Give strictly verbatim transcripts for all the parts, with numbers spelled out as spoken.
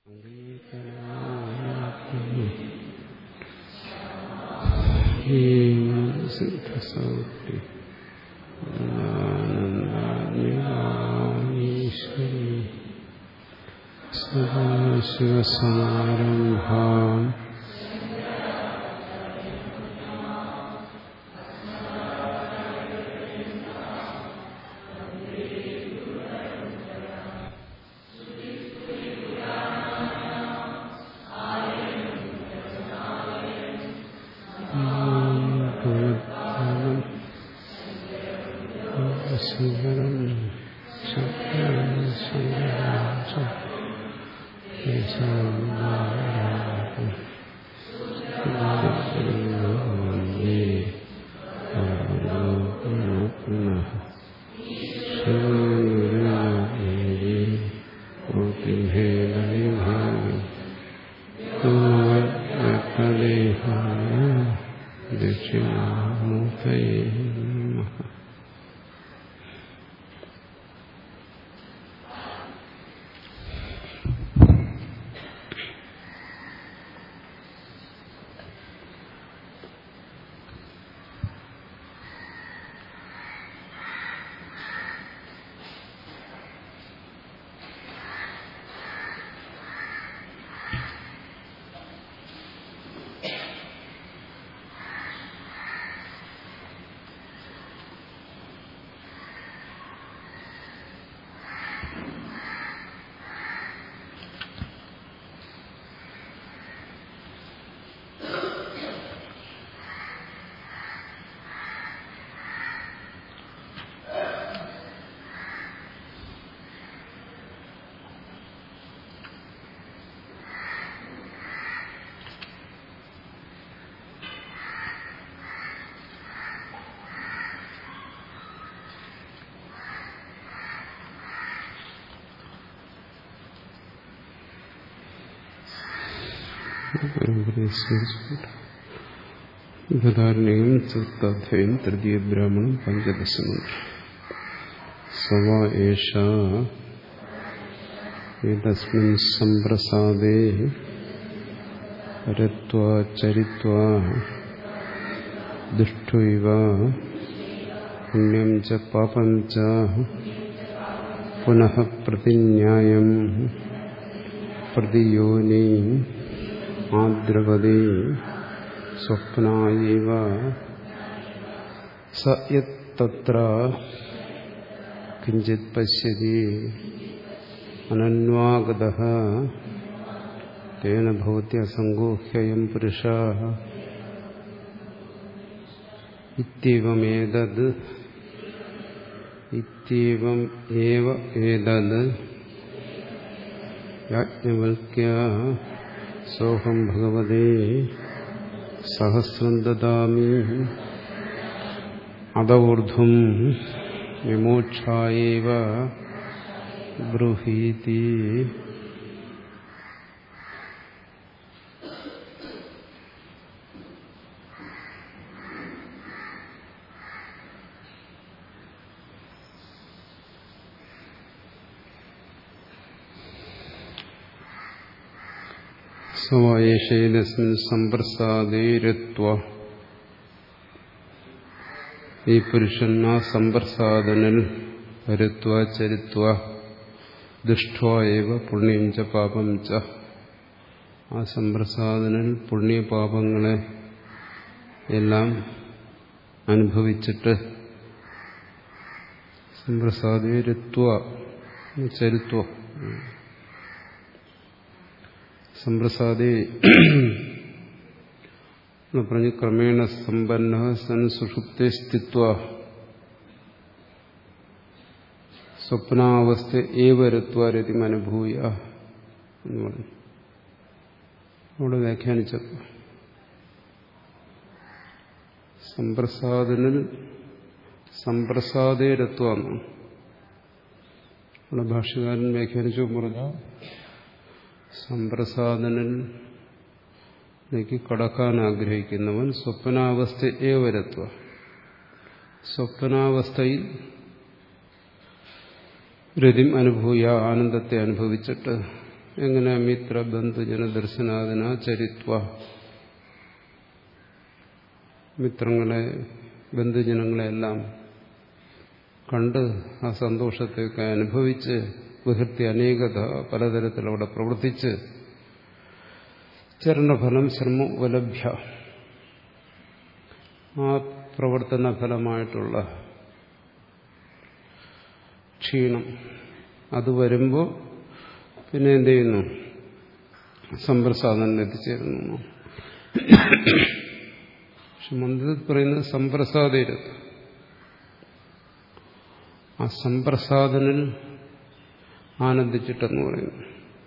സിദ്ധസൗഖ്യ ആനന്ദീശ്വരി സദാശിവസമാരംഭാം ധാരണയും ചതുർത്ഥാധ്യായം തൃതീയ ബ്രാഹ്മണം പഞ്ചദശമന്ത്രം സവാ ഏഷ ഏതസ്മിൻ സംപ്രസാദേ രത്വാ ചരിത്വാ ദുഷ്ടൈവ പുണ്യം ച പാപം ച പുനഃ പ്രതിന്യായം പ്രതിയോനി ആദ്രവതി സ്വപ്നായൈവ സ യത്തത്ര കിഞ്ചിത് പശ്യതി അനന്വാഗതഃ തേന ഭവതി അസംഗോഹ്യയം പുരുഷഃ ഇത്യവമേതദ് ഇത്യവം ഏവ ഏതദ് യാജ്ഞവൽക്യ സോഹം ഭഗവതേ സഹസ്രം ദദാമി അദഊർധ്വം വിമോക്ഷായേവ ബ്രൂഹീതി. സവായേഷേതസ്മിൻ സമ്പ്രസാദേ രത്വ, ഈ പുരുഷൻ ആ സമ്പ്രസാദനിൽ രത്വ ചരിത്വ ദുഷ്ട്വാ ഏവ പുണ്യം ച പാപം ച, ആ സമ്പ്രസാദനിൽ പുണ്യപാപങ്ങളെ എല്ലാം അനുഭവിച്ചിട്ട് സമ്പ്രസാദേ രത്വ ചരിത്വ സമ്പ്രസാദേ പറഞ്ഞു ക്രമേണ സമ്പന്ന സൻ സുഷുപ്തേ സ്ഥിത്വാ സ്വപ്നാവസ്ഥ ഏവ രത്വാരതി അനുഭൂയ എന്ന് പറഞ്ഞു. അവിടെ വ്യാഖ്യാനിച്ചപ്പോൾ സമ്പ്രസാദനിൽ സമ്പ്രസാദേ രത്വമാണ്. അവിടെ ഭാഷ്യകാരൻ വ്യാഖ്യാനിച്ചു പറഞ്ഞു സമ്പ്രസാദനിലേക്ക് കടക്കാൻ ആഗ്രഹിക്കുന്നവൻ സ്വപ്നാവസ്ഥ ഏവരത്വ, സ്വപ്നാവസ്ഥയിൽ രതിം അനുഭൂയ ആനന്ദത്തെ അനുഭവിച്ചിട്ട് എങ്ങനെ മിത്ര ബന്ധുജന ദർശനാദിന ചരിത്വ മിത്രങ്ങളെ ബന്ധുജനങ്ങളെല്ലാം കണ്ട് ആ സന്തോഷത്തെയൊക്കെ അനുഭവിച്ച് വിഹൃത്തി അനേകത പലതരത്തിൽ അവിടെ പ്രവർത്തിച്ച് ചരണഫലം ശ്രമ ഉപലഭ്യ ആ പ്രവർത്തന ഫലമായിട്ടുള്ള ക്ഷീണം അത് വരുമ്പോൾ പിന്നെ എന്ത് ചെയ്യുന്നു? സമ്പ്രസാദനം എത്തിച്ചേരുന്നു. പക്ഷെ മന്ത്രത്തിൽ പറയുന്നത് സമ്പ്രസാദയിലെത്തും. ആ സമ്പ്രസാദനിൽ ആനന്ദിച്ചിട്ടെന്ന് പറയുന്നു.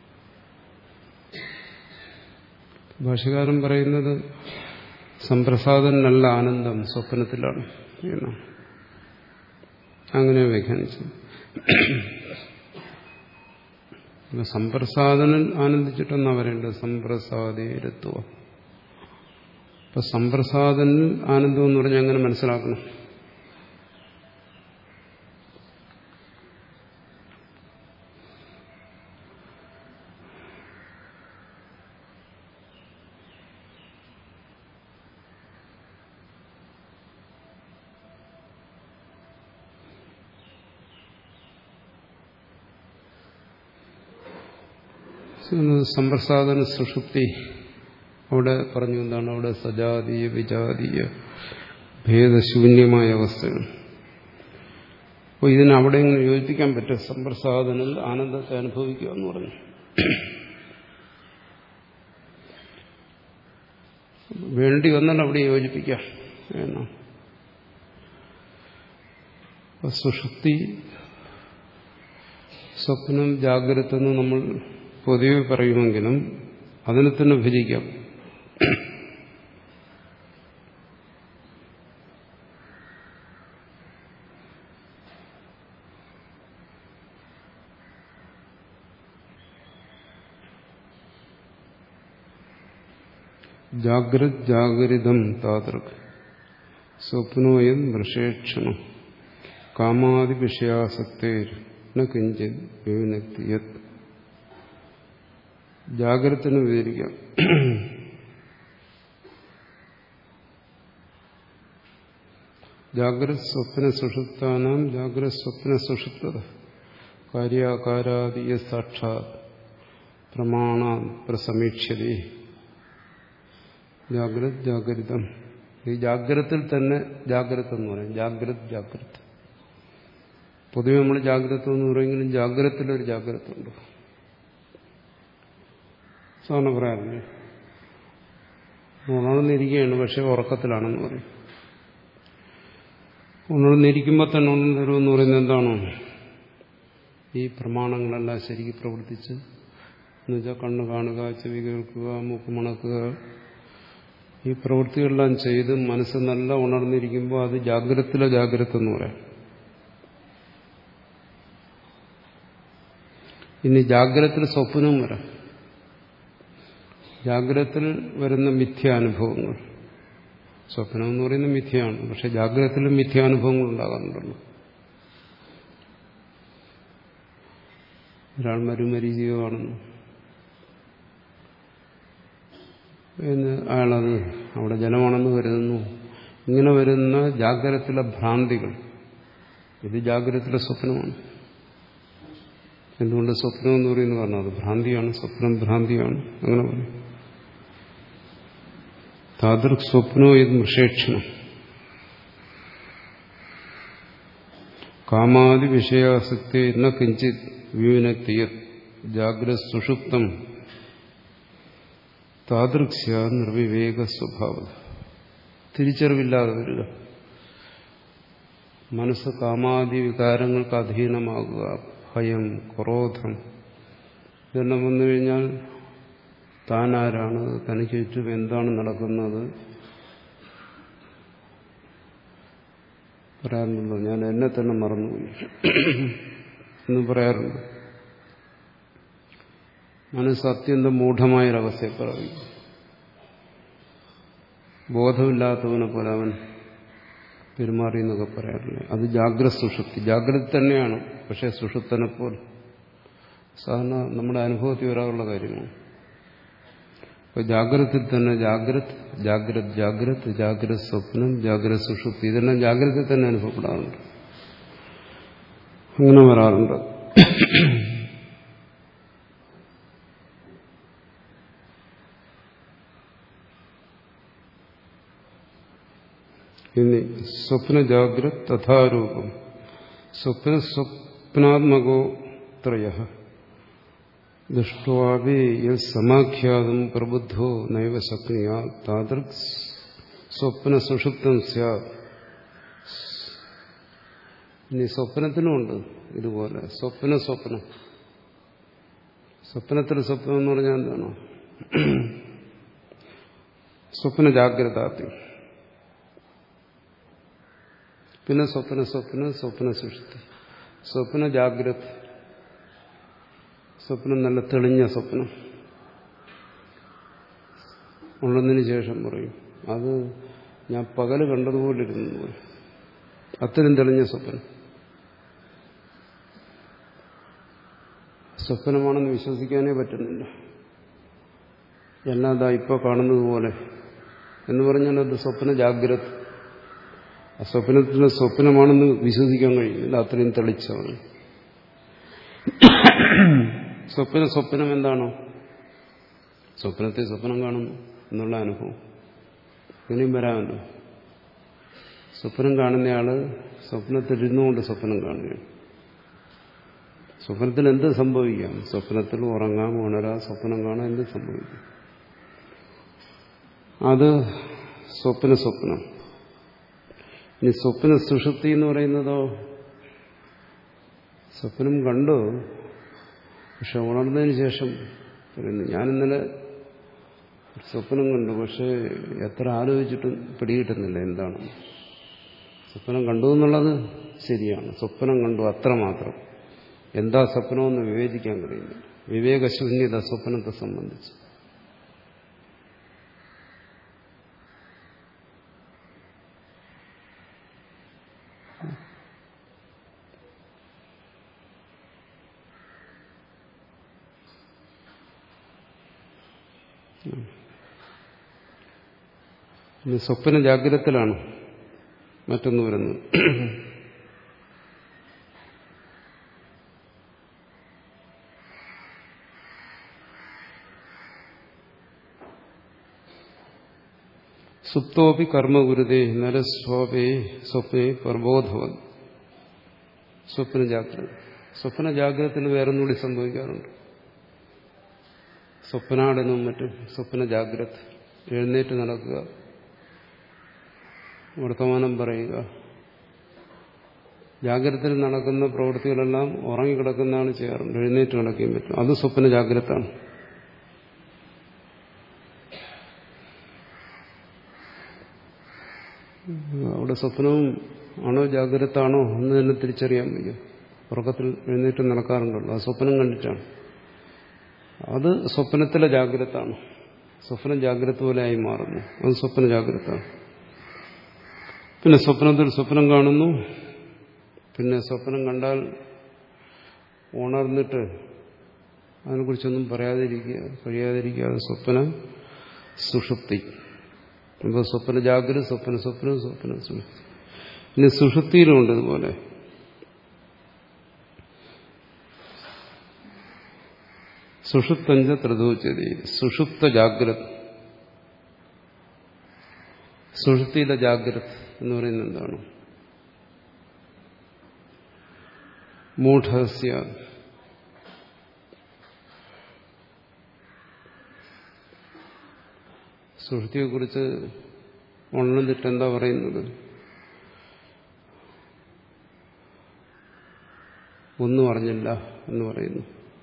ഭാഷകാരൻ പറയുന്നത് സമ്പ്രസാദനല്ല ആനന്ദം, സ്വപ്നത്തിലാണ് എന്നാണ്. അങ്ങനെ വ്യാഖ്യാനിച്ചു. സമ്പ്രസാദനിൽ ആനന്ദിച്ചിട്ടെന്നാ പറയേണ്ടത്, സമ്പ്രസാദേരത്വ. അപ്പൊ സമ്പ്രസാദനിൽ ആനന്ദം എന്ന് പറഞ്ഞാൽ അങ്ങനെ മനസ്സിലാക്കണം. സമ്പ്രസാദന സുഷുപ്തി അവിടെ പറഞ്ഞു. എന്താണ്? അവിടെ സജാതീയ വിജാതീയ ഭേദശൂന്യമായ അവസ്ഥകൾ. അപ്പോൾ ഇതിന് അവിടെ ഇങ്ങനെ യോജിപ്പിക്കാൻ പറ്റും. സമ്പ്രസാദനിൽ ആനന്ദത്തെ അനുഭവിക്കുക എന്ന് പറഞ്ഞു. വേണ്ടി വന്നാൽ അവിടെ യോജിപ്പിക്കാം എന്നാ. സുഷുപ്തി, സ്വപ്നം, ജാഗ്രത എന്ന് നമ്മൾ പൊതുവെ പറയുമെങ്കിലും അതിനെ തന്നെ ഭജിക്കാം. ജാഗ്രത് ജാഗരിതം താതൃക് സ്വപ്നോയം വൃഷേക്ഷണം കാമാദി വിഷയാസക്തേർ ന കിഞ്ചിത് വിനക്തിയത്. ജാഗ്രതത്തിന് വിവരിക്കാം. ജാഗ്രത് സ്വപ്ന സുഷുപ്താനാം ജാഗ്രത് സ്വപ്ന സുഷുപ്തത കാര്യാകാരാദീയ സാക്ഷാത് പ്രമാണ പ്രസമീക്ഷ്യതേ. ജാഗ്രത് ജാഗരിതം. ഈ ജാഗ്രത്തിൽ തന്നെ ജാഗ്രത എന്ന് പറയും. ജാഗ്രത് ജാഗ്രത. പൊതുവെ നമ്മൾ ജാഗ്രത എന്ന് പറയുമെങ്കിലും ജാഗ്രതത്തിലൊരു ജാഗ്രത ഉണ്ട്. സാധാരണ പറയാറില്ലേ, ഉണർന്നിരിക്കുകയാണ് പക്ഷെ ഉറക്കത്തിലാണെന്ന് പറയും. ഉണർന്നിരിക്കുമ്പോൾ തന്നെ ഉണർന്നു പറയുന്നത് എന്താണോ? ഈ പ്രമാണങ്ങളെല്ലാം ശരിക്കും പ്രവർത്തിച്ച്, എന്നുവെച്ചാൽ കണ്ണ് കാണുക, ചെവി കേൾക്കുക, മൂക്ക് മണക്കുക, ഈ പ്രവൃത്തികളെല്ലാം ചെയ്ത് മനസ്സ് നല്ല ഉണർന്നിരിക്കുമ്പോൾ അത് ജാഗ്രതത്തിലെ ജാഗ്രത എന്ന് പറയാം. ഇനി ജാഗ്രതത്തിൽ സ്വപ്നവും വരാം. ജാഗ്രതത്തിൽ വരുന്ന മിഥ്യാനുഭവങ്ങൾ. സ്വപ്നം എന്ന് പറയുന്നത് മിഥ്യയാണ്, പക്ഷെ ജാഗ്രതത്തിലും മിഥ്യാനുഭവങ്ങൾ ഉണ്ടാകാറുണ്ടല്ലോ. ഒരാൾ മരുമരീചിക കാണുന്നു എന്ന് അയാളത് അവിടെ ജലമാണെന്ന് കരുതുന്നു. ഇങ്ങനെ വരുന്ന ജാഗ്രതത്തിലെ ഭ്രാന്തികൾ, ഇത് ജാഗ്രതത്തിലെ സ്വപ്നമാണ്. എന്തുകൊണ്ട് സ്വപ്നം എന്ന് പറയുന്നത്? കാരണം അത് ഭ്രാന്തിയാണ്. സ്വപ്നം ഭ്രാന്തിയാണ്. അങ്ങനെ പറയും. താതൃക് സ്വപ്നോ ഇത് മൃഷേക്ഷണം കാമാദി വിഷയാസക്തി എന്ന കിഞ്ചിത് വിവിനക്തിയത് ജാഗ്രത് സുഷുപ്തം താതൃക്സ്യ നിർവിവേക സ്വഭാവ. തിരിച്ചറിവില്ലാതെ വരിക, മനസ്സ് കാമാദി വികാരങ്ങൾക്ക് അധീനമാകുക, ഭയം, ക്രോധം ഇതെല്ലാം വന്നു കഴിഞ്ഞാൽ താനാരാണ്, തനിക്ക് ചുറ്റും എന്താണ് നടക്കുന്നത് പറയാറുണ്ടല്ലോ. ഞാൻ എന്നെ തന്നെ മറന്നുപോയി എന്ന് പറയാറുണ്ട്. മനസ്സ് അത്യന്തം മൂഢമായൊരവസ്ഥയെ പറയും. ബോധമില്ലാത്തവനെ പോലെ അവൻ പെരുമാറി എന്നൊക്കെ പറയാറില്ലേ. അത് ജാഗ്രത സുഷുപ്തി. ജാഗ്രത തന്നെയാണ്, പക്ഷെ സുഷുപ്തനെ പോലെ സാധാരണ നമ്മുടെ അനുഭവത്തിൽ വരാറുള്ള കാര്യമാണ്. ഇപ്പൊ ജാഗ്രതത്തിൽ തന്നെ ജാഗ്രത് ജാഗ്രത് ജാഗ്രത് ജാഗ്രത് സ്വപ്നം ജാഗ്രത് സുഷുപ്തി ഇതെല്ലാം ജാഗ്രതയിൽ തന്നെ അനുഭവപ്പെടാറുണ്ട്. അങ്ങനെ വരാറുണ്ട്. ഇനി സ്വപ്ന ജാഗ്രത് തഥാരൂപം സ്വപ്ന സ്വപ്നാത്മകോ ത്രയ ദൃഷ്ട്വാപി സമാഖ്യാതം പ്രബുദ്ധോ നൈവ ശക്നിയാ താദൃക് സ്വപ്ന സുഷുപ്തം സ്യാത്. ഇനി സ്വപ്നത്തിനുമുണ്ട് ഇതുപോലെ സ്വപ്ന സ്വപ്നം. സ്വപ്നത്തിൽ സ്വപ്നം എന്ന് പറഞ്ഞാൽ എന്താണ്? സ്വപ്ന ജാഗ്രതാത്തി, പിന്നെ സ്വപ്ന സ്വപ്ന സ്വപ്ന സുഷുപ്തി. സ്വപ്ന ജാഗ്രത്, സ്വപ്നം നല്ല തെളിഞ്ഞ സ്വപ്നം ഉള്ളതിന് ശേഷം പറയും അത് ഞാൻ പകല് കണ്ടതുപോലെ ഇരുന്നു, അത്രയും തെളിഞ്ഞ സ്വപ്നം. സ്വപ്നമാണെന്ന് വിശ്വസിക്കാനേ പറ്റുന്നില്ല. എല്ലാം അതാ ഇപ്പോൾ കാണുന്നത് പോലെ എന്ന് പറഞ്ഞാൽ അത് സ്വപ്ന ജാഗ്രത. ആ സ്വപ്നത്തിന് സ്വപ്നമാണെന്ന് വിശ്വസിക്കാൻ കഴിയുന്നില്ല, അത്രയും തെളിച്ചതാണ്. സ്വപ്ന സ്വപ്നം എന്താണോ? സ്വപ്നത്തെ സ്വപ്നം കാണുന്നു എന്നുള്ള അനുഭവം ഇങ്ങനെയും വരാമല്ലോ. സ്വപ്നം കാണുന്നയാള് സ്വപ്നത്തിലിരുന്നുകൊണ്ട് സ്വപ്നം കാണുകയാണ്. സ്വപ്നത്തിൽ എന്ത് സംഭവിക്കാം? സ്വപ്നത്തിൽ ഉറങ്ങാം, ഉണരാം, സ്വപ്നം കാണാം, എന്ത് സംഭവിക്കാം? അത് സ്വപ്ന സ്വപ്നം. ഇനി സ്വപ്ന സുഷുപ്തി എന്ന് പറയുന്നതോ, സ്വപ്നം കണ്ടു പക്ഷെ ഉണർന്നതിന് ശേഷം പറയുന്നു ഞാൻ ഇന്നലെ സ്വപ്നം കണ്ടു, പക്ഷെ എത്ര ആലോചിച്ചിട്ടും പിടികിട്ടുന്നില്ല എന്താണ്. സ്വപ്നം കണ്ടു എന്നുള്ളത് ശരിയാണ്, സ്വപ്നം കണ്ടു അത്രമാത്രം. എന്താ സ്വപ്നമെന്ന് വിവേചിക്കാൻ കഴിയുന്നില്ല. വിവേകശൂന്യത സ്വപ്നത്തെ സംബന്ധിച്ച്. ഇനി സ്വപ്ന ജാഗ്രതത്തിലാണ് മറ്റൊന്ന് വരുന്നത്. സുപ്തോപി കർമ്മഗുരുതേ നരസ്വാപേ സ്വപ്നേ പ്രബോധവൻ. സ്വപ്ന ജാഗ്രത. സ്വപ്ന ജാഗ്രതത്തിൽ വേറൊന്നുകൂടി സംഭവിക്കാറുണ്ട്. സ്വപ്നാടനും മറ്റും സ്വപ്ന ജാഗ്രത. എഴുന്നേറ്റ് നടക്കുക, വർത്തമാനം പറയുക. ജാഗ്രതയിൽ നടക്കുന്ന പ്രവൃത്തികളെല്ലാം ഉറങ്ങിക്കിടക്കുന്നതാണ് ചെയ്യാറുണ്ട്. എഴുന്നേറ്റ് നടക്കുകയും പറ്റും. അത് സ്വപ്ന ജാഗ്രതാണ്. അവിടെ സ്വപ്നവും ആണോ ജാഗ്രത ആണോ എന്ന് തന്നെ തിരിച്ചറിയാൻ വയ്യ. ഉറക്കത്തിൽ എഴുന്നേറ്റ് നടക്കാറുണ്ടല്ലോ, അത് സ്വപ്നം കണ്ടിട്ടാണ്. അത് സ്വപ്നത്തിലെ ജാഗ്രതാണ്. സ്വപ്നം ജാഗ്രത പോലെയായി മാറുന്നു, അത് സ്വപ്ന ജാഗ്രത. പിന്നെ സ്വപ്നത്തിൽ സ്വപ്നം കാണുന്നു, പിന്നെ സ്വപ്നം കണ്ടാൽ ഉണർന്നിട്ട് അതിനെക്കുറിച്ചൊന്നും പറയാതിരിക്കുക കഴിയാതിരിക്കാതെ സ്വപ്ന സുഷുപ്തി. അപ്പോൾ സ്വപ്ന ജാഗ്രത, സ്വപ്ന സ്വപ്നം, സ്വപ്ന സുഷുപ്തി. ഇനി സുഷുപ്തിയിലുമുണ്ട് ഇതുപോലെ. സുഷുപ്തഞ്ച ത്രിദോച്യതേ. സുഷുപ്ത ജാഗ്രത. സുഷുപ്തിയിലെ ജാഗ്രത എന്ന് പറയുന്നത് എന്താണ്? മൂഢസ്യ സുഷുപ്തിയെക്കുറിച്ച് ഉണർന്നിട്ട് എന്താ പറയുന്നത്? ഒന്നും അറിഞ്ഞില്ല എന്ന് പറയുന്നു.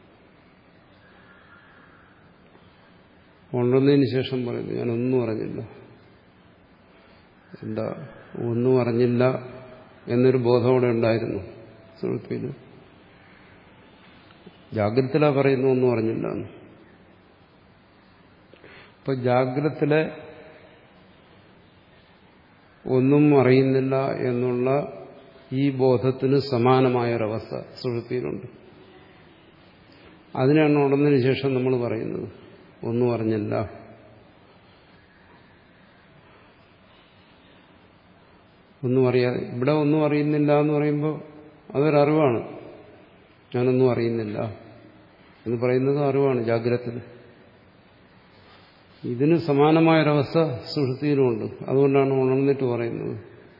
ഉണർന്നതിന് ശേഷം പറയുന്നു ഞാനൊന്നും അറിഞ്ഞില്ല. എന്താ ഒന്നും അറിഞ്ഞില്ല എന്നൊരു ബോധം അവിടെ ഉണ്ടായിരുന്നു സുഷുപ്തിയിൽ. ജാഗ്രതത്തിലാ പറയുന്നു ഒന്നും അറിഞ്ഞില്ല. അപ്പൊ ജാഗ്രതത്തിലെ ഒന്നും അറിയുന്നില്ല എന്നുള്ള ഈ ബോധത്തിന് സമാനമായൊരവസ്ഥ സുഷുപ്തിയിലുണ്ട്. അതിനാണ് ഉണർന്നതിന് ശേഷം നമ്മൾ പറയുന്നത് ഒന്നും അറിഞ്ഞില്ല. ഒന്നും അറിയാതെ ഇവിടെ ഒന്നും അറിയുന്നില്ല എന്ന് പറയുമ്പോൾ അതൊരറിവാണ്. ഞാനൊന്നും അറിയുന്നില്ല എന്ന് പറയുന്നത് അറിവാണ് ജാഗ്രതത്തിന്. ഇതിന് സമാനമായൊരവസ്ഥ സുഷുപ്തിയിലുമുണ്ട്. അതുകൊണ്ടാണ് ഉണർന്നിട്ട് പറയുന്നത്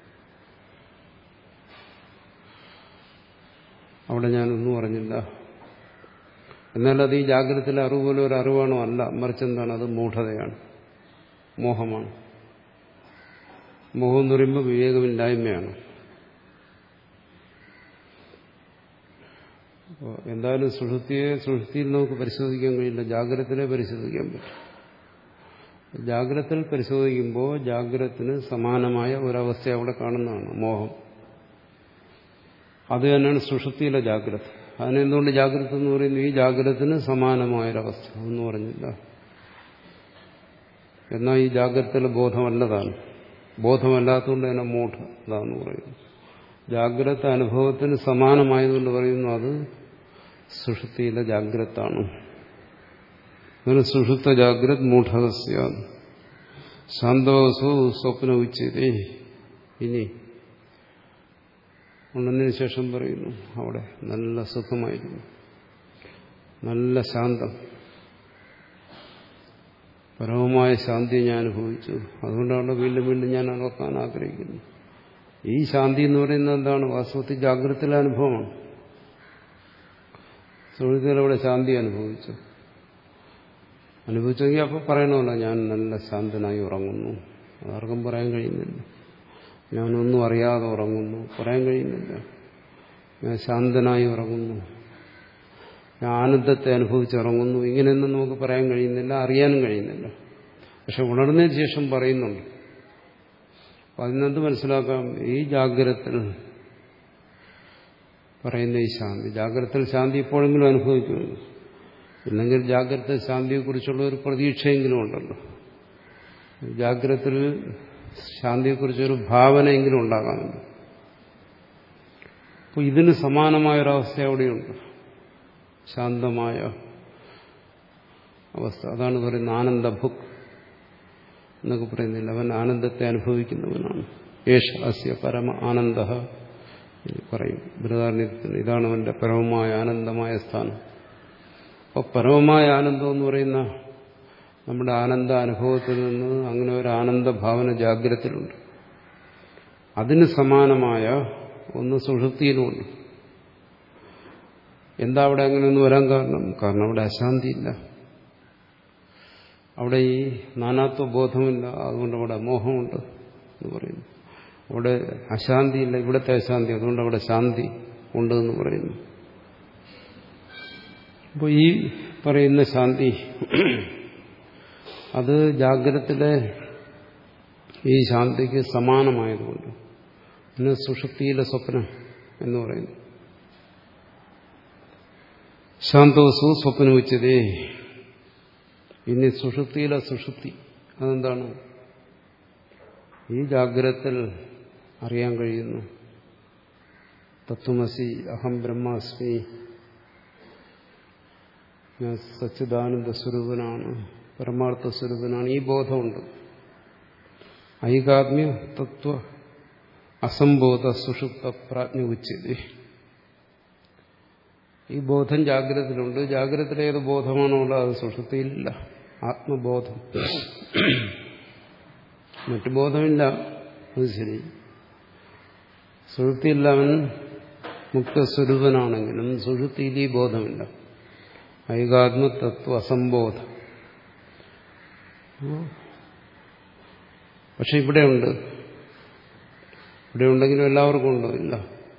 അവിടെ ഞാനൊന്നും അറിഞ്ഞില്ല. എന്നാൽ അത് ഈ ജാഗ്രതത്തിലെ അറിവ് പോലെ ഒരു അറിവാണോ? അല്ല. മറിച്ച് എന്താണ്? അത് മൂഢതയാണ്, മോഹമാണ്. മോഹം എന്ന് പറയുമ്പോൾ വിവേകമില്ലായ്മയാണ്. അപ്പോൾ എന്തായാലും സുഷുപ്തിയെ സുഷുപ്തിയിൽ നമുക്ക് പരിശോധിക്കാൻ കഴിയില്ല, ജാഗ്രതത്തിലെ പരിശോധിക്കാൻ പറ്റും. ജാഗ്രതയിൽ പരിശോധിക്കുമ്പോൾ ജാഗ്രതത്തിന് സമാനമായ ഒരവസ്ഥ അവിടെ കാണുന്നതാണ് മോഹം. അത് തന്നെയാണ് സുഷുപ്തിയിലെ ജാഗ്രത. അതിനെന്തുകൊണ്ട് ജാഗ്രത എന്ന് പറയുന്നു? ഈ ജാഗ്രതത്തിന് സമാനമായൊരവസ്ഥ ഒന്നും പറഞ്ഞില്ല. എന്നാൽ ഈ ജാഗ്രതയിലെ ബോധമല്ലതാണ്. ബോധമല്ലാത്തതുകൊണ്ട് തന്നെ മൂഢത എന്ന് പറയുന്നു. ജാഗ്രത അനുഭവത്തിന് സമാനമായതുകൊണ്ട് പറയുന്നു അത് സുഷുപ്തിയിലെ ജാഗ്രതാണ്. അങ്ങനെ സുഷുപ്ത ജാഗ്രത് മൂഢകസ്യ ശാന്തവസു സ്വപ്ന ഉച്ചതേ. ഇനി ഉണർന്നതിന് ശേഷം പറയുന്നു അവിടെ നല്ല സുഖമായിരുന്നു, നല്ല ശാന്തം, പരമമായ ശാന്തി ഞാൻ അനുഭവിച്ചു. അതുകൊണ്ടാണ് വീണ്ടും വീണ്ടും ഞാൻ അളക്കാൻ ആഗ്രഹിക്കുന്നു. ഈ ശാന്തി എന്ന് പറയുന്നത് എന്താണ്? വാസ്തവത്തിൽ ജാഗ്രതയിലെ അനുഭവമാണ്. സുഷുപ്തിയിൽ അവിടെ ശാന്തി അനുഭവിച്ചു. അനുഭവിച്ചെങ്കിൽ അപ്പോൾ പറയണമല്ലോ ഞാൻ നല്ല ശാന്തനായി ഉറങ്ങുന്നു. അതാർക്കും പറയാൻ കഴിയുന്നില്ല. ഞാനൊന്നും അറിയാതെ ഉറങ്ങുന്നു, പറയാൻ കഴിയുന്നില്ല. ഞാൻ ശാന്തനായി ഉറങ്ങുന്നു, ഞാൻ ആനന്ദത്തെ അനുഭവിച്ചുറങ്ങുന്നു, ഇങ്ങനെയൊന്നും നമുക്ക് പറയാൻ കഴിയുന്നില്ല, അറിയാനും കഴിയുന്നില്ല. പക്ഷെ ഉണർന്നതിന് ശേഷം പറയുന്നുണ്ട്. അപ്പം അതിനെന്ത് മനസ്സിലാക്കാം? ഈ ജാഗ്രതത്തിൽ പറയുന്ന ഈ ശാന്തി, ജാഗ്രതയിൽ ശാന്തി എപ്പോഴെങ്കിലും അനുഭവിക്കുന്നു. ഇല്ലെങ്കിൽ ജാഗ്രത ശാന്തിയെക്കുറിച്ചുള്ള ഒരു പ്രതീക്ഷയെങ്കിലും ഉണ്ടല്ലോ. ജാഗ്രതയിൽ ശാന്തിയെക്കുറിച്ചൊരു ഭാവനയെങ്കിലും ഉണ്ടാകാമല്ലോ. അപ്പോൾ ഇതിന് സമാനമായൊരവസ്ഥ അവിടെയുണ്ട്, ശാന്തമായ അവസ്ഥ. അതാണ് പറയുന്നത് ആനന്ദഭുക് എന്നൊക്കെ പറയുന്നില്ല. അവൻ ആനന്ദത്തെ അനുഭവിക്കുന്നവനാണ്. യേശ അസ്യ പരമ ആനന്ദ പറയും ബൃഹദാരണ്യത്തിന്. ഇതാണ് അവന്റെ പരമമായ ആനന്ദമായ സ്ഥാനം. അപ്പോൾ പരമമായ ആനന്ദം എന്ന് പറയുന്ന നമ്മുടെ ആനന്ദ അനുഭവത്തിൽ നിന്ന് അങ്ങനെ ഒരു ആനന്ദഭാവന ജാഗ്രതത്തിലുണ്ട്. അതിന് സമാനമായ ഒന്ന് സുഷുപ്തിയിലുമുണ്ട്. എന്താ അവിടെ അങ്ങനെയൊന്നും വരാൻ കാരണം? കാരണം അവിടെ അശാന്തിയില്ല, അവിടെ ഈ നാനാത്വ ബോധമില്ല. അതുകൊണ്ട് അവിടെ മോഹമുണ്ട് എന്ന് പറയുന്നു. അവിടെ അശാന്തിയില്ല, ഇവിടുത്തെ അശാന്തി, അതുകൊണ്ട് അവിടെ ശാന്തി ഉണ്ട് എന്ന് പറയുന്നു. അപ്പോൾ ഈ പറയുന്ന ശാന്തി അത് ജാഗ്രതത്തിലെ ഈ ശാന്തിക്ക് സമാനമായതുകൊണ്ട് പിന്നെ സുഷുപ്തിയിലെ സ്വപ്നം എന്ന് പറയുന്നു. ശാന്തോസു സ്വപ്ന ഉച്ചതേ. ഇനി സുഷുപ്തിയിലെ സുഷുപ്തി അതെന്താണ്? ഈ ജാഗ്രതത്തിൽ അറിയാൻ കഴിയുന്നു തത്വമസി അഹം ബ്രഹ്മാസ്മി, ഞാൻ സച്ചിദാനന്ദ സ്വരൂപനാണ്, പരമാർത്ഥ സ്വരൂപനാണ്. ഈ ബോധമുണ്ട്. ഐകാത്മ്യ തത്വ അസംബോധ സുഷുപ്ത പ്രാജ്ഞ ഉച്ചതി. ഈ ബോധം ജാഗ്രതത്തിലുണ്ട്. ജാഗ്രതത്തിൽ ഏത് ബോധമാണോ ഉള്ളത് അത് സുഷുപ്തിയിലില്ല. ആത്മബോധം, മറ്റു ബോധമില്ല. അത് ശരി. സുഷുപ്തിയിൽ അവൻ മുക്തസ്വരൂപനാണെങ്കിലും സുഷുപ്തിയിൽ ഈ ബോധമില്ല. ഐകാത്മ തത്വ അസംബോധം. പക്ഷെ ഇവിടെയുണ്ട്. ഇവിടെ ഉണ്ടെങ്കിലും എല്ലാവർക്കും ഉണ്ടോ? ഇല്ല.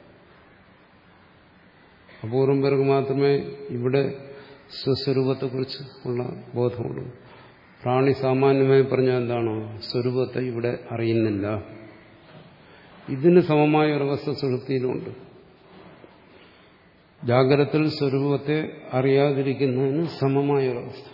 അപൂർവം പേർക്ക് മാത്രമേ ഇവിടെ സ്വസ്വരൂപത്തെക്കുറിച്ച് ഉള്ള ബോധമുള്ളൂ. പ്രാണി സാമാന്യമായി പറഞ്ഞാൽ എന്താണ്? സ്വരൂപത്തെ ഇവിടെ അറിയുന്നില്ല. ഇതിന് സമമായ ഒരവസ്ഥ സുഷുപ്തിയിലുണ്ട്. ജാഗ്രതത്തിൽ സ്വരൂപത്തെ അറിയാതിരിക്കുന്നതിന് സമമായ ഒരവസ്ഥ.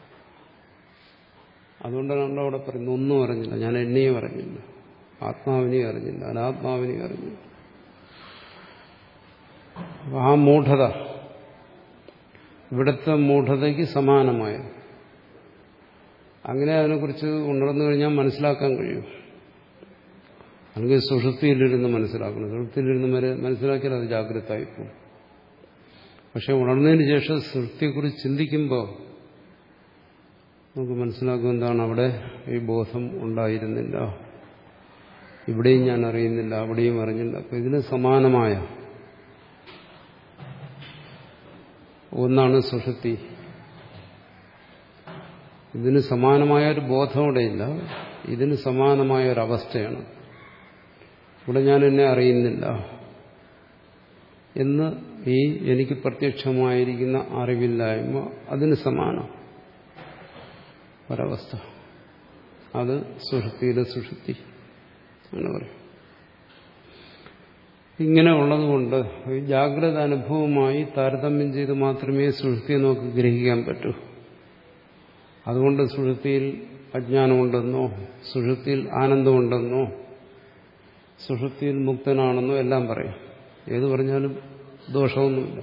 അതുകൊണ്ടാണ് അവിടെ പറയുന്നത് ഒന്നും അറിഞ്ഞില്ല, ഞാൻ എന്നെയും അറിഞ്ഞില്ല, ആത്മാവിനെയും അറിഞ്ഞില്ല, അനാത്മാവിനെയും അറിഞ്ഞില്ല. ആ മൂഢത ഇവിടുത്തെ മൂഢതയ്ക്ക് സമാനമായ. അങ്ങനെ അതിനെക്കുറിച്ച് ഉണർന്നു കഴിഞ്ഞാൽ മനസ്സിലാക്കാൻ കഴിയും. അല്ലെങ്കിൽ സുഷുപ്തിയിലിരുന്ന് മനസ്സിലാക്കണം. സുഷുപ്തിയിലിരുന്ന് മനസ്സിലാക്കിയാൽ അത് ജാഗ്രതയായിപ്പോകും. പക്ഷെ ഉണർന്നതിന് ശേഷം സുഷുപ്തിയെക്കുറിച്ച് ചിന്തിക്കുമ്പോൾ നമുക്ക് മനസ്സിലാക്കും എന്താണ് അവിടെ ഈ ബോധം ഉണ്ടായിരുന്നില്ല, ഇവിടെയും ഞാൻ അറിയുന്നില്ല, അവിടെയും അറിഞ്ഞില്ല. അപ്പം ഇതിന് സമാനമായ ഒന്നാണ് സുഷുപ്തി. ഇതിന് സമാനമായ ഒരു ബോധം ഇവിടെയില്ല, ഇതിന് സമാനമായ ഒരവസ്ഥയാണ്. ഇവിടെ ഞാൻ എന്നെ അറിയുന്നില്ല എന്ന് ഈ എനിക്ക് പ്രത്യക്ഷമായിരിക്കുന്ന അറിവില്ലായ്മ അതിന് സമാനം ഒരവസ്ഥ. അത് സുഷുപ്തിയിലെ സുഷുപ്തി എന്ന് പറയും. ഇങ്ങനെ ഉള്ളതുകൊണ്ട് ഈ ജാഗ്രത അനുഭവമായി താരതമ്യം ചെയ്ത് മാത്രമേ സുഷുപ്തിയെ നമുക്ക് ഗ്രഹിക്കാൻ പറ്റൂ. അതുകൊണ്ട് സുഷുപ്തിയിൽ അജ്ഞാനമുണ്ടെന്നോ സുഷുപ്തിയിൽ ആനന്ദമുണ്ടെന്നോ സുഷുപ്തിയിൽ മുക്തനാണെന്നോ എല്ലാം പറയും. ഏത് പറഞ്ഞാലും ദോഷമൊന്നുമില്ല.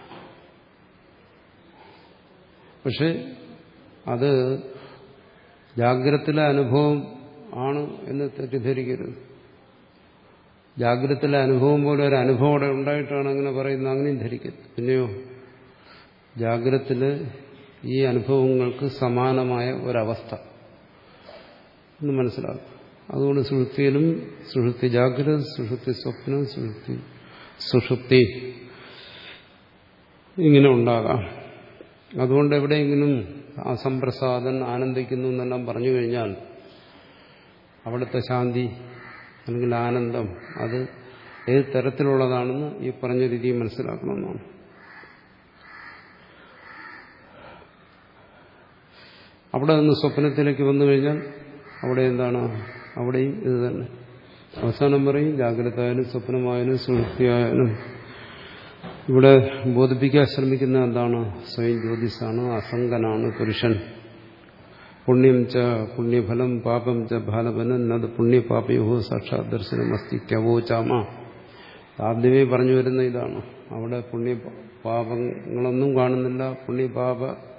പക്ഷെ അത് ജാഗ്രതയിലെ അനുഭവം ആണ് എന്ന് തെറ്റിദ്ധരിക്കരുത്. ജാഗ്രതയിലെ അനുഭവം പോലെ ഒരു അനുഭവം അവിടെ ഉണ്ടായിട്ടാണ് അങ്ങനെ പറയുന്നത്, അങ്ങനെയും ധരിക്കരുത്. പിന്നെയോ ജാഗ്രതയില് ഈ അനുഭവങ്ങൾക്ക് സമാനമായ ഒരവസ്ഥ എന്ന് മനസ്സിലാക്കും. അതുകൊണ്ട് സുഷുപ്തിയിലും സുഷുപ്തി ജാഗ്രത, സുഷുപ്തി സ്വപ്നം, സുഷുപ്തി സുഷുപ്തി ഇങ്ങനെ ഉണ്ടാകാം. അതുകൊണ്ട് എവിടെയെങ്കിലും അസംപ്രസാദൻ ആനന്ദിക്കുന്നു എന്നെല്ലാം പറഞ്ഞു കഴിഞ്ഞാൽ അവിടുത്തെ ശാന്തി അല്ലെങ്കിൽ ആനന്ദം അത് ഏത് തരത്തിലുള്ളതാണെന്ന് ഈ പറഞ്ഞ രീതിയിൽ മനസ്സിലാക്കണമെന്നാണ്. അവിടെ നിന്ന് സ്വപ്നത്തിലേക്ക് വന്നു കഴിഞ്ഞാൽ അവിടെ എന്താണ്? അവിടെയും ഇത് തന്നെ. അവസാനം പറയും ജാഗ്രത ആയാലും സ്വപ്നമായാലും സുഷുപ്തിയായാലും ഇവിടെ ബോധിപ്പിക്കാൻ ശ്രമിക്കുന്ന എന്താണ്? സ്വയം ജ്യോതിസാണ്, അസംഗനാണ് പുരുഷൻ. പുണ്യം ച പുണ്യഫലം പാപം ച ഫലഫലം നത് പുണ്യപാപയോ സാക്ഷാത് ദർശനം അസ്തിത്വോചാമ. ആദ്യമേ പറഞ്ഞു വരുന്ന ഇതാണ്. അവിടെ പുണ്യ പാപങ്ങളൊന്നും കാണുന്നില്ല, പുണ്യപാപ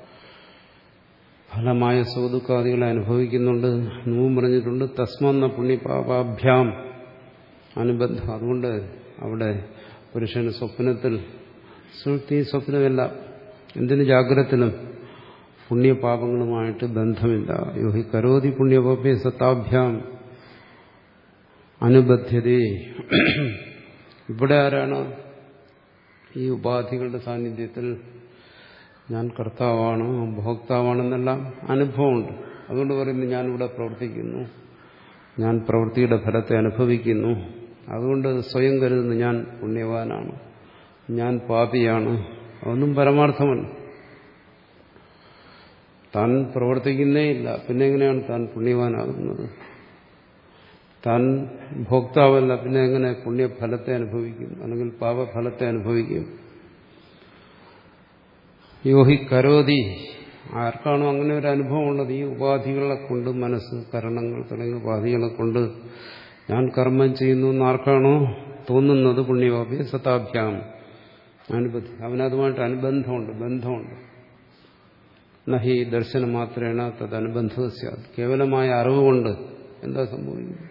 ഫലമായ സുഖദുഃഖാദികളെ അനുഭവിക്കുന്നുണ്ട്. മുമ്പും പറഞ്ഞിട്ടുണ്ട് തസ്മെന്ന പുണ്യപാപാഭ്യാം അനുബന്ധ. അതുകൊണ്ട് അവിടെ പുരുഷന് സ്വപ്നത്തിൽ സുഷുപ്തി സ്വപ്നമല്ല, എന്തിന് ജാഗ്രതത്തിലും പുണ്യപാപങ്ങളുമായിട്ട് ബന്ധമില്ല. യോഹി കരോതി പുണ്യപാപേ സത്താഭ്യാം അനുബദ്ധ്യതേ. ഇവിടെ ആരാണ്? ഈ ഉപാധികളുടെ സാന്നിധ്യത്തിൽ ഞാൻ കർത്താവാണ്, ഭോക്താവാണെന്നെല്ലാം അനുഭവമുണ്ട്. അതുകൊണ്ട് പറയുന്നു ഞാനിവിടെ പ്രവർത്തിക്കുന്നു, ഞാൻ പ്രവൃത്തിയുടെ ഫലത്തെ അനുഭവിക്കുന്നു. അതുകൊണ്ട് സ്വയം കരുതുന്നു ഞാൻ പുണ്യവാനാണ്, ഞാൻ പാപിയാണ്. അതൊന്നും പരമാർത്ഥമല്ല. താൻ പ്രവർത്തിക്കുന്നേ ഇല്ല, പിന്നെ എങ്ങനെയാണ് താൻ പുണ്യവാനാകുന്നത്? താൻ ഭോക്താവല്ല, പിന്നെ എങ്ങനെ പുണ്യഫലത്തെ അനുഭവിക്കും അല്ലെങ്കിൽ പാപഫലത്തെ അനുഭവിക്കും? യോഹി കരോതി. ആർക്കാണോ അങ്ങനെ ഒരു അനുഭവം ഉള്ളത്, ഈ ഉപാധികളെ കൊണ്ട്, മനസ്സ് കരണങ്ങൾ തുടങ്ങിയ ഉപാധികളെ കൊണ്ട് ഞാൻ കർമ്മം ചെയ്യുന്നു എന്ന് ആർക്കാണോ തോന്നുന്നത്, പുണ്യപാപി സതാഭ്യാം അനുബന്ധി, അവനതുമായിട്ട് അനുബന്ധമുണ്ട്, ബന്ധമുണ്ട്. നഹി ദർശനം മാത്രേണ തത് അനുബന്ധ സ്യാത്. കേവലമായ അറിവുകൊണ്ട് എന്താ സംഭവിക്കുന്നത്?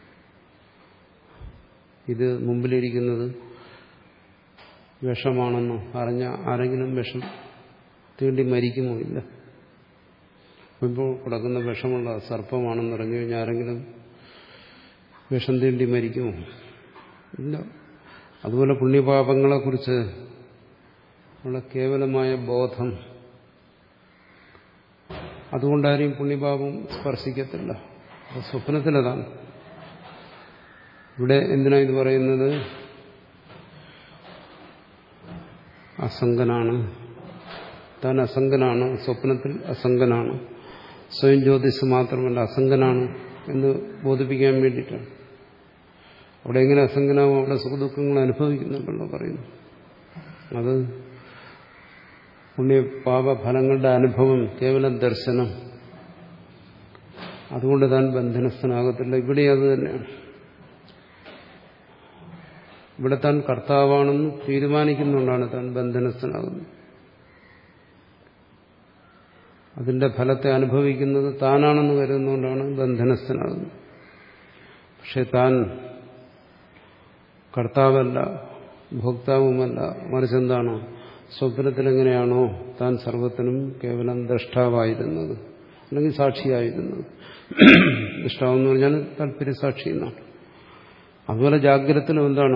ഇത് മുമ്പിലിരിക്കുന്നത് വിഷമാണെന്നോ അറിഞ്ഞ ആരെങ്കിലും വിഷം തീണ്ടി മരിക്കുമോ? ഇല്ല. ഇപ്പോൾ കിടക്കുന്ന വിഷമുള്ള സർപ്പമാണെന്ന് അറിഞ്ഞു കഴിഞ്ഞാൽ ആരെങ്കിലും വിഷം തീണ്ടി മരിക്കുമോ? ഇല്ല. അതുപോലെ പുണ്യപാപങ്ങളെക്കുറിച്ച് ഉള്ള കേവലമായ ബോധം, അതുകൊണ്ടാരും പുണ്യപാപം സ്പർശിക്കത്തില്ല. സ്വപ്നത്തിലതാണ്. ഇവിടെ എന്തിനാ ഇത് പറയുന്നത്? അസംഗനാണ്, താൻ അസംഗനാണ്, സ്വപ്നത്തിൽ അസംഗനാണ്, സ്വയം ജ്യോതിസ് മാത്രമല്ല അസംഗനാണ് എന്ന് ബോധിപ്പിക്കാൻ വേണ്ടിയിട്ടാണ്. അവിടെ എങ്ങനെ അസംഗനാവും? അവിടെ സുഖദുഃഖങ്ങൾ അനുഭവിക്കുന്നുണ്ടല്ലോ പറയുന്നു. അത് പുണ്യപാപഫലങ്ങളുടെ അനുഭവം, കേവലം ദർശനം. അതുകൊണ്ട് താൻ ബന്ധനസ്ഥനാകത്തില്ല. ഇവിടെ അത് തന്നെയാണ്. ഇവിടെ താൻ കർത്താവാണെന്ന് തീരുമാനിക്കുന്നുകൊണ്ടാണ് താൻ ബന്ധനസ്ഥനാകുന്നത്. അതിന്റെ ഫലത്തെ അനുഭവിക്കുന്നത് താനാണെന്ന് കരുതുന്നതുകൊണ്ടാണ് ബന്ധനസ്ഥനാകുന്നത്. പക്ഷെ താൻ കർത്താവല്ല, ഭോക്താവുമല്ല, മറിച്ച് എന്താണ്? സ്വപ്നത്തിലെങ്ങനെയാണോ താൻ സർവത്തിനും കേവലം ദ്രഷ്ടാവായിരുന്നത്, അല്ലെങ്കിൽ സാക്ഷിയായിരുന്നത്. ദ്രഷ്ടാവെന്ന് പറഞ്ഞാൽ താല്പര്യസാക്ഷി എന്നാണ്. അതുപോലെ ജാഗ്രതത്തിലും എന്താണ്?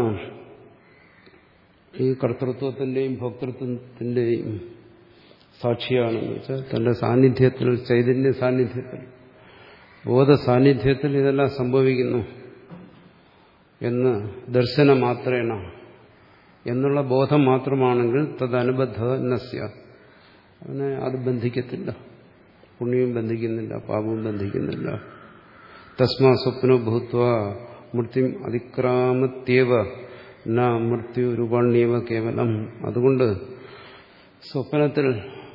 ഈ കർത്തൃത്വത്തിന്റെയും ഭോക്തൃത്വത്തിന്റെയും സാക്ഷിയാണെന്ന് വെച്ചാൽ തന്റെ സാന്നിധ്യത്തിൽ, ചൈതന്യ സാന്നിധ്യത്തിൽ, ബോധ സാന്നിധ്യത്തിൽ ഇതെല്ലാം സംഭവിക്കുന്നു എന്ന് ദർശന മാത്രേണ എന്നുള്ള ബോധം മാത്രമാണെങ്കിൽ തദനുബദ്ധ നസ്യ, അവനെ അത് ബന്ധിക്കത്തില്ല. പുണ്യവും ബന്ധിക്കുന്നില്ല, പാപവും ബന്ധിക്കുന്നില്ല. തസ്മാ സ്വപ്നോ ഭൂത്വ മൃത്യും അതിക്രാമത്യേവ ന മൃത്യു രൂപാണ്യേവ കേവലം. അതുകൊണ്ട് സ്വപ്നത്തിൽ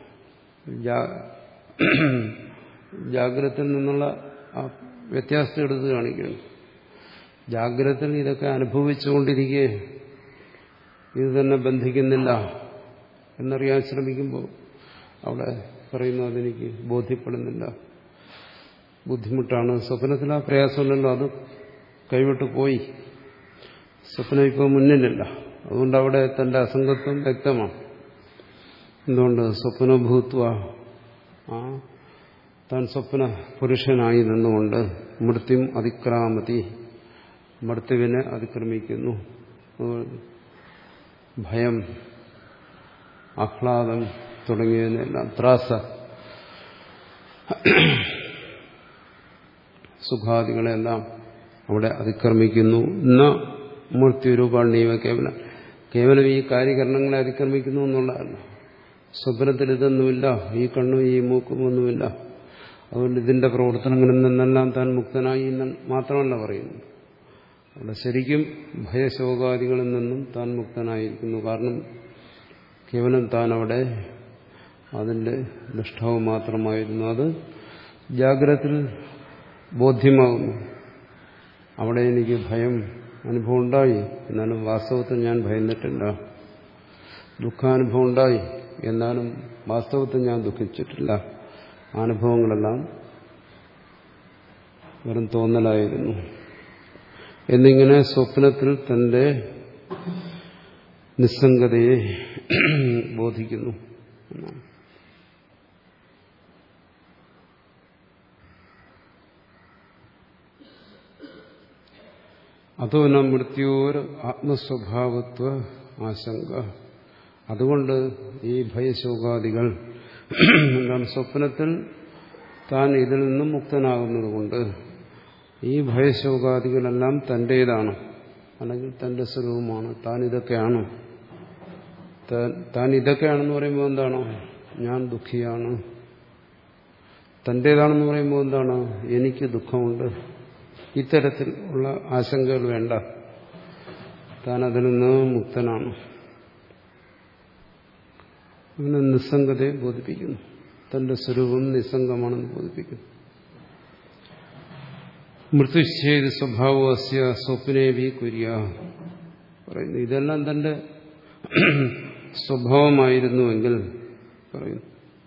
ജാഗ്രതയിൽ നിന്നുള്ള ആ വ്യത്യാസം എടുത്ത് കാണിക്കുന്നു. ജാഗ്രതയിൽ ഇതൊക്കെ അനുഭവിച്ചുകൊണ്ടിരിക്കെ ഇത് തന്നെ ബന്ധിക്കുന്നില്ല എന്നറിയാൻ ശ്രമിക്കുമ്പോൾ അവിടെ പറയുന്നു അതെനിക്ക് ബോധ്യപ്പെടുന്നില്ല, ബുദ്ധിമുട്ടാണ്. സ്വപ്നത്തിൽ ആ പ്രയാസമില്ലല്ലോ, അത് കൈവിട്ട് പോയി. സ്വപ്നം ഇപ്പോൾ മുന്നിലില്ല. അതുകൊണ്ട് അവിടെ തന്റെ അസംഗത്വം വ്യക്തമാണ്. എന്തുകൊണ്ട്? സ്വപ്നഭൂത്വ, ആ താൻ സ്വപ്ന പുരുഷനായി നിന്നുകൊണ്ട് മൃത്യും അതിക്രാമതി, മൃത്യുവിനെ അതിക്രമിക്കുന്നു. ഭയം, ആഹ്ലാദം തുടങ്ങിയതിനെല്ലാം, ത്രാസ, സുഖാദികളെല്ലാം അവിടെ അതിക്രമിക്കുന്നു. ന മൃത്യുരൂപാണ്യവ കേവലം, കേവലം ഈ കാര്യകരണങ്ങളെ അതിക്രമിക്കുന്നു എന്നുള്ളതല്ല. സ്വപ്നത്തിൽ ഇതൊന്നുമില്ല, ഈ കണ്ണും ഈ മൂക്കും ഒന്നുമില്ല, അതുകൊണ്ട് ഇതിന്റെ പ്രവർത്തനങ്ങളിൽ നിന്നെല്ലാം താൻ മുക്തനായി എന്ന് മാത്രമല്ല പറയുന്നു. അവിടെ ശരിക്കും ഭയശോകാദികളിൽ നിന്നും താൻ മുക്തനായിരിക്കുന്നു. കാരണം കേവലം താൻ അവിടെ അതിന്റെ ദൃഷ്ടാവ് മാത്രമായിരുന്നു. അത് ജാഗ്രതത്തിൽ ബോധ്യമാകുന്നു. അവിടെ എനിക്ക് ഭയം അനുഭവം ഉണ്ടായി, എന്നാലും വാസ്തവത്തിൽ ഞാൻ ഭയന്നിട്ടില്ല. ദുഃഖാനുഭവം ഉണ്ടായി, എന്നാലും വാസ്തവത്തിൽ ഞാൻ ദുഃഖിച്ചിട്ടില്ല. അനുഭവങ്ങളെല്ലാം വെറും തോന്നലായിരുന്നു എന്നിങ്ങനെ സ്വപ്നത്തിൽ തന്റെ നിസ്സംഗതയെ ബോധിക്കുന്നു. അതോ ന മൃത്യോർ ആത്മസ്വഭാവത്വ ആശങ്ക. അതുകൊണ്ട് ഈ ഭയശോകാദികൾ എന്താണ്? സ്വപ്നത്തിൽ താൻ ഇതിൽ നിന്നും മുക്തനാകുന്നതുകൊണ്ട് ഈ ഭയശോകാദികളെല്ലാം തന്റേതാണ്, അല്ലെങ്കിൽ തന്റെ സ്വരൂപമാണ്. താൻ ഇതൊക്കെയാണ്. താൻ ഇതൊക്കെയാണെന്ന് പറയുമ്പോൾ എന്താണോ? ഞാൻ ദുഃഖിയാണ്. തന്റേതാണെന്ന് പറയുമ്പോൾ എന്താണ്? എനിക്ക് ദുഃഖമുണ്ട്. ഇത്തരത്തിൽ ഉള്ള ആശങ്കകൾ വേണ്ട. താൻ അതിൽ നിന്ന് മുക്തനാണ്. അങ്ങനെ നിസ്സംഗതയെ ബോധിപ്പിക്കുന്നു. തന്റെ സ്വരൂപം നിസ്സംഗമാണെന്ന് ബോധിപ്പിക്കുന്നു. മൃത്യുശ്ചേത് സ്വഭാവസ്യ സ്വപ്നേവി കുര്യ പറയുന്നു. ഇതെല്ലാം തന്റെ സ്വഭാവമായിരുന്നുവെങ്കിൽ പറയുന്നു.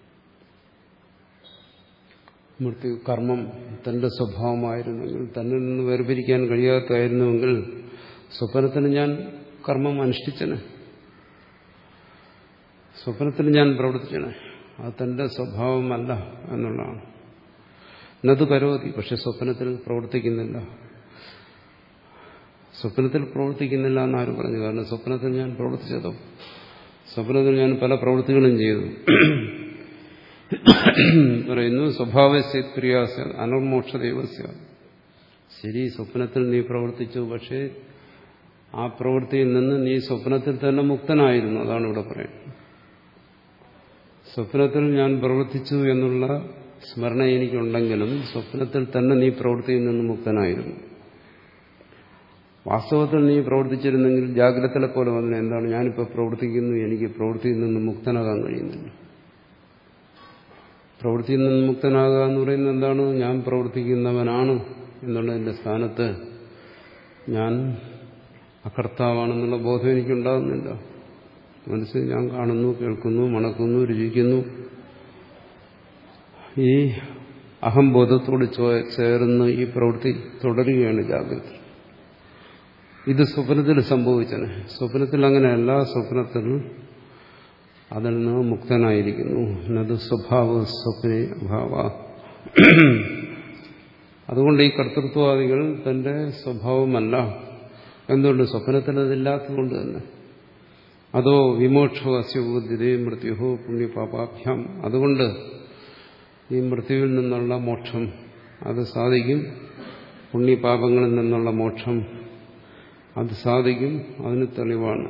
മൃത്യു കർമ്മം തന്റെ സ്വഭാവമായിരുന്നെങ്കിൽ, തന്നിൽ നിന്ന് വേർപിരിക്കാൻ കഴിയാത്തായിരുന്നുവെങ്കിൽ സ്വപ്നത്തിന് ഞാൻ കർമ്മം അനുഷ്ഠിച്ചനെ, സ്വപ്നത്തിൽ ഞാൻ പ്രവർത്തിച്ചനെ. അത് തന്റെ സ്വഭാവമല്ല എന്നുള്ളതാണ്. എന്നത് കരോതി, പക്ഷെ സ്വപ്നത്തിൽ പ്രവർത്തിക്കുന്നില്ല. സ്വപ്നത്തിൽ പ്രവർത്തിക്കുന്നില്ല എന്നാര് പറഞ്ഞു? കാരണം സ്വപ്നത്തിൽ ഞാൻ പ്രവർത്തിച്ചതോ, സ്വപ്നത്തിൽ ഞാൻ പല പ്രവൃത്തികളും ചെയ്തു. പറയുന്നു സ്വഭാവസ്യ ക്രിയാസ്യ അനർമോക്ഷദേവസ്യ. ശരി, സ്വപ്നത്തിൽ നീ പ്രവർത്തിച്ചു, പക്ഷേ ആ പ്രവൃത്തിയിൽ നിന്ന് നീ സ്വപ്നത്തിൽ തന്നെ മുക്തനായിരുന്നു. അതാണ് ഇവിടെ പറയുന്നത്. സ്വപ്നത്തിൽ ഞാൻ പ്രവർത്തിച്ചു എന്നുള്ള സ്മരണ എനിക്കുണ്ടെങ്കിലും സ്വപ്നത്തിൽ തന്നെ നീ പ്രവൃത്തിയിൽ നിന്ന് മുക്തനായിരുന്നു. വാസ്തവത്തിൽ നീ പ്രവർത്തിച്ചിരുന്നെങ്കിൽ ജാഗ്രതയിലെ പോലെ വന്നു. എന്താണ്? ഞാനിപ്പോൾ പ്രവർത്തിക്കുന്നു, എനിക്ക് പ്രവൃത്തിയിൽ നിന്ന് മുക്തനാകാൻ കഴിയുന്നില്ല. പ്രവൃത്തിയിൽ നിന്ന് മുക്തനാകുക എന്ന് പറയുന്നത് എന്താണ്? ഞാൻ പ്രവർത്തിക്കുന്നവനാണ് എന്നുള്ളതിന്റെ സ്ഥാനത്ത് ഞാൻ അകർത്താവാണെന്നുള്ള ബോധം എനിക്കുണ്ടാകുന്നില്ല. മനസ്സിൽ ഞാൻ കാണുന്നു, കേൾക്കുന്നു, മണക്കുന്നു, രുചിക്കുന്നു, ഈ അഹംബോധത്തോട് ചേർന്ന് ഈ പ്രവൃത്തി തുടരുകയാണ് ജാഗ്രത. ഇത് സ്വപ്നത്തിൽ സംഭവിച്ചത്. സ്വപ്നത്തിൽ അങ്ങനെയല്ല. സ്വപ്നത്തിൽ അതിൽ നിന്ന് മുക്തനായിരിക്കുന്നു. അത് സ്വഭാവ സ്വപ്നെ അഭാവ. അതുകൊണ്ട് ഈ കർത്തൃത്വാദികൾ തന്റെ സ്വഭാവമല്ല. എന്തുകൊണ്ട്? സ്വപ്നത്തിൽ അതില്ലാത്തതുകൊണ്ട് തന്നെ. അതോ വിമോക്ഷോ അസ്യബുദ്ധിതേ മൃത്യുഹോ പുണ്യപാപാഭ്യാം. അതുകൊണ്ട് ഈ മൃത്യുവിൽ നിന്നുള്ള മോക്ഷം അത് സാധിക്കും. പുണ്യപാപങ്ങളിൽ നിന്നുള്ള മോക്ഷം അത് സാധിക്കും. അതിന് തെളിവാണ്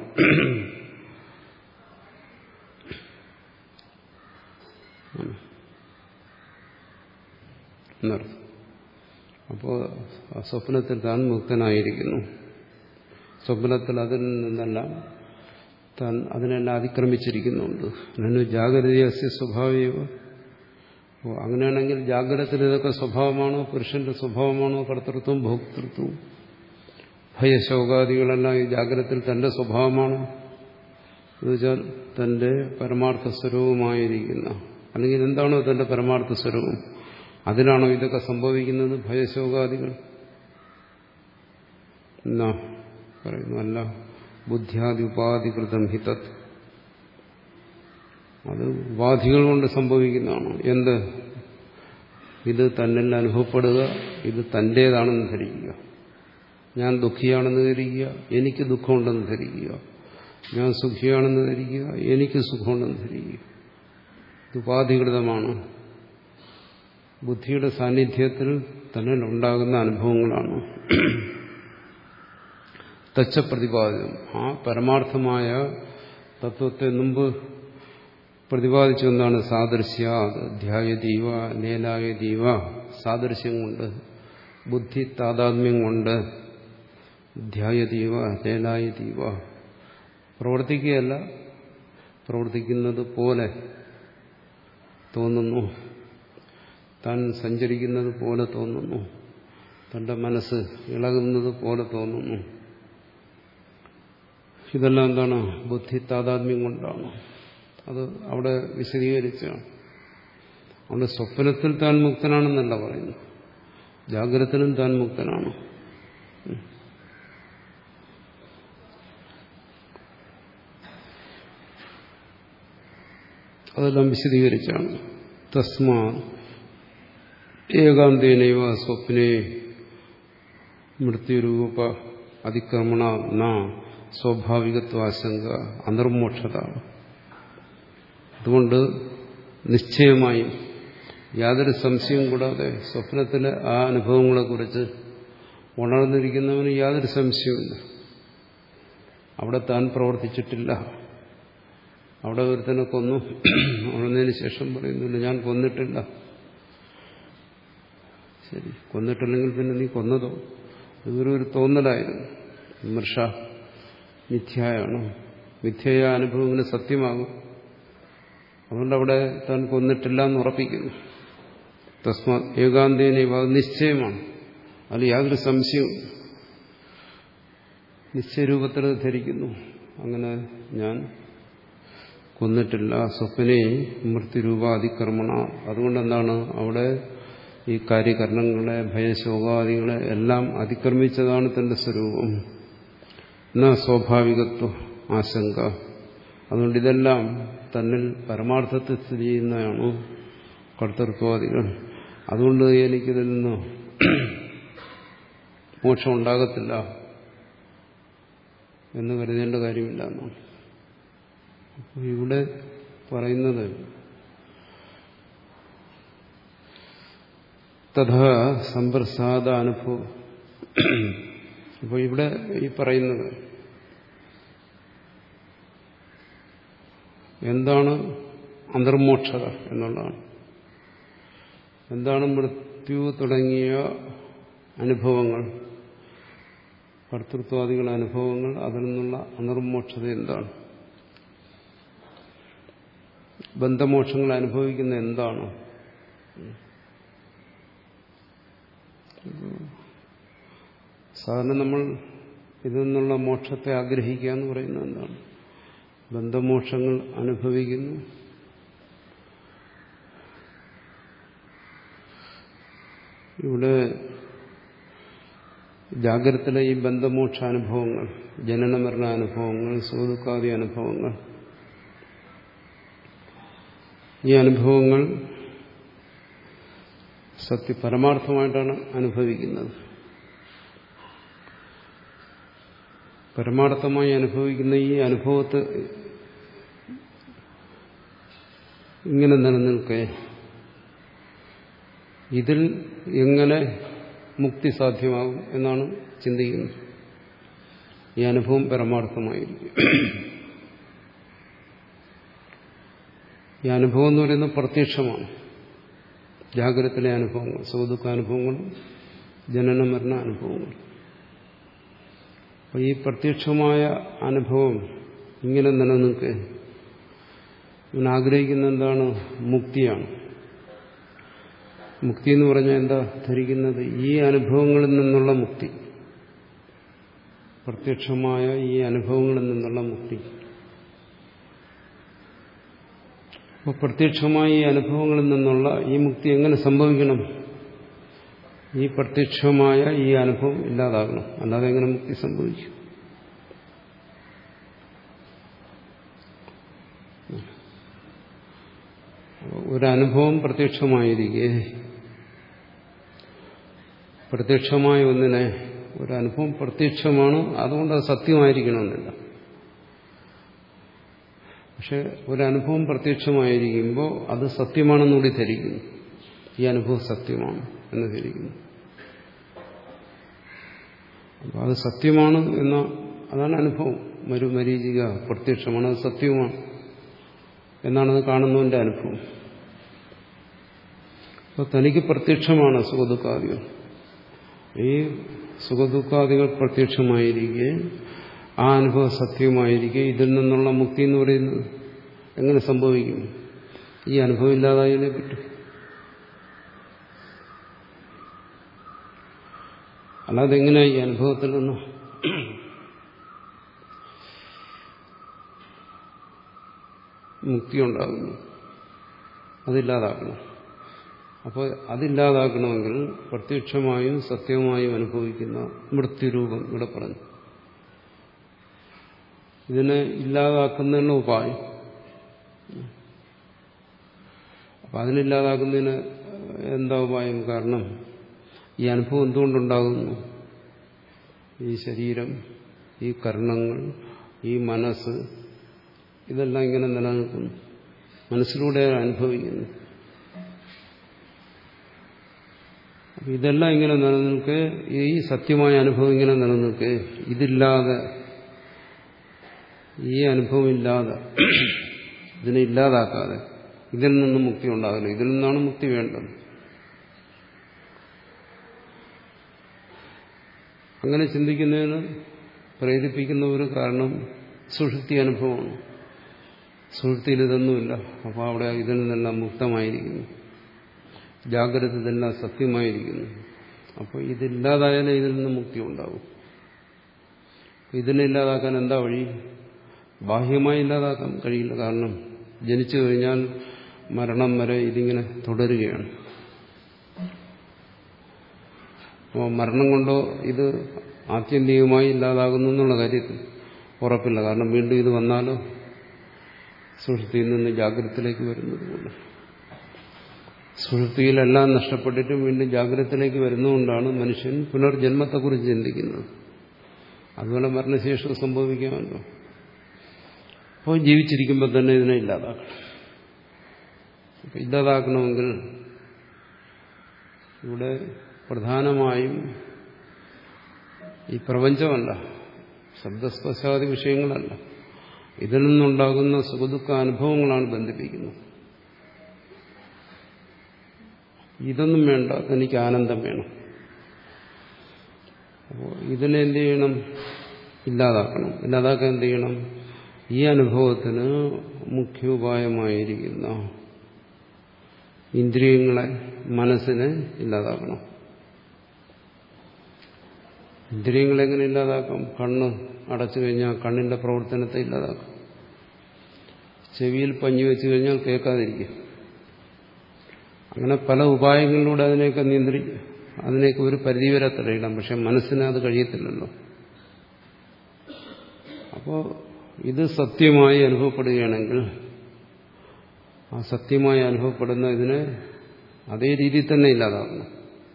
എന്നർത്ഥം. അപ്പോൾ സ്വപ്നത്തിൽ താൻ മുക്തനായിരിക്കുന്നു. സ്വപ്നത്തിൽ അതിൽ നിന്നെല്ലാം താൻ അതിനെല്ലാം അതിക്രമിച്ചിരിക്കുന്നുണ്ട്. അതിന് ജാഗ്രതയസ്യ സ്വഭാവയോ. അപ്പോൾ അങ്ങനെയാണെങ്കിൽ ജാഗ്രതത്തിൽ ഇതൊക്കെ സ്വഭാവമാണോ? പുരുഷന്റെ സ്വഭാവമാണോ കർത്തൃത്വം ഭോക്തൃത്വം? ഭയശോകാദികളെല്ലാം ഈ ജാഗ്രതത്തിൽ തന്റെ സ്വഭാവമാണോ എന്നുവെച്ചാൽ തന്റെ പരമാർത്ഥ സ്വരൂപമായിരിക്കുന്ന, അല്ലെങ്കിൽ എന്താണോ തന്റെ പരമാർത്ഥ സ്വരൂപം, അതിലാണോ ഇതൊക്കെ സംഭവിക്കുന്നത്? ഭയശോകാദികൾ എന്നാ പറയുന്നു. അല്ല, ബുദ്ധ്യാദി ഉപാധികൃതം ഹിതത്. അത് ഉപാധികൾ കൊണ്ട് സംഭവിക്കുന്നതാണ്. എന്ത്? ഇത് തന്നിൽ അനുഭവപ്പെടുക, ഇത് തന്റേതാണെന്ന് ധരിക്കുക. ഞാൻ ദുഃഖിയാണെന്ന് ധരിക്കുക, എനിക്ക് ദുഃഖമുണ്ടെന്ന് ധരിക്കുക. ഞാൻ സുഖിയാണെന്ന് ധരിക്കുക, എനിക്ക് സുഖമുണ്ടെന്ന് ധരിക്കുക. ഇത് ഉപാധികൃതമാണ്. ബുദ്ധിയുടെ സാന്നിധ്യത്തിൽ തന്നിൽ ഉണ്ടാകുന്ന അനുഭവങ്ങളാണ്. തച്ച പ്രതിപാദ്യം. ആ പരമാർത്ഥമായ തത്വത്തെ മുമ്പ് പ്രതിപാദിച്ചു. എന്താണ്? സാദൃശ്യ ധ്യായതീവ ലേലായതീവ. സാദൃശ്യം കൊണ്ട്, ബുദ്ധി താതാത്മ്യം കൊണ്ട്, ധ്യായതീവ ലേലായതീവ. പ്രവർത്തിക്കുകയല്ല, പ്രവർത്തിക്കുന്നത് പോലെ തോന്നുന്നു, താൻ സഞ്ചരിക്കുന്നത് പോലെ തോന്നുന്നു, തന്റെ മനസ്സ് ഇളകുന്നത് പോലെ തോന്നുന്നു. ഇതെല്ലാം എന്താണ്? ബുദ്ധി താതാത്മ്യം കൊണ്ടാണ്. അത് അവിടെ വിശദീകരിച്ചാണ്. അവിടെ സ്വപ്നത്തിൽ താൻ മുക്തനാണെന്നല്ല പറയുന്നു, ജാഗ്രതത്തിലും താൻ മുക്തനാണ്. അതെല്ലാം വിശദീകരിച്ചാണ്. തസ്മാ ഏകാന്തേനൈവ സ്വപ്നേ മൃത്യുരൂപ അതിക്രമണ ന സ്വാഭാവികത്വാശങ്ക അനിർമോക്ഷത. അതുകൊണ്ട് നിശ്ചയമായും യാതൊരു സംശയവും കൂടാതെ സ്വപ്നത്തിലെ ആ അനുഭവങ്ങളെക്കുറിച്ച് ഉണർന്നിരിക്കുന്നവന് യാതൊരു സംശയവുമില്ല. അവിടെ താൻ പ്രവർത്തിച്ചിട്ടില്ല. അവിടെ ഒരുത്തനെ കൊന്നു, ഉണർന്നതിന് ശേഷം പറയുന്നില്ല ഞാൻ കൊന്നിട്ടില്ല. ശരി, കൊന്നിട്ടില്ലെങ്കിൽ പിന്നെ നീ കൊന്നതോ? ഇതൊരു ഒരു തോന്നലായിരുന്നു. മൃഷ മിഥ്യയാണ്. മിഥ്യയ അനുഭവത്തിന് സത്യമാകും. അതുകൊണ്ട് അവിടെ താൻ കൊന്നിട്ടില്ല എന്ന് ഉറപ്പിക്കുന്നു. തസ്മാ ഏകാന്തേനൈവ, നിശ്ചയമാണ്, അതിൽ യാതൊരു സംശയവും. നിശ്ചയരൂപത്തിൽ ധരിക്കുന്നു, അങ്ങനെ ഞാൻ കൊന്നിട്ടില്ല. സ്വപ്നെ മൃത്യുരൂപാതിക്രമണ. അതുകൊണ്ടെന്താണ്? അവിടെ ഈ കാര്യകരണങ്ങളെ, ഭയശോകാദികളെ എല്ലാം അതിക്രമിച്ചതാണ് തന്റെ സ്വരൂപം. എന്നാ സ്വാഭാവികത്വ ആശങ്ക. അതുകൊണ്ട് ഇതെല്ലാം തന്നിൽ പരമാർത്ഥത്തിൽ സ്ഥിതി ചെയ്യുന്നതാണ് കർത്തൃത്വാദികൾ. അതുകൊണ്ട് എനിക്കിതിൽ നിന്ന് മോക്ഷം ഉണ്ടാകത്തില്ല എന്ന് കരുതേണ്ട കാര്യമില്ല എന്നാണ്. അപ്പോൾ ഇവിടെ പറയുന്നത് തഥാ സമ്പ്രസാദ അനുഭവം. അപ്പോൾ ഇവിടെ ഈ പറയുന്നത് എന്താണ് അന്തർമോക്ഷത എന്നുള്ളതാണ്. എന്താണ് മൃത്യു തുടങ്ങിയ അനുഭവങ്ങൾ, കർത്തൃത്വാദികളുടെ അനുഭവങ്ങൾ, അതിൽ നിന്നുള്ള അനിർമോക്ഷത എന്താണ്? ബന്ധമോക്ഷങ്ങൾ അനുഭവിക്കുന്ന എന്താണ്? സാധാരണ നമ്മൾ ഇതിൽ നിന്നുള്ള മോക്ഷത്തെ ആഗ്രഹിക്കുക എന്ന് പറയുന്നത് എന്താണ്? ബന്ധമോക്ഷങ്ങൾ അനുഭവിക്കുന്നു, ഇവിടെ ജാഗ്രതത്തിലെ ഈ ബന്ധമോക്ഷ അനുഭവങ്ങൾ, ജനനമരണ അനുഭവങ്ങൾ, സുഖദുഃഖാദി അനുഭവങ്ങൾ, ഈ അനുഭവങ്ങൾ സത്യ പരമാർത്ഥമായിട്ടാണ് അനുഭവിക്കുന്നത്. പരമാർത്ഥമായി അനുഭവിക്കുന്ന ഈ അനുഭവത്തെ ഇങ്ങനെ നിലനിൽക്കെ ഇതിൽ എങ്ങനെ മുക്തി സാധ്യമാകും എന്നാണ് ചിന്തിക്കുന്നത്. ഈ അനുഭവം പരമാർത്ഥമായിരിക്കും. ഈ അനുഭവം എന്ന് പറയുന്നത് പ്രത്യക്ഷമാണ്. ജാഗ്രതത്തിലെ അനുഭവങ്ങൾ, സുഖദുഃഖാനുഭവങ്ങളും ജനന മരണ അനുഭവങ്ങളും. അപ്പോൾ ഈ പ്രത്യക്ഷമായ അനുഭവം ഇങ്ങനെ നിലനിൽക്കെ ഇവൻ ആഗ്രഹിക്കുന്ന എന്താണ്? മുക്തിയാണ്. മുക്തി എന്ന് പറഞ്ഞാൽ എന്താ ധരിക്കുന്നത്? ഈ അനുഭവങ്ങളിൽ നിന്നുള്ള മുക്തി, പ്രത്യക്ഷമായ ഈ അനുഭവങ്ങളിൽ നിന്നുള്ള മുക്തി. അപ്പോൾ പ്രത്യക്ഷമായ ഈ അനുഭവങ്ങളിൽ നിന്നുള്ള ഈ മുക്തി എങ്ങനെ സംഭവിക്കണം? ഈ പ്രത്യക്ഷമായ ഈ അനുഭവം ഇല്ലാതാകണം. അല്ലാതെ എങ്ങനെ മുക്തി സംഭവിക്കും? ഒരനുഭവം പ്രത്യക്ഷമായിരിക്കെ, പ്രത്യക്ഷമായ ഒന്നിനെ, ഒരനുഭവം പ്രത്യക്ഷമാണ്, അതുകൊണ്ട് അത് സത്യമായിരിക്കണമെന്നില്ല. പക്ഷെ ഒരനുഭവം പ്രത്യക്ഷമായിരിക്കുമ്പോൾ അത് സത്യമാണെന്നുകൂടി ധരിക്കുന്നു. ഈ അനുഭവം സത്യമാണ് എന്ന് ധരിക്കുന്നു. അപ്പോൾ അത് സത്യമാണ് എന്ന, അതാണ് അനുഭവം. മരുമരീചിക പ്രത്യക്ഷമാണ്, അത് സത്യമാണ് എന്നാണത് കാണുന്നതിൻ്റെ അനുഭവം. അപ്പോൾ തനിക്ക് പ്രത്യക്ഷമാണ് സുഖദുഃഖാദികൾ. ഈ സുഖദുഃഖാദികൾ പ്രത്യക്ഷമായിരിക്കെ, ആ അനുഭവം സത്യമായിരിക്കെ, ഇതിൽ നിന്നുള്ള മുക്തി എന്ന് പറയുന്നത് എങ്ങനെ സംഭവിക്കും? ഈ അനുഭവം ഇല്ലാതായാലേ പറ്റും. അല്ലാതെ എങ്ങനെ ഈ അനുഭവത്തിൽ നിന്ന് മുക്തി ഉണ്ടാകുന്നു? അതില്ലാതാക്കണം. അപ്പോൾ അതില്ലാതാക്കണമെങ്കിൽ പ്രത്യക്ഷമായും സത്യമായും അനുഭവിക്കുന്ന മൃത്യുരൂപം ഇവിടെ പറഞ്ഞു. ഇതിനെ ഇല്ലാതാക്കുന്നതിനുള്ള ഉപായം. അപ്പം അതിനില്ലാതാക്കുന്നതിന് എന്താ ഉപായം? കാരണം ഈ അനുഭവം എന്തുകൊണ്ടുണ്ടാകുന്നു? ഈ ശരീരം, ഈ കർണങ്ങൾ, ഈ മനസ്സ്, ഇതെല്ലാം ഇങ്ങനെ നിലനിൽക്കുന്നു. മനസ്സിലൂടെ അനുഭവിക്കുന്നു. ഇതെല്ലാം ഇങ്ങനെ നിലനിൽക്കെ, ഈ സത്യമായ അനുഭവം ഇങ്ങനെ നിലനിൽക്കെ, ഇതില്ലാതെ, ഈ അനുഭവം ഇല്ലാതെ, ഇതിനെ ഇല്ലാതാക്കാതെ ഇതിൽ നിന്നും മുക്തി ഉണ്ടാകില്ല. ഇതിൽ നിന്നാണ് മുക്തി വേണ്ടത്. അങ്ങനെ ചിന്തിക്കുന്നതിന് പ്രേരിപ്പിക്കുന്ന ഒരു കാരണം സുഷുപ്തി അനുഭവമാണ്. സുഷുപ്തിയിൽ ഇതൊന്നുമില്ല. അപ്പോൾ അവിടെ ഇതിൽ നിന്നെല്ലാം മുക്തമായിരിക്കുന്നു. ജാഗ്രത ഇതെല്ലാം സത്യമായിരിക്കുന്നു. അപ്പോൾ ഇതില്ലാതായാലേ ഇതിൽ നിന്ന് മുക്തി ഉണ്ടാകും. ഇതിനെ ഇല്ലാതാക്കാൻ എന്താ വഴി? ബാഹ്യമായി ഇല്ലാതാക്കാൻ കഴിയില്ല. കാരണം ജനിച്ചു കഴിഞ്ഞാൽ മരണം വരെ ഇതിങ്ങനെ തുടരുകയാണ്. അപ്പോൾ മരണം കൊണ്ടോ ഇത് ആത്യന്തികമായി ഇല്ലാതാകുന്നു എന്നുള്ള കാര്യത്തിൽ ഉറപ്പില്ല. കാരണം വീണ്ടും ഇത് വന്നാലോ സുഷുപ്തിയിൽ നിന്ന് ജാഗ്രതത്തിലേക്ക് വരുന്നത് കൊണ്ട്, സുഷുപ്തിയിലെല്ലാം നഷ്ടപ്പെട്ടിട്ടും വീണ്ടും ജാഗ്രതത്തിലേക്ക് വരുന്നതുകൊണ്ടാണ് മനുഷ്യൻ പുനർജന്മത്തെക്കുറിച്ച് ചിന്തിക്കുന്നത്. അതുപോലെ മരണശേഷം സംഭവിക്കാമല്ലോ. അപ്പോൾ ജീവിച്ചിരിക്കുമ്പോൾ തന്നെ ഇതിനെ ഇല്ലാതാക്കണം. അപ്പം ഇല്ലാതാക്കണമെങ്കിൽ ഇവിടെ പ്രധാനമായും ഈ പ്രപഞ്ചമല്ല, ശബ്ദസ്പർശാദി വിഷയങ്ങളല്ല, ഇതിൽ നിന്നുണ്ടാകുന്ന സുഖദുഃഖ അനുഭവങ്ങളാണ് ബന്ധിപ്പിക്കുന്നത്. ഇതൊന്നും വേണ്ട, എനിക്ക് ആനന്ദം വേണം. അപ്പോൾ ഇതിനെ എന്ത് ചെയ്യണം? ഇല്ലാതാക്കണം. ഇല്ലാതാക്കാൻ എന്ത് ചെയ്യണം? ഈ അനുഭവത്തിന് മുഖ്യോപായമായിരിക്കുന്ന ഇന്ദ്രിയങ്ങളെ, മനസ്സിനെ ഇല്ലാതാക്കണം. ഇന്ദ്രിയങ്ങളെങ്ങനെ ഇല്ലാതാക്കാം? കണ്ണ് അടച്ചു കഴിഞ്ഞാൽ കണ്ണിന്റെ പ്രവർത്തനത്തെ ഇല്ലാതാക്കാം. ചെവിയിൽ പഞ്ഞി വെച്ചു കഴിഞ്ഞാൽ കേൾക്കാതിരിക്കും. അങ്ങനെ പല ഉപായങ്ങളിലൂടെ അതിനെയൊക്കെ നിയന്ത്രി അതിനേക്ക് ഒരു പരിധിവരെ തടയിടാം. പക്ഷെ മനസ്സിന് അത് കഴിയത്തില്ലല്ലോ. അപ്പോൾ ഇത് സത്യമായി അനുഭവപ്പെടുകയാണെങ്കിൽ ആ സത്യമായി അനുഭവപ്പെടുന്ന ഇതിനെ അതേ രീതിയിൽ തന്നെ ഇല്ലാതാക്കണം.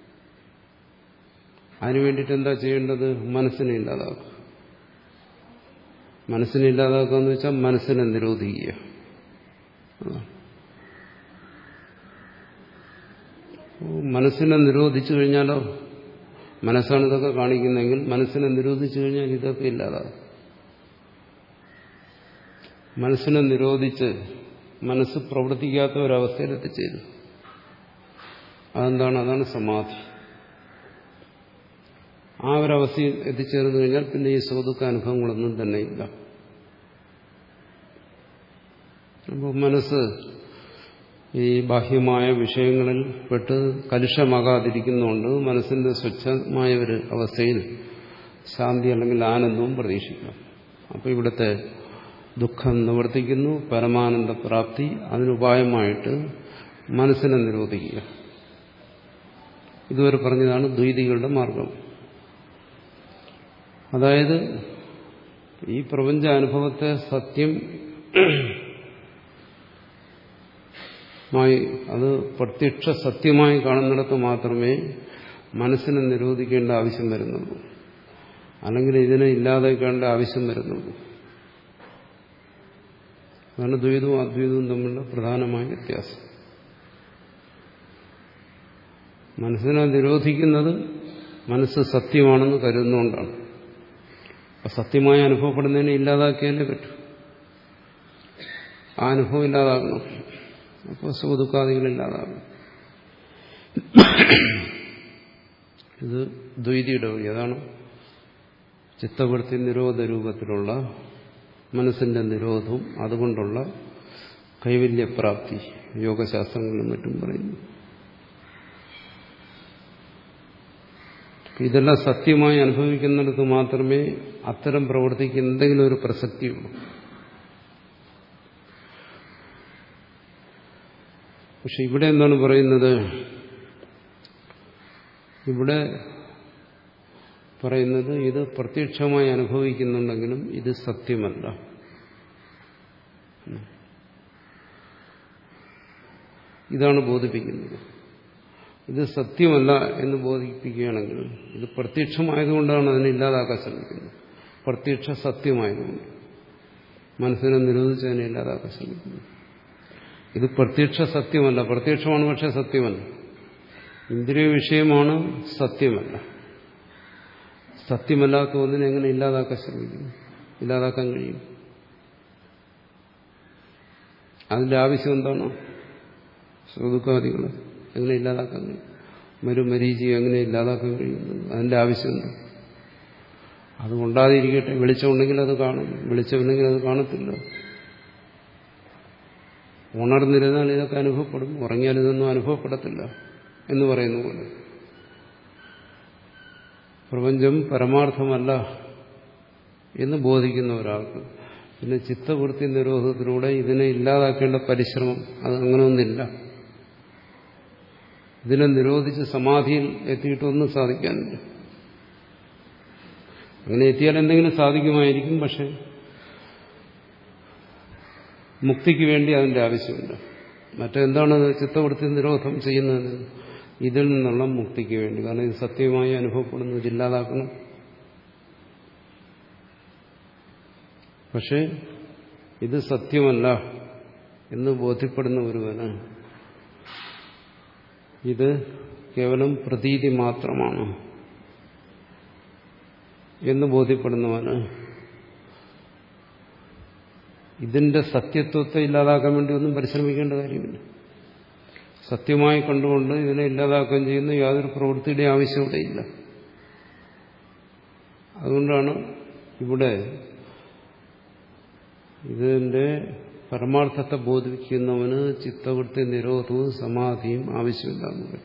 അതിനു വേണ്ടിയിട്ട് എന്താ ചെയ്യേണ്ടത്? മനസ്സിനെ ഇല്ലാതാക്കുക. മനസ്സിനെ ഇല്ലാതാക്കുക എന്ന് വെച്ചാൽ മനസ്സിനെ നിരോധിക്കുക. മനസ്സിനെ നിരോധിച്ചു കഴിഞ്ഞാലോ, മനസ്സാണ് ഇതൊക്കെ കാണിക്കുന്നതെങ്കിൽ മനസ്സിനെ നിരോധിച്ചു കഴിഞ്ഞാൽ ഇതൊക്കെ ഇല്ലാതാകും. മനസ്സിനെ നിരോധിച്ച് മനസ്സ് പ്രവർത്തിക്കാത്ത ഒരവസ്ഥയിൽ എത്തിച്ചേരും. അതെന്താണ്? അതാണ് സമാധി. ആ ഒരവസ്ഥയിൽ എത്തിച്ചേർന്നു കഴിഞ്ഞാൽ പിന്നെ ഈ സുഖദുഃഖ അനുഭവങ്ങളൊന്നും തന്നെ ഇല്ല. അപ്പോൾ മനസ്സ് ഈ ബാഹ്യമായ വിഷയങ്ങളിൽ പെട്ട് കലുഷമാകാതിരിക്കുന്നുകൊണ്ട് മനസ്സിന്റെ സ്വച്ഛമായ ഒരു അവസ്ഥയിൽ ശാന്തി അല്ലെങ്കിൽ ആനന്ദവും പ്രതീക്ഷിക്കാം. അപ്പോൾ ഇവിടുത്തെ ദുഃഖം നിവർത്തിക്കുന്നു, പരമാനന്ദ പ്രാപ്തി. അതിനുപായമായിട്ട് മനസ്സിനെ നിരോധിക്കുക. ഇതുവരെ പറഞ്ഞതാണ് ദ്വൈതികളുടെ മാർഗം. അതായത് ഈ പ്രപഞ്ച അനുഭവത്തെ സത്യം മായി അത് പ്രത്യക്ഷ സത്യമായി കാണുന്നിടത്ത് മാത്രമേ മനസ്സിനെ നിരോധിക്കേണ്ട ആവശ്യം വരുന്നുള്ളൂ. അല്ലെങ്കിൽ ഇതിനെ ഇല്ലാതാക്കേണ്ട ആവശ്യം വരുന്നുള്ളൂ. അതാണ് ദ്വൈതവും അദ്വൈതവും തമ്മിലുള്ള പ്രധാനമായ വ്യത്യാസം. മനസ്സിനെ നിരോധിക്കുന്നത് മനസ്സ് സത്യമാണെന്ന് കരുതുന്നുകൊണ്ടാണ്. അപ്പം സത്യമായി അനുഭവപ്പെടുന്നതിനെ ഇല്ലാതാക്കിയാലേ പറ്റൂ. ആ അനുഭവം ഇല്ലാതാകണം. അപ്പോൾ സുഖദുഃഖാദികളില്ലാതാകണം. ഇത് ദ്വൈതിയുടെ വഴി. അതാണ് ചിത്തവൃത്തി നിരോധ രൂപത്തിലുള്ള മനസ്സിന്റെ നിരോധവും അതുകൊണ്ടുള്ള കൈവല്യപ്രാപ്തി യോഗശാസ്ത്രങ്ങളിലും മറ്റും പറയുന്നു. ഇതെല്ലാം സത്യമായി അനുഭവിക്കുന്നിടത്ത് മാത്രമേ അത്തരം പ്രവൃത്തിക്ക് എന്തെങ്കിലും ഒരു പ്രസക്തിയുള്ളൂ. പക്ഷെ ഇവിടെ എന്താണ് പറയുന്നത്? ഇവിടെ പറയുന്നത് ഇത് പ്രത്യക്ഷമായി അനുഭവിക്കുന്നുണ്ടെങ്കിലും ഇത് സത്യമല്ല. ഇതാണ് ബോധിപ്പിക്കുന്നത്. ഇത് സത്യമല്ല എന്ന് ബോധിപ്പിക്കുകയാണെങ്കിൽ ഇത് പ്രത്യക്ഷമായതുകൊണ്ടാണ് അതിനെ ഇല്ലാതാക്കാൻ ശ്രമിക്കുന്നത്. പ്രത്യക്ഷ സത്യമായതുകൊണ്ട് മനസ്സിനെ നിരോധിച്ച് അതിനെ ഇല്ലാതാക്കാൻ ശ്രമിക്കുന്നു. ഇത് പ്രത്യക്ഷ സത്യമല്ല. പ്രത്യക്ഷമാണ്, പക്ഷെ സത്യമല്ല. ഇന്ദ്രിയ വിഷയമാണ്, സത്യമല്ല. സത്യമല്ലാത്ത ഒന്നിനെ എങ്ങനെ ഇല്ലാതാക്കാൻ ശ്രമിക്കുന്നു? ഇല്ലാതാക്കാൻ കഴിയും? അതിന്റെ ആവശ്യം എന്താണ്? സുഖദുഃഖാദികൾ എങ്ങനെ ഇല്ലാതാക്കാൻ കഴിയും? മരുമരീചി എങ്ങനെ ഇല്ലാതാക്കാൻ കഴിയുന്നത്? അതിന്റെ ആവശ്യം എന്താ? അത് കൊണ്ടാതിരിക്കട്ടെ. വെളിച്ചമുണ്ടെങ്കിൽ അത് കാണും, വെളിച്ചമില്ലെങ്കിൽ അത് കാണത്തില്ല. ഉണർന്നിരുന്നാൽ ഇതൊക്കെ അനുഭവപ്പെടും, ഉറങ്ങിയാൽ ഇതൊന്നും അനുഭവപ്പെടത്തില്ല എന്ന് പറയുന്ന പോലെ പ്രപഞ്ചം പരമാർത്ഥമല്ല എന്ന് ബോധിക്കുന്ന ഒരാൾക്ക് പിന്നെ ചിത്തവൃത്തി നിരോധത്തിലൂടെ ഇതിനെ ഇല്ലാതാക്കേണ്ട പരിശ്രമം അത് അങ്ങനെയൊന്നില്ല. ഇതിനെ നിരോധിച്ച് സമാധിയിൽ എത്തിയിട്ടൊന്നും സാധിക്കാനില്ല. അങ്ങനെ എത്തിയാൽ എന്തെങ്കിലും സാധിക്കുമായിരിക്കും, പക്ഷെ മുക്തിക്ക് വേണ്ടി അതിന്റെ ആവശ്യമില്ല. മറ്റെന്താണ് ചിത്തവൃത്തി നിരോധം ചെയ്യുന്നത്? ഇതിൽ നിന്നുള്ള മുക്തിക്ക് വേണ്ടി. കാരണം ഇത് സത്യമായി അനുഭവപ്പെടുന്നു, ഇതില്ലാതാക്കണം. പക്ഷെ ഇത് സത്യമല്ല എന്ന് ബോധ്യപ്പെടുന്ന ഒരുവന് ഇത് കേവലം പ്രതീതി മാത്രമാണ് എന്ന് ബോധ്യപ്പെടുന്നവന് ഇതിന്റെ സത്യത്വത്തെ ഇല്ലാതാക്കാൻ വേണ്ടി ഒന്നും പരിശ്രമിക്കേണ്ട കാര്യമില്ല. സത്യമായി കണ്ടുകൊണ്ട് ഇതിനെ ഇല്ലാതാക്കുകയും ചെയ്യുന്ന യാതൊരു പ്രവൃത്തിയുടെ ആവശ്യമില്ല. അതുകൊണ്ടാണ് ഇവിടെ ഇതിന്റെ പരമാർത്ഥത്തെ ബോധിപ്പിക്കുന്നവന് ചിത്തവൃത്തി നിരോധവും സമാധിയും ആവശ്യമില്ല എന്ന് പറയും.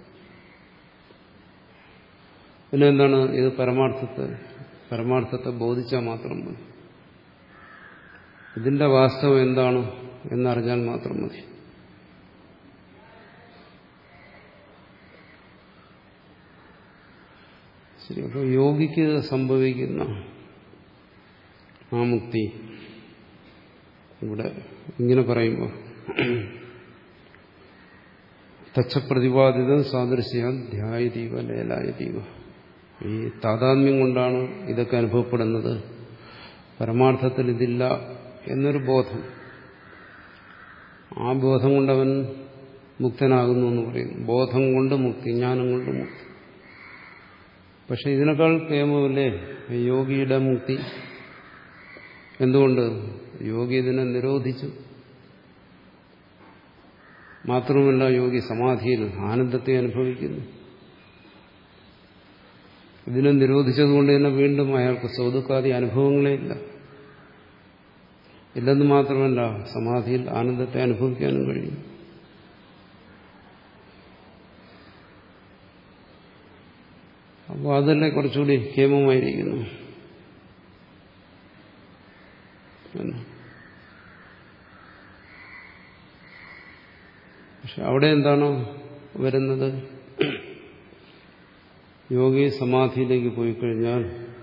പിന്നെ എന്താണ്? ഇത് പരമാർത്ഥത്തെ പരമാർത്ഥത്തെ ബോധിച്ചാൽ മാത്രം മതി. ഇതിന്റെ വാസ്തവം എന്താണ് എന്നറിഞ്ഞാൽ മാത്രം മതി. ശരി, അപ്പോൾ യോഗിക്ക് സംഭവിക്കുന്ന ആ മുക്തി ഇവിടെ ഇങ്ങനെ പറയുമ്പോൾ തച്ഛപ്രതിപാദിതം സാദൃശ്യ ധ്യായതീവ ലേലായതീവ. ഈ താതാത്മ്യം കൊണ്ടാണ് ഇതൊക്കെ അനുഭവപ്പെടുന്നത്, പരമാർത്ഥത്തിൽ ഇതില്ല എന്നൊരു ബോധം. ആ ബോധം കൊണ്ടവൻ മുക്തനാകുന്നു എന്ന് പറയുന്നു. ബോധം കൊണ്ട് മുക്തി, ജ്ഞാനം കൊണ്ട് മുക്തി. പക്ഷെ ഇതിനേക്കാൾ കേമമല്ലേ യോഗിയുടെ മുക്തി? എന്തുകൊണ്ട്? യോഗി ഇതിനെ നിരോധിച്ചു. മാത്രമല്ല യോഗി സമാധിയിൽ ആനന്ദത്തെ അനുഭവിക്കുന്നു. ഇതിനെ നിരോധിച്ചതുകൊണ്ട് തന്നെ വീണ്ടും അയാൾക്ക് സ്വതുക്കാതി അനുഭവങ്ങളേ ഇല്ല. ഇല്ലെന്ന് മാത്രമല്ല സമാധിയിൽ ആനന്ദത്തെ അനുഭവിക്കാനും കഴിയും. അപ്പോൾ അതല്ലേ കുറച്ചുകൂടി കേമമായിരിക്കുന്നു. പക്ഷെ അവിടെ എന്താണ് വരുന്നത്? യോഗി സമാധിയിലേക്ക് പോയി കഴിഞ്ഞാൽ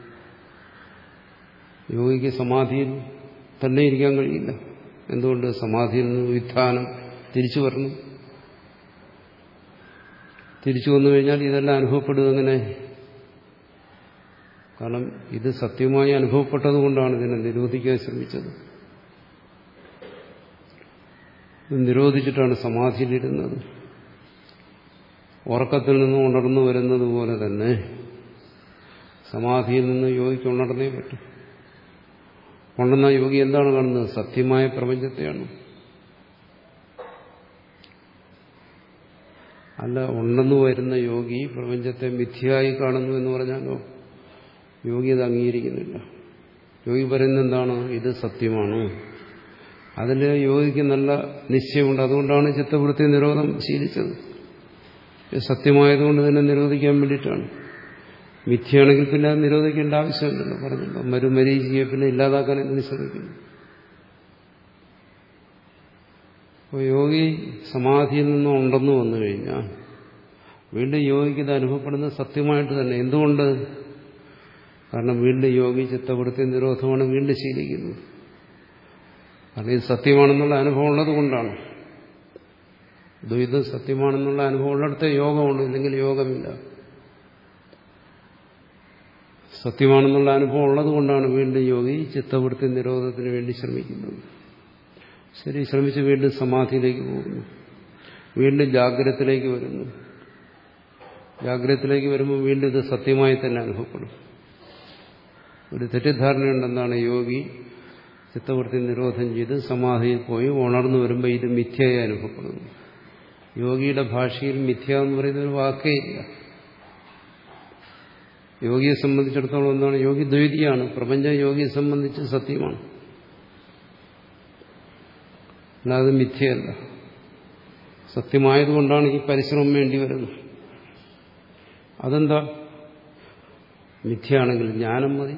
യോഗിക്ക് സമാധിയിൽ തന്നെ ഇരിക്കാൻ കഴിയില്ല. എന്തുകൊണ്ട്? സമാധിയിൽ നിന്ന് വിധാനം തിരിച്ചു വരണം. തിരിച്ചു വന്നു കഴിഞ്ഞാൽ ഇതെല്ലാം അനുഭവപ്പെടുക എങ്ങനെ? കാരണം ഇത് സത്യമായി അനുഭവപ്പെട്ടതുകൊണ്ടാണ് ഇതിനെ നിരോധിക്കാൻ ശ്രമിച്ചത്. നിരോധിച്ചിട്ടാണ് സമാധിയിലിരുന്നത്. ഉറക്കത്തിൽ നിന്ന് ഉണർന്നു വരുന്നത് പോലെ തന്നെ സമാധിയിൽ നിന്ന് യോഗിക്ക് ഉണർന്നേ പറ്റും. ഉണർന്ന യോഗി എന്താണ് കാണുന്നത്? സത്യമായ പ്രപഞ്ചത്തെയാണ്. അല്ല, ഉണർന്നു വരുന്ന യോഗി പ്രപഞ്ചത്തെ മിഥ്യയായി കാണുന്നു എന്ന് പറഞ്ഞാലോ യോഗി അത് അംഗീകരിക്കുന്നില്ല. യോഗി പറയുന്നത് എന്താണ്? ഇത് സത്യമാണ്. അതിൽ യോഗിക്ക് നല്ല നിശ്ചയമുണ്ട്. അതുകൊണ്ടാണ് ചിത്തവൃത്തി നിരോധം ശീലിച്ചത്. ഇത് സത്യമായതുകൊണ്ട് തന്നെ നിരോധിക്കാൻ വേണ്ടിയിട്ടാണ്. മിഥ്യയാണെങ്കിൽ പിന്നെ അത് നിരോധിക്കേണ്ട ആവശ്യമുണ്ടല്ലോ. പറഞ്ഞല്ലോ, മരുമരീചിയെ പിന്നെ ഇല്ലാതാക്കാൻ എന്തിനു ശ്രമിക്കുന്നു? അപ്പോൾ യോഗി സമാധിയിൽ നിന്നും ഉണ്ടെന്ന് വന്നു കഴിഞ്ഞാൽ വീണ്ടും യോഗിക്ക് ഇത് അനുഭവപ്പെടുന്നത് സത്യമായിട്ട് തന്നെ. എന്തുകൊണ്ട്? കാരണം വീണ്ടും യോഗി ചിത്തവൃത്തി നിരോധമാണ് വീണ്ടും ശീലിക്കുന്നത്. കാരണം ഇത് സത്യമാണെന്നുള്ള അനുഭവം ഉള്ളത് കൊണ്ടാണ്. ദ്വൈതം സത്യമാണെന്നുള്ള അനുഭവം ഉള്ളിടത്തെ യോഗമുള്ളൂ, ഇല്ലെങ്കിൽ യോഗമില്ല. സത്യമാണെന്നുള്ള അനുഭവം ഉള്ളത് കൊണ്ടാണ് വീണ്ടും യോഗി ചിത്തവൃത്തി നിരോധത്തിന് വേണ്ടി ശ്രമിക്കുന്നത്. ശരി, ശ്രമിച്ച് വീണ്ടും സമാധിയിലേക്ക് പോകുന്നു. വീണ്ടും ജാഗ്രതത്തിലേക്ക് വരുന്നു. ജാഗ്രതത്തിലേക്ക് വരുമ്പോൾ വീണ്ടും ഇത് സത്യമായി തന്നെ അനുഭവപ്പെടും. ഒരു തെറ്റിദ്ധാരണയുണ്ടെന്നാണ് യോഗി ചിത്തവൃത്തി നിരോധം ചെയ്ത് സമാധിയിൽ പോയി ഉണർന്നു വരുമ്പോൾ ഇത് മിഥ്യയായി അനുഭവപ്പെടുന്നു. യോഗിയുടെ ഭാഷയിൽ മിഥ്യ എന്ന് പറയുന്ന ഒരു വാക്കേ ഇല്ല. യോഗിയെ സംബന്ധിച്ചിടത്തോളം എന്താണ്? യോഗി ദ്വൈതിയാണ്. പ്രപഞ്ചം യോഗിയെ സംബന്ധിച്ച് സത്യമാണ്, അല്ലാതെ മിഥ്യയല്ല. സത്യമായതുകൊണ്ടാണ് ഈ പരിശ്രമം വേണ്ടി വരുന്നത്. അതെന്താ? മിഥ്യയാണെങ്കിൽ ജ്ഞാനം മതി.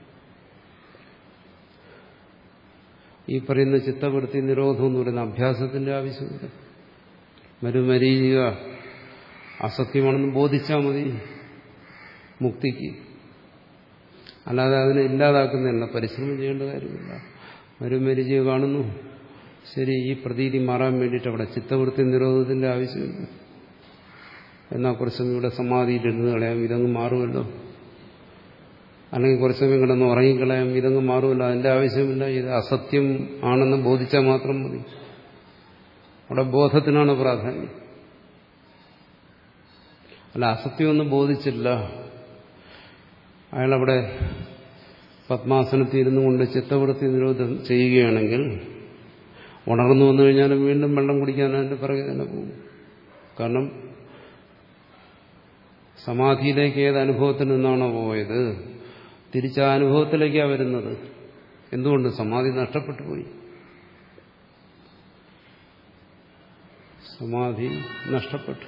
ഈ പറയുന്ന ചിത്തവൃത്തി നിരോധം എന്ന് പറയുന്ന അഭ്യാസത്തിന്റെ ആവശ്യമില്ല. മരുമരീചിക അസത്യമാണെന്ന് ബോധിച്ചാൽ മതി മുക്തിക്ക്. അല്ലാതെ അതിനെ ഇല്ലാതാക്കുന്നതല്ല, പരിശ്രമം ചെയ്യേണ്ട കാര്യമില്ല. മരുമരീചിക കാണുന്നു, ശരി, ഈ പ്രതീതി മാറാൻ വേണ്ടിയിട്ട് അവിടെ ചിത്തവൃത്തി നിരോധത്തിന്റെ ആവശ്യമില്ല. എന്നാൽ കുറച്ച് സമയം ഇവിടെ സമാധിയിലിരുന്ന് കളയാം, ഇതങ്ങ് മാറുമല്ലോ. അല്ലെങ്കിൽ കുറച്ച് സമയം കിടന്ന് ഉറങ്ങിക്കളയാം, ഇതങ്ങ് മാറുമല്ലോ. അതിന്റെ ആവശ്യമില്ല. ഇത് അസത്യം ആണെന്ന് ബോധിച്ചാൽ മാത്രം മതി. അവിടെ ബോധത്തിനാണ് പ്രാധാന്യം. അല്ല, അസത്യമൊന്നും ബോധിച്ചില്ല, അയാളവിടെ പത്മാസനത്തിൽ ഇരുന്നു കൊണ്ട് ചിത്തവൃത്തി നിരോധം ചെയ്യുകയാണെങ്കിൽ ഉണർന്നു വന്നു കഴിഞ്ഞാൽ വീണ്ടും വെള്ളം കുടിക്കാൻ അതിന്റെ പിറകെ തന്നെ പോകും. കാരണം സമാധിയിലേക്ക് ഏത് അനുഭവത്തിൽ നിന്നാണോ പോയത് തിരിച്ച് ആ അനുഭവത്തിലേക്കാണ് വരുന്നത്. എന്തുകൊണ്ട്? സമാധി നഷ്ടപ്പെട്ടു പോയി. സമാധി നഷ്ടപ്പെട്ടു.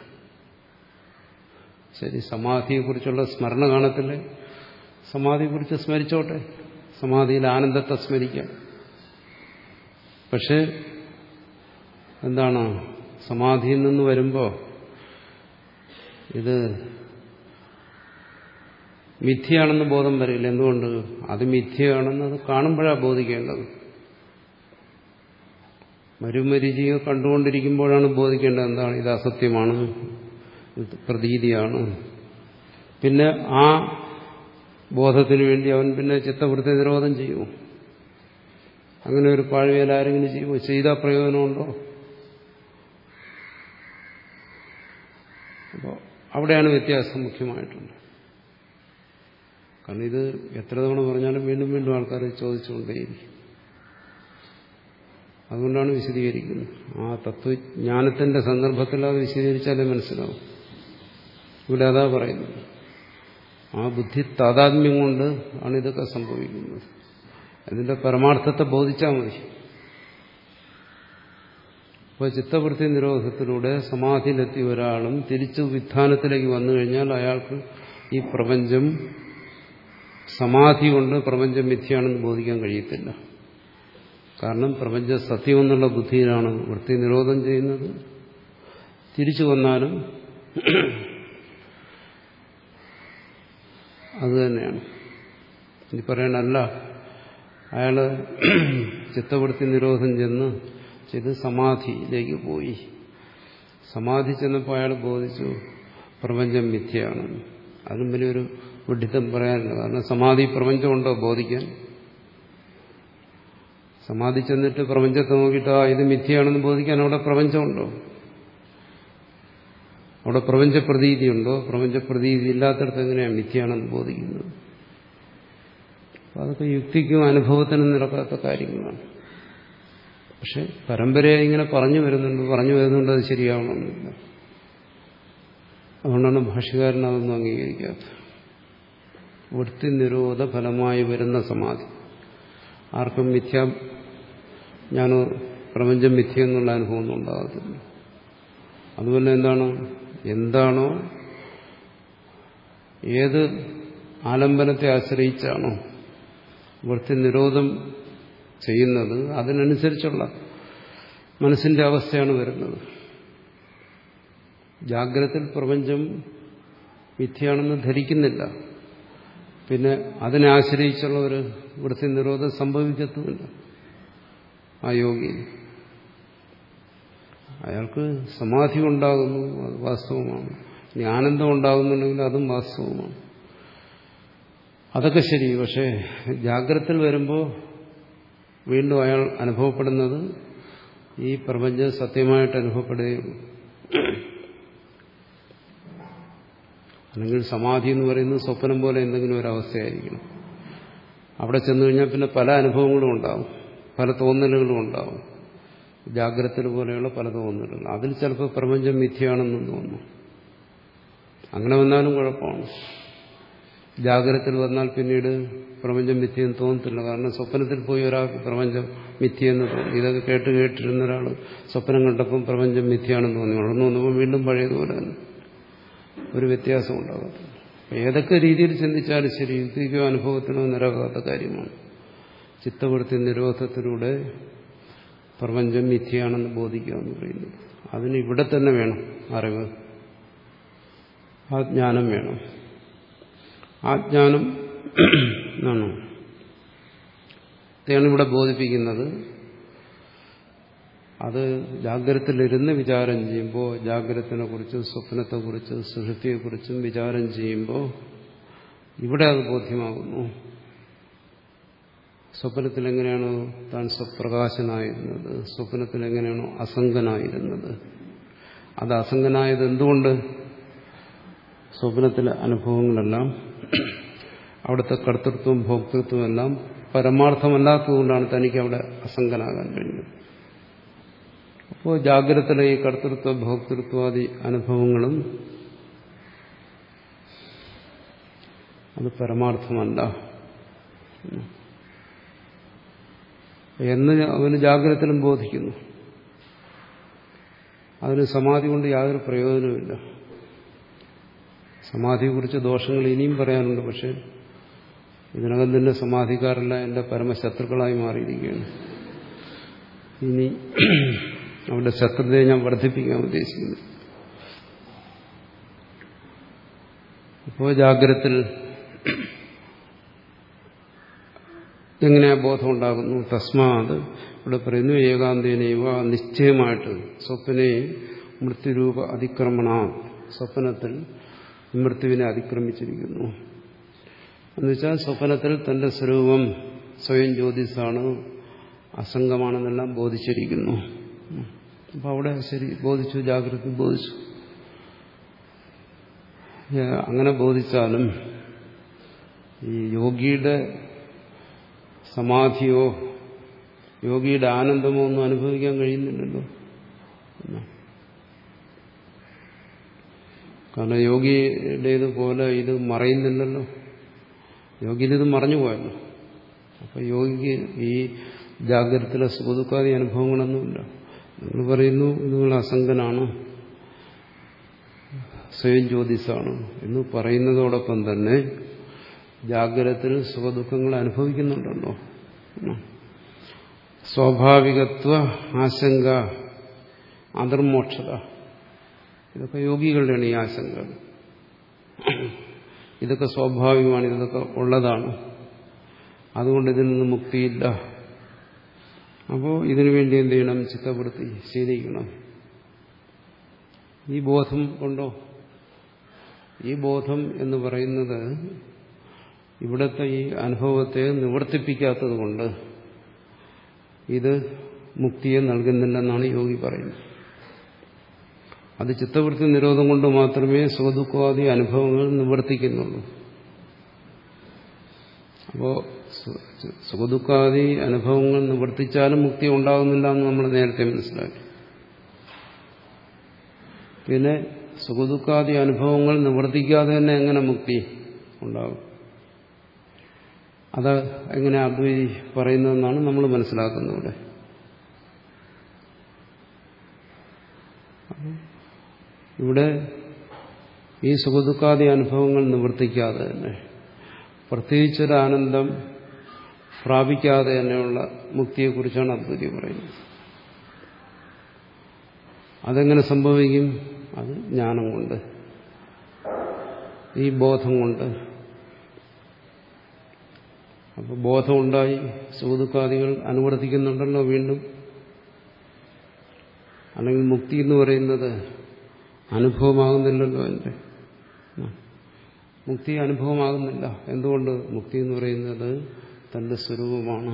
ശരി, സമാധിയെക്കുറിച്ചുള്ള സ്മരണ കാണത്തില്ലേ? സമാധിയെക്കുറിച്ച് സ്മരിച്ചോട്ടെ, സമാധിയിൽ ആനന്ദത്തെ സ്മരിക്കാം. പക്ഷെ എന്താണ്? സമാധിയിൽ നിന്ന് വരുമ്പോൾ ഇത് മിഥ്യയാണെന്ന് ബോധം വരില്ല. എന്തുകൊണ്ട്? അത് മിഥ്യയാണെന്ന് അത് കാണുമ്പോഴാണ് ബോധിക്കേണ്ടത്. മരുമരിചിയെ കണ്ടുകൊണ്ടിരിക്കുമ്പോഴാണ് ബോധിക്കേണ്ടത് എന്താണ് ഇത് അസത്യമാണ്, ഇത് പ്രതീതിയാണ്. പിന്നെ ആ ബോധത്തിന് വേണ്ടി അവൻ പിന്നെ ചിത്തവൃത്തി നിരോധം ചെയ്യുമോ? അങ്ങനെ ഒരു പാഴ്വേല ആരെങ്കിലും ചെയ്യുമോ? ചെയ്താൽ പ്രയോജനമുണ്ടോ? അപ്പോൾ അവിടെയാണ് വ്യത്യാസം മുഖ്യമായിട്ടുണ്ട്. കാരണം ഇത് എത്ര തവണ പറഞ്ഞാലും വീണ്ടും വീണ്ടും ആൾക്കാർ ചോദിച്ചുകൊണ്ടേയിരിക്കും. അതുകൊണ്ടാണ് വിശദീകരിക്കുന്നത്. ആ തത്വജ്ഞാനത്തിന്റെ സന്ദർഭത്തിൽ അത് വിശദീകരിച്ചാലേ മനസ്സിലാവും. ഇവിടെ അതാ പറയുന്നത്. ആ ബുദ്ധി താതാത്മ്യം കൊണ്ട് ആണ് ഇതൊക്കെ സംഭവിക്കുന്നത്. അതിന്റെ പരമാർത്ഥത്തെ ബോധിച്ചാൽ മതി. അപ്പോൾ ചിത്തവൃത്തി നിരോധത്തിലൂടെ സമാധിയിലെത്തിയ ഒരാളും തിരിച്ചു വിധാനത്തിലേക്ക് വന്നു കഴിഞ്ഞാൽ അയാൾക്ക് ഈ പ്രപഞ്ചം സമാധി കൊണ്ട് പ്രപഞ്ചം മിഥ്യയാണെന്ന് ബോധിക്കാൻ കഴിയത്തില്ല. കാരണം പ്രപഞ്ച സത്യമെന്നുള്ള ബുദ്ധിയിലാണ് വൃത്തി നിരോധം ചെയ്യുന്നത്. തിരിച്ചു വന്നാലും അതുതന്നെയാണ്. ഇനി പറയണല്ല, അയാള് ചിത്തവൃത്തി നിരോധം ചെന്ന് ചെയ്ത് സമാധിയിലേക്ക് പോയി. സമാധി ചെന്നപ്പോൾ അയാൾ ബോധിച്ചു പ്രപഞ്ചം മിഥ്യയാണ്. അതിനും വലിയൊരു വിഡ്ഢിത്തം പറയാനില്ല. കാരണം സമാധി പ്രപഞ്ചമുണ്ടോ ബോധിക്കാൻ? സമാധി ചെന്നിട്ട് പ്രപഞ്ചത്തെ നോക്കിയിട്ട് ആ ഇത് മിഥ്യയാണെന്ന് ബോധിക്കാൻ അവിടെ പ്രപഞ്ചമുണ്ടോ? അവിടെ പ്രപഞ്ച പ്രതീതിയുണ്ടോ? പ്രപഞ്ച പ്രതീതി ഇല്ലാത്തടത്ത് എങ്ങനെയാണ് മിഥ്യയാണെന്ന് ബോധിക്കുന്നത്? അതൊക്കെ യുക്തിക്കും അനുഭവത്തിനും നിരക്കാത്ത കാര്യങ്ങളാണ്. പക്ഷെ പരമ്പരയായി ഇങ്ങനെ പറഞ്ഞു വരുന്നുണ്ട് പറഞ്ഞു വരുന്നുണ്ട് അത് ശരിയാവണമെന്നില്ല. അതുകൊണ്ടാണ് ഭാഷ്യകാരൻ അതൊന്നും അംഗീകരിക്കാത്തത്. വൃത്തി നിരോധ ഫലമായി വരുന്ന സമാധി ആർക്കും മിഥ്യ ഞാൻ പ്രപഞ്ചം മിഥ്യ എന്നുള്ള അനുഭവം ഒന്നും ഉണ്ടാകത്തില്ല. അതുപോലെ എന്താണ് എന്താണോ ഏത് ആലംബനത്തെ ആശ്രയിച്ചാണോ വൃത്തി നിരോധം ചെയ്യുന്നത് അതിനനുസരിച്ചുള്ള മനസ്സിന്റെ അവസ്ഥയാണ് വരുന്നത്. ജാഗ്രതയിൽ പ്രപഞ്ചം മിഥ്യയാണെന്ന് ധരിക്കുന്നില്ല. പിന്നെ അതിനെ ആശ്രയിച്ചുള്ള ഒരു വൃത്തി നിരോധം സംഭവിക്കത്തുമില്ല ആ യോഗിയിൽ. അയാൾക്ക് സമാധി ഉണ്ടാകുന്നു, അത് വാസ്തവമാണ്. ഇനി ആനന്ദം ഉണ്ടാകുന്നുണ്ടെങ്കിൽ അതും വാസ്തവമാണ്. അതൊക്കെ ശരി. പക്ഷേ ജാഗ്രതയിൽ വരുമ്പോൾ വീണ്ടും അയാൾ അനുഭവപ്പെടുന്നത് ഈ പ്രപഞ്ചം സത്യമായിട്ട് അനുഭവപ്പെടുകയുള്ളൂ. അല്ലെങ്കിൽ സമാധി എന്ന് പറയുന്നത് സ്വപ്നം പോലെ എന്തെങ്കിലും ഒരവസ്ഥയായിരിക്കണം. അവിടെ ചെന്നു കഴിഞ്ഞാൽ പിന്നെ പല അനുഭവങ്ങളും ഉണ്ടാവും, പല തോന്നലുകളും ഉണ്ടാവും. ജാഗ്രത പോലെയുള്ള പല തോന്നലുകൾ. അതിൽ ചിലപ്പോൾ പ്രപഞ്ചം മിഥ്യയാണെന്നും തോന്നുന്നു. അങ്ങനെ വന്നാലും കുഴപ്പമാണ്. ജാഗ്രതയിൽ വന്നാൽ പിന്നീട് പ്രപഞ്ചം മിഥ്യയെന്ന് തോന്നത്തില്ല. കാരണം സ്വപ്നത്തിൽ പോയി ഒരാൾക്ക് പ്രപഞ്ചം മിഥ്യയെന്ന് തോന്നി. ഇതൊക്കെ കേട്ട് കേട്ടിരുന്ന ഒരാൾ സ്വപ്നം കണ്ടപ്പം പ്രപഞ്ചം മിഥ്യയാണെന്ന് തോന്നി. വളർന്നു വന്നപ്പോൾ വീണ്ടും പഴയതുപോലെ തന്നെ ഒരു വ്യത്യാസം ഉണ്ടാകത്തില്ല. ഏതൊക്കെ രീതിയിൽ ചിന്തിച്ചാലും ശരി യുക്തിക്കോ അനുഭവത്തിനോ നിരകാത്ത കാര്യമാണ്. ചിത്തവൃത്തി നിരോധത്തിലൂടെ പ്രപഞ്ചം മിഥ്യയാണെന്ന് ബോധിക്കുക എന്ന് പറയുന്നത്. അതിന് ഇവിടെ തന്നെ വേണം അറിവ്, ആ ജ്ഞാനം വേണം. ആ ജ്ഞാനം ആണോ ഇതാണ് ഇവിടെ ബോധിപ്പിക്കുന്നത്. അത് ജാഗ്രതയിലിരുന്ന് വിചാരം ചെയ്യുമ്പോൾ ജാഗ്രതത്തിനെ കുറിച്ചും സ്വപ്നത്തെക്കുറിച്ചും സുഷുപ്തിയെക്കുറിച്ചും വിചാരം ചെയ്യുമ്പോൾ ഇവിടെ അത് ബോധ്യമാകുന്നു. സ്വപ്നത്തിൽ എങ്ങനെയാണോ താൻ സ്വപ്രകാശനായിരുന്നത്, സ്വപ്നത്തിൽ എങ്ങനെയാണോ അസംഗനായിരുന്നത്, അത് അസംഗനായത് എന്തുകൊണ്ട്? സ്വപ്നത്തിലെ അനുഭവങ്ങളെല്ലാം അവിടുത്തെ കർത്തൃത്വം ഭോക്തൃത്വം എല്ലാം പരമാർത്ഥമല്ലാത്തതുകൊണ്ടാണ് തനിക്ക് അവിടെ അസംഗനാകാൻ കഴിഞ്ഞത്. അപ്പോൾ ജാഗ്രതയിലെ ഈ കർത്തൃത്വ ഭോക്തൃത്വാദി അനുഭവങ്ങളും അത് പരമാർത്ഥമല്ല എന്ന് അവന് ജാഗ്രതയിലും ബോധിക്കുന്നു. അതിന് സമാധി കൊണ്ട് യാതൊരു പ്രയോജനവുമില്ല. സമാധിയെക്കുറിച്ച് ദോഷങ്ങൾ ഇനിയും പറയാനുണ്ട്. പക്ഷെ ഇതിനകം തന്നെ സമാധിക്കാരെല്ലാം എൻ്റെ പരമശത്രുക്കളായി മാറിയിരിക്കുകയാണ്. ഇനി അവരുടെ ശത്രുതയെ ഞാൻ വർദ്ധിപ്പിക്കാൻ ഉദ്ദേശിക്കുന്നു. അപ്പോൾ ജാഗ്രതയിൽ എങ്ങനെയാ ബോധം ഉണ്ടാകുന്നു? തസ്മാത് ഇവിടെ പറയുന്നു ഏകാന്തേനൈവ നിശ്ചയമായിട്ട് സ്വപ്നെ മൃത്യുരൂപ അതിക്രമണ സ്വപ്നത്തിൽ മൃത്യുവിനെ അതിക്രമിച്ചിരിക്കുന്നു. എന്നുവെച്ചാൽ സ്വപ്നത്തിൽ തന്റെ സ്വരൂപം സ്വയം ജ്യോതിസാണ്, അസംഗമാണെന്നെല്ലാം ബോധിച്ചിരിക്കുന്നു. അപ്പൊ അവിടെ ശരി ബോധിച്ചു, ജാഗ്രത ബോധിച്ചു. അങ്ങനെ ബോധിച്ചാലും ഈ യോഗിയുടെ സമാധിയോ യോഗിയുടെ ആനന്ദമോ ഒന്നും അനുഭവിക്കാൻ കഴിയുന്നില്ലല്ലോ. കാരണം യോഗിയുടേതുപോലെ ഇത് മറയുന്നില്ലല്ലോ. യോഗിയിൽ ഇത് മറഞ്ഞു പോയല്ലോ. അപ്പൊ യോഗിക്ക് ഈ ജാഗ്രതത്തിലെ സുഖദുഃഖാദി അനുഭവങ്ങളൊന്നുമില്ല. നിങ്ങൾ പറയുന്നു നിങ്ങൾ അസംഗനാണ്, സ്വയം ജ്യോതിസാണ് എന്ന് പറയുന്നതോടൊപ്പം തന്നെ ജാഗ്രതത്തിൽ സുഖദുഃഖങ്ങൾ അനുഭവിക്കുന്നുണ്ടല്ലോ. സ്വാഭാവികത്വ, ആശങ്ക, അതിർമോക്ഷത, ഇതൊക്കെ യോഗികളുടെയാണ് ഈ ആശങ്കകൾ. ഇതൊക്കെ സ്വാഭാവികമാണ്, ഇതൊക്കെ ഉള്ളതാണ്. അതുകൊണ്ട് ഇതിൽ നിന്ന് മുക്തിയില്ല. അപ്പോൾ ഇതിനു വേണ്ടി എന്ത് ചെയ്യണം? ചിത്തവൃത്തി ശീലിക്കണം. ഈ ബോധം കൊണ്ടോ? ഈ ബോധം എന്ന് പറയുന്നത് ഇവിടുത്തെ ഈ അനുഭവത്തെ നിവർത്തിപ്പിക്കാത്തത് കൊണ്ട് ഇത് മുക്തിയെ നൽകുന്നില്ലെന്നാണ് യോഗി പറയുന്നത്. അത് ചിത്തവൃത്തി നിരോധം കൊണ്ട് മാത്രമേ സുഖദുഃഖാദി അനുഭവങ്ങൾ നിവർത്തിക്കുന്നുള്ളൂ. അപ്പോൾ സുഖദുഃഖാദി അനുഭവങ്ങൾ നിവർത്തിച്ചാലും മുക്തി ഉണ്ടാകുന്നില്ല എന്ന് നമ്മൾ നേരത്തെ മനസ്സിലാക്കി. പിന്നെ സുഖദുഃഖാദി അനുഭവങ്ങൾ നിവർത്തിക്കാതെ തന്നെ എങ്ങനെ മുക്തി ഉണ്ടാകും? അത് എങ്ങനെ അദ്വൈതി പറയുന്നതെന്നാണ് നമ്മൾ മനസ്സിലാക്കുന്നത് ഇവിടെ. ഇവിടെ ഈ സുഖദുഃഖാദി അനുഭവങ്ങൾ നിവർത്തിക്കാതെ തന്നെ പ്രത്യേകിച്ചൊരു ആനന്ദം പ്രാപിക്കാതെ തന്നെയുള്ള മുക്തിയെക്കുറിച്ചാണ് അദ്വൈതി പറയുന്നത്. അതെങ്ങനെ സംഭവിക്കും? അത് ജ്ഞാനം കൊണ്ട്, ഈ ബോധം കൊണ്ട്. അപ്പോൾ ബോധമുണ്ടായി സുഖദുഃഖാദികൾ അനുവർത്തിക്കുന്നുണ്ടല്ലോ വീണ്ടും. അല്ലെങ്കിൽ മുക്തി എന്ന് പറയുന്നത് അനുഭവമാകുന്നില്ലല്ലോ. എൻ്റെ മുക്തി അനുഭവമാകുന്നില്ല. എന്തുകൊണ്ട്? മുക്തി എന്ന് പറയുന്നത് തന്റെ സ്വരൂപമാണ്.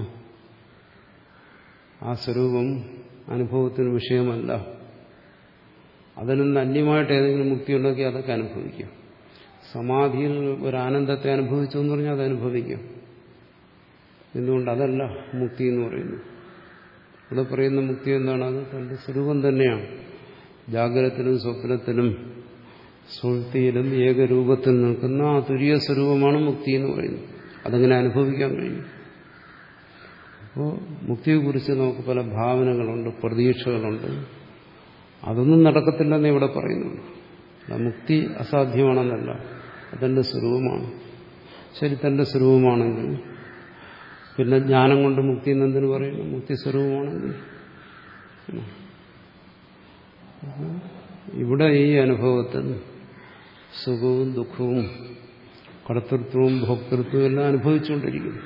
ആ സ്വരൂപം അനുഭവത്തിന് വിഷയമല്ല. അതിൽ നിന്ന് അന്യമായിട്ട് ഏതെങ്കിലും മുക്തി ഉണ്ടെങ്കിൽ അതൊക്കെ അനുഭവിക്കും. സമാധിയിൽ ഒരു ആനന്ദത്തെ അനുഭവിച്ചു എന്ന് പറഞ്ഞാൽ അത് അനുഭവിക്കും. എന്തുകൊണ്ട്? അതല്ല മുക്തി എന്ന് പറയുന്നു. ഇവിടെ പറയുന്ന മുക്തി എന്താണ്? അത് തന്റെ സ്വരൂപം തന്നെയാണ്. ജാഗ്രതത്തിലും സ്വപ്നത്തിലും സുഷുപ്തിയിലും ഏകരൂപത്തിൽ നിൽക്കുന്ന ആ തുര്യ സ്വരൂപമാണ് മുക്തി എന്ന് പറയുന്നത്. അതങ്ങനെ അനുഭവിക്കാൻ കഴിയും. അപ്പോൾ മുക്തിയെക്കുറിച്ച് നമുക്ക് പല ഭാവനകളുണ്ട്, പ്രതീക്ഷകളുണ്ട്. അതൊന്നും നടക്കത്തില്ലെന്ന് ഇവിടെ പറയുന്നുള്ളൂ. മുക്തി അസാധ്യമാണെന്നല്ല, അതെന്റെ സ്വരൂപമാണ്. ശരി, തന്റെ സ്വരൂപമാണെങ്കിൽ പിന്നെ ജ്ഞാനം കൊണ്ട് മുക്തി എന്നെന്തിനു പറയുന്നു? മുക്തി സ്വരൂപമാണെങ്കിൽ ഇവിടെ ഈ അനുഭവത്തിൽ സുഖവും ദുഃഖവും കർത്തൃത്വവും ഭോക്തൃത്വവും എല്ലാം അനുഭവിച്ചുകൊണ്ടിരിക്കുന്നു.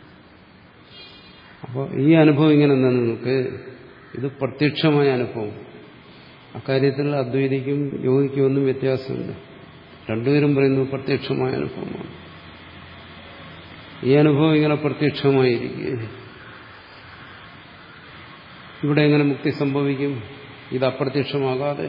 അപ്പോൾ ഈ അനുഭവം ഇങ്ങനെ നിങ്ങൾക്ക് ഇത് പ്രത്യക്ഷമായ അനുഭവം. അക്കാര്യത്തിൽ അദ്വൈതിക്കും യോഗിക്കും ഒന്നും വ്യത്യാസമില്ല. രണ്ടുപേരും പറയുന്നത് പ്രത്യക്ഷമായ അനുഭവമാണ്. ഈ അനുഭവം ഇങ്ങനെ പ്രത്യക്ഷമായിരിക്കുക. ഇവിടെ എങ്ങനെ മുക്തി സംഭവിക്കും? ഇത് അപ്രത്യക്ഷമാകാതെ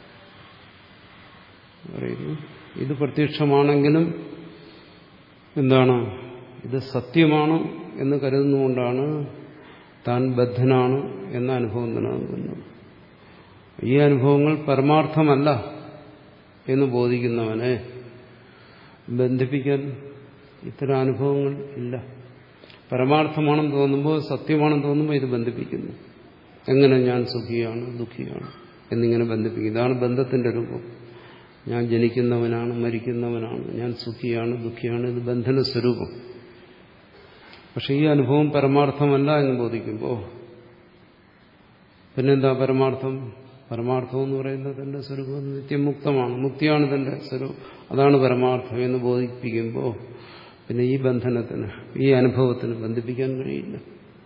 പറയുന്നു. ഇത് പ്രത്യക്ഷമാണെങ്കിലും എന്താണ്? ഇത് സത്യമാണ് എന്ന് കരുതുന്നുകൊണ്ടാണ് താൻ ബദ്ധനാണ് എന്ന അനുഭവം നിലനിൽക്കുന്നത്. ഈ അനുഭവങ്ങൾ പരമാർത്ഥമല്ല എന്ന് ബോധിക്കുന്നവനെ ബന്ധിപ്പിക്കാൻ ഇത്തരം അനുഭവങ്ങൾ ഇല്ല. പരമാർത്ഥമാണെന്ന് തോന്നുമ്പോൾ, സത്യമാണെന്ന് തോന്നുമ്പോൾ ഇത് ബന്ധിപ്പിക്കുന്നു. എങ്ങനെ? ഞാൻ സുഖിയാണ്, ദുഃഖിയാണ് എന്നിങ്ങനെ ബന്ധിപ്പിക്കും. ഇതാണ് ബന്ധത്തിന്റെ രൂപം. ഞാൻ ജനിക്കുന്നവനാണ്, മരിക്കുന്നവനാണ്, ഞാൻ സുഖിയാണ്, ദുഃഖിയാണ്. ഇത് ബന്ധന സ്വരൂപം. പക്ഷെ ഈ അനുഭവം പരമാർത്ഥമല്ല എന്ന് ബോധിക്കുമ്പോൾ പിന്നെന്താ പരമാർത്ഥം? പരമാർത്ഥം എന്ന് പറയുന്നത് തന്റെ സ്വരൂപം നിത്യമുക്തമാണ്, മുക്തിയാണ് തന്റെ സ്വരൂപം, അതാണ് പരമാർത്ഥം എന്ന് ബോധിപ്പിക്കുമ്പോൾ പിന്നെ ഈ ബന്ധനത്തിന്, ഈ അനുഭവത്തിന് ബന്ധിപ്പിക്കാൻ കഴിയില്ല.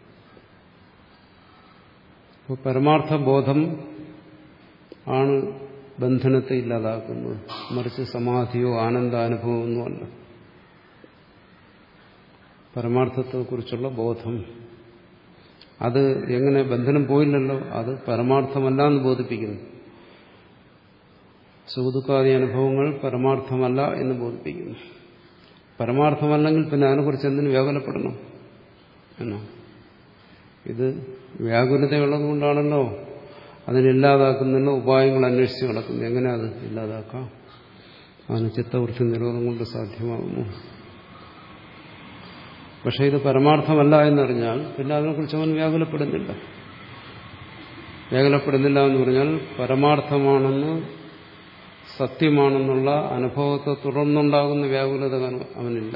അപ്പോൾ പരമാർത്ഥ ബോധം ആണ് ബന്ധനത്തെ ഇല്ലാതാക്കുന്നത്, മറിച്ച് സമാധിയോ ആനന്ദാനുഭവമൊന്നുമല്ല. പരമാർത്ഥത്തെക്കുറിച്ചുള്ള ബോധം അത് എങ്ങനെ ബന്ധനം പോയില്ലല്ലോ, അത് പരമാർത്ഥമല്ല എന്ന് ബോധിപ്പിക്കുന്നു. സുഖദുഃഖാദി അനുഭവങ്ങൾ പരമാർത്ഥമല്ല എന്ന് ബോധിപ്പിക്കുന്നു. പരമാർത്ഥമല്ലെങ്കിൽ പിന്നെ അതിനെക്കുറിച്ച് എന്തിനു വ്യാകുലപ്പെടണം എന്നോ? ഇത് വ്യാകുലതയുള്ളതുകൊണ്ടാണല്ലോ അതിനില്ലാതാക്കുന്നതിനുള്ള ഉപായങ്ങൾ അന്വേഷിച്ച് നടക്കുന്നത്. എങ്ങനെ അത് ഇല്ലാതാക്കാം? അതിന് ചിത്തവൃത്തി നിരോധം കൊണ്ട് സാധ്യമാകുന്നു. പക്ഷെ ഇത് പരമാർത്ഥമല്ല എന്നറിഞ്ഞാൽ പിന്നെ അതിനെക്കുറിച്ച് അവൻ വ്യാകുലപ്പെടുന്നില്ല. വ്യാകുലപ്പെടുന്നില്ല എന്ന് പറഞ്ഞാൽ പരമാർത്ഥമാണെന്ന്, സത്യമാണെന്നുള്ള അനുഭവത്തെ തുടർന്നുണ്ടാകുന്ന വ്യാകുലത അവനില്ല.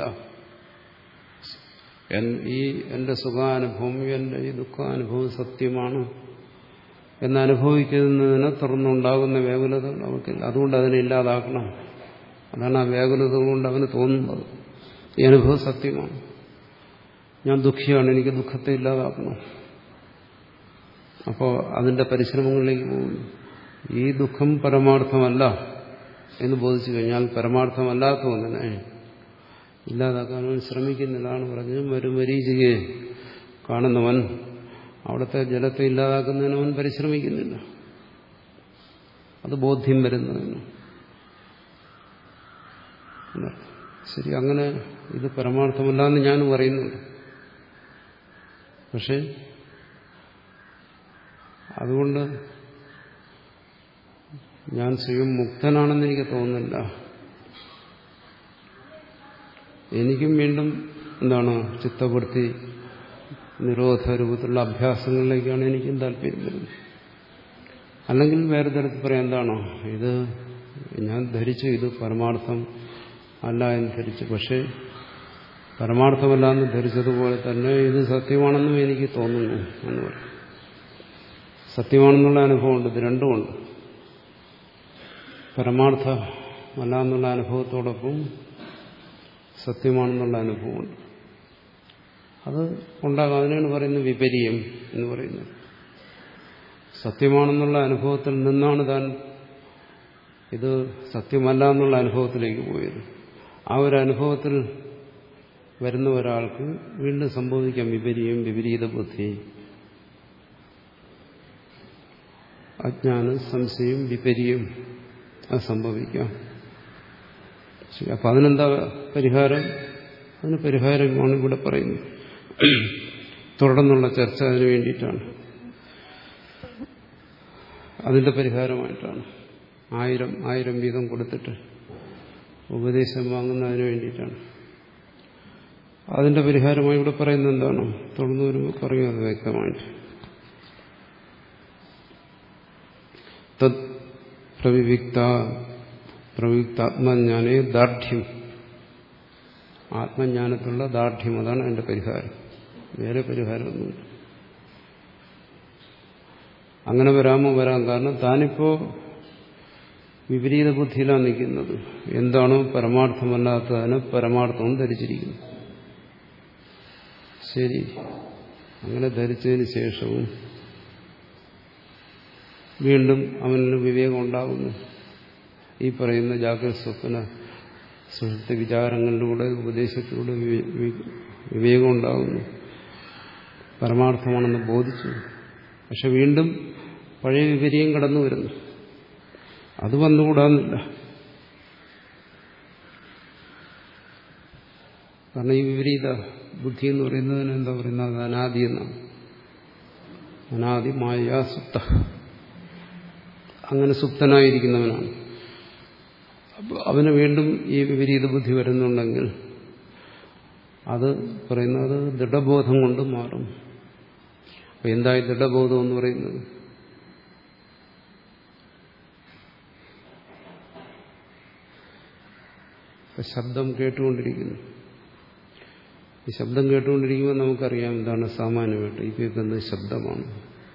ഈ എന്റെ സുഖാനുഭവം, എന്റെ ഈ ദുഃഖാനുഭവം സത്യമാണ് എന്നനുഭവിക്കുന്നതിനെ തുടർന്നുണ്ടാകുന്ന വ്യാകുലത അവർക്കില്ല. അതുകൊണ്ട് അതിനെ ഇല്ലാതാക്കണം. അതാണ് ആ വ്യാകുലത കൊണ്ട് അവന് തോന്നുന്നത് ഈ അനുഭവം സത്യമാണ്, ഞാൻ ദുഃഖിയാണ്, എനിക്ക് ദുഃഖത്തെ ഇല്ലാതാക്കണം. അപ്പോൾ അതിന്റെ പരിശ്രമങ്ങളിലേക്ക് പോകുന്നു. ഈ ദുഃഖം പരമാർത്ഥമല്ല എന്ന് ബോധിച്ചു കഴിഞ്ഞാൽ പരമാർത്ഥമല്ലാത്ത ഒന്നിനെ ഇല്ലാതാക്കാൻ അവൻ ശ്രമിക്കുന്നില്ലാണ് പറഞ്ഞത്. ഒരു മരീചികയെ കാണുന്നവൻ അവിടുത്തെ ജലത്തെ ഇല്ലാതാക്കുന്നതിന് അവൻ പരിശ്രമിക്കുന്നില്ല. അത് ബോധ്യം വരുന്നതിന്. ശരി, അങ്ങനെ ഇത് പരമാർത്ഥമല്ല എന്ന് ഞാനും പറയുന്നുണ്ട്. പക്ഷെ അതുകൊണ്ട് ഞാൻ സ്വയം മുക്തനാണെന്ന് എനിക്ക് തോന്നുന്നില്ല. എനിക്കും വീണ്ടും എന്താണ് ചിത്തവൃത്തി നിരോധ രൂപത്തിലുള്ള അഭ്യാസങ്ങളിലേക്കാണ് എനിക്കും താല്പര്യം വരുന്നത്. അല്ലെങ്കിൽ വേറെ തരത്തിൽ പറയാം, എന്താണോ ഇത് ഞാൻ ധരിച്ചു ഇത് പരമാർത്ഥം അല്ല എന്ന് ധരിച്ചു. പക്ഷെ പരമാർത്ഥമല്ല എന്ന് ധരിച്ചതുപോലെ തന്നെ ഇത് സത്യമാണെന്നും എനിക്ക് തോന്നുന്നു എന്ന് പറയും. സത്യമാണെന്നുള്ള അനുഭവമുണ്ട്, ഇത് രണ്ടുമുണ്ട്. പരമാർത്ഥമല്ല എന്നുള്ള അനുഭവത്തോടൊപ്പം സത്യമാണെന്നുള്ള അനുഭവമുണ്ട്. അത് ഉണ്ടാകാം. അതിനാണ് പറയുന്നത് വിപര്യം എന്ന് പറയുന്നത്. സത്യമാണെന്നുള്ള അനുഭവത്തിൽ നിന്നാണ് താൻ ഇത് സത്യമല്ല എന്നുള്ള അനുഭവത്തിലേക്ക് പോയത്. ആ ഒരു അനുഭവത്തിൽ വരുന്ന ഒരാൾക്ക് വീണ്ടും സംഭവിക്കാം വിപര്യം, വിപരീത ബുദ്ധി, അജ്ഞാനം, സംശയം, വിപര്യം അത് സംഭവിക്കാം. അപ്പം അതിനെന്താ പരിഹാരം? അതിന് പരിഹാരമാണ് ഇവിടെ പറയുന്നത്. തുടർന്നുള്ള ചർച്ച അതിനു വേണ്ടിയിട്ടാണ്, അതിന്റെ പരിഹാരമായിട്ടാണ്. ആയിരം ആയിരം വീതം കൊടുത്തിട്ട് ഉപദേശം വാങ്ങുന്നതിന് വേണ്ടിയിട്ടാണ്. അതിന്റെ പരിഹാരമായി ഇവിടെ പറയുന്നത് എന്താണ്? തുടർന്ന് വരുമ്പോൾ പറയും അത് വ്യക്തമായിട്ട്. തത് പ്രവിവിക്ത പ്രവിക്താത്മജ്ഞാനേ ദാർഢ്യം, ആത്മജ്ഞാനത്തിലുള്ള ദാർഢ്യം, അതാണ് അതിന്റെ പരിഹാരം. വേറെ പരിഹാരമൊന്നുമില്ല. അങ്ങനെ വരാമോ? വരാം. കാരണം താനിപ്പോ വിപരീത ബുദ്ധിയിലാണ് നിൽക്കുന്നത്. എന്താണോ പരമാർത്ഥമല്ലാത്തതിന് പരമാർത്ഥവും ധരിച്ചിരിക്കുന്നു. ശരി, അങ്ങനെ ധരിച്ചതിന് ശേഷവും വീണ്ടും അവന് വിവേകം ഉണ്ടാകുന്നു. ഈ പറയുന്ന ജാഗ്രത സ്വപ്ന സുഷുപ്തി വിചാരങ്ങളിലൂടെ, ഉപദേശത്തിലൂടെ വിവേകം ഉണ്ടാകുന്നു. പരമാർത്ഥമാണെന്ന് ബോധിച്ചു. പക്ഷെ വീണ്ടും പഴയ വിപര്യം കടന്നു വരുന്നു. അത് വന്നുകൂടാന്നില്ല. കാരണം ഈ വിപരീത ബുദ്ധി എന്ന് പറയുന്നതിന് എന്താ പറയുന്നത്? അത് അനാദി എന്നാണ്. അനാദി മായ സുപ്ത, അങ്ങനെ സുപ്തനായിരിക്കുന്നവനാണ്. അപ്പോൾ അവന് വീണ്ടും ഈ വിപരീത ബുദ്ധി വരുന്നുണ്ടെങ്കിൽ അത് പറയുന്നത് ദൃഢബോധം കൊണ്ട് മാറും. അപ്പോൾ എന്തായി ദൃഢബോധം എന്ന് പറയുന്നത്? ശബ്ദം കേട്ടുകൊണ്ടിരിക്കുന്നു. ഈ ശബ്ദം കേട്ടുകൊണ്ടിരിക്കുമ്പോൾ നമുക്കറിയാം എന്താണ് സാമാന്യമായിട്ട് ഈ കേൾക്കുന്നത് ശബ്ദമാണ്.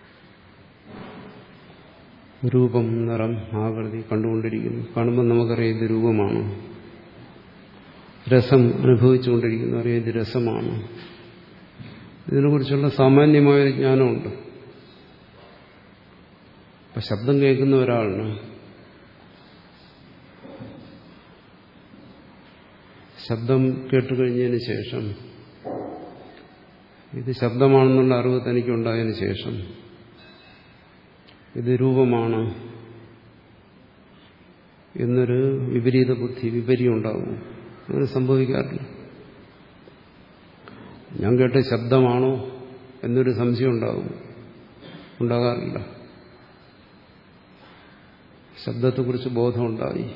രൂപം, നിറം, ആകൃതി കണ്ടുകൊണ്ടിരിക്കുന്നു. കാണുമ്പോൾ നമുക്കറിയാം ഇത് രൂപമാണ്. രസം അനുഭവിച്ചുകൊണ്ടിരിക്കുന്നവർ ഏത് രസമാണ്, ഇതിനെക്കുറിച്ചുള്ള സാമാന്യമായൊരു ജ്ഞാനമുണ്ട്. അപ്പം ശബ്ദം കേൾക്കുന്ന ഒരാളിന് ശബ്ദം കേട്ടുകഴിഞ്ഞതിന് ശേഷം ഇത് ശബ്ദമാണെന്നുള്ള അറിവ് തനിക്കുണ്ടായതിനു ശേഷം ഇത് രൂപമാണ് എന്നൊരു വിപരീത ബുദ്ധി വിപര്യം ഉണ്ടാകും. അങ്ങനെ സംഭവിക്കാറില്ല. ഞാൻ കേട്ട ശബ്ദമാണോ എന്നൊരു സംശയം ഉണ്ടാകും, ഉണ്ടാകാറില്ല. ശബ്ദത്തെക്കുറിച്ച് ബോധമുണ്ടായി,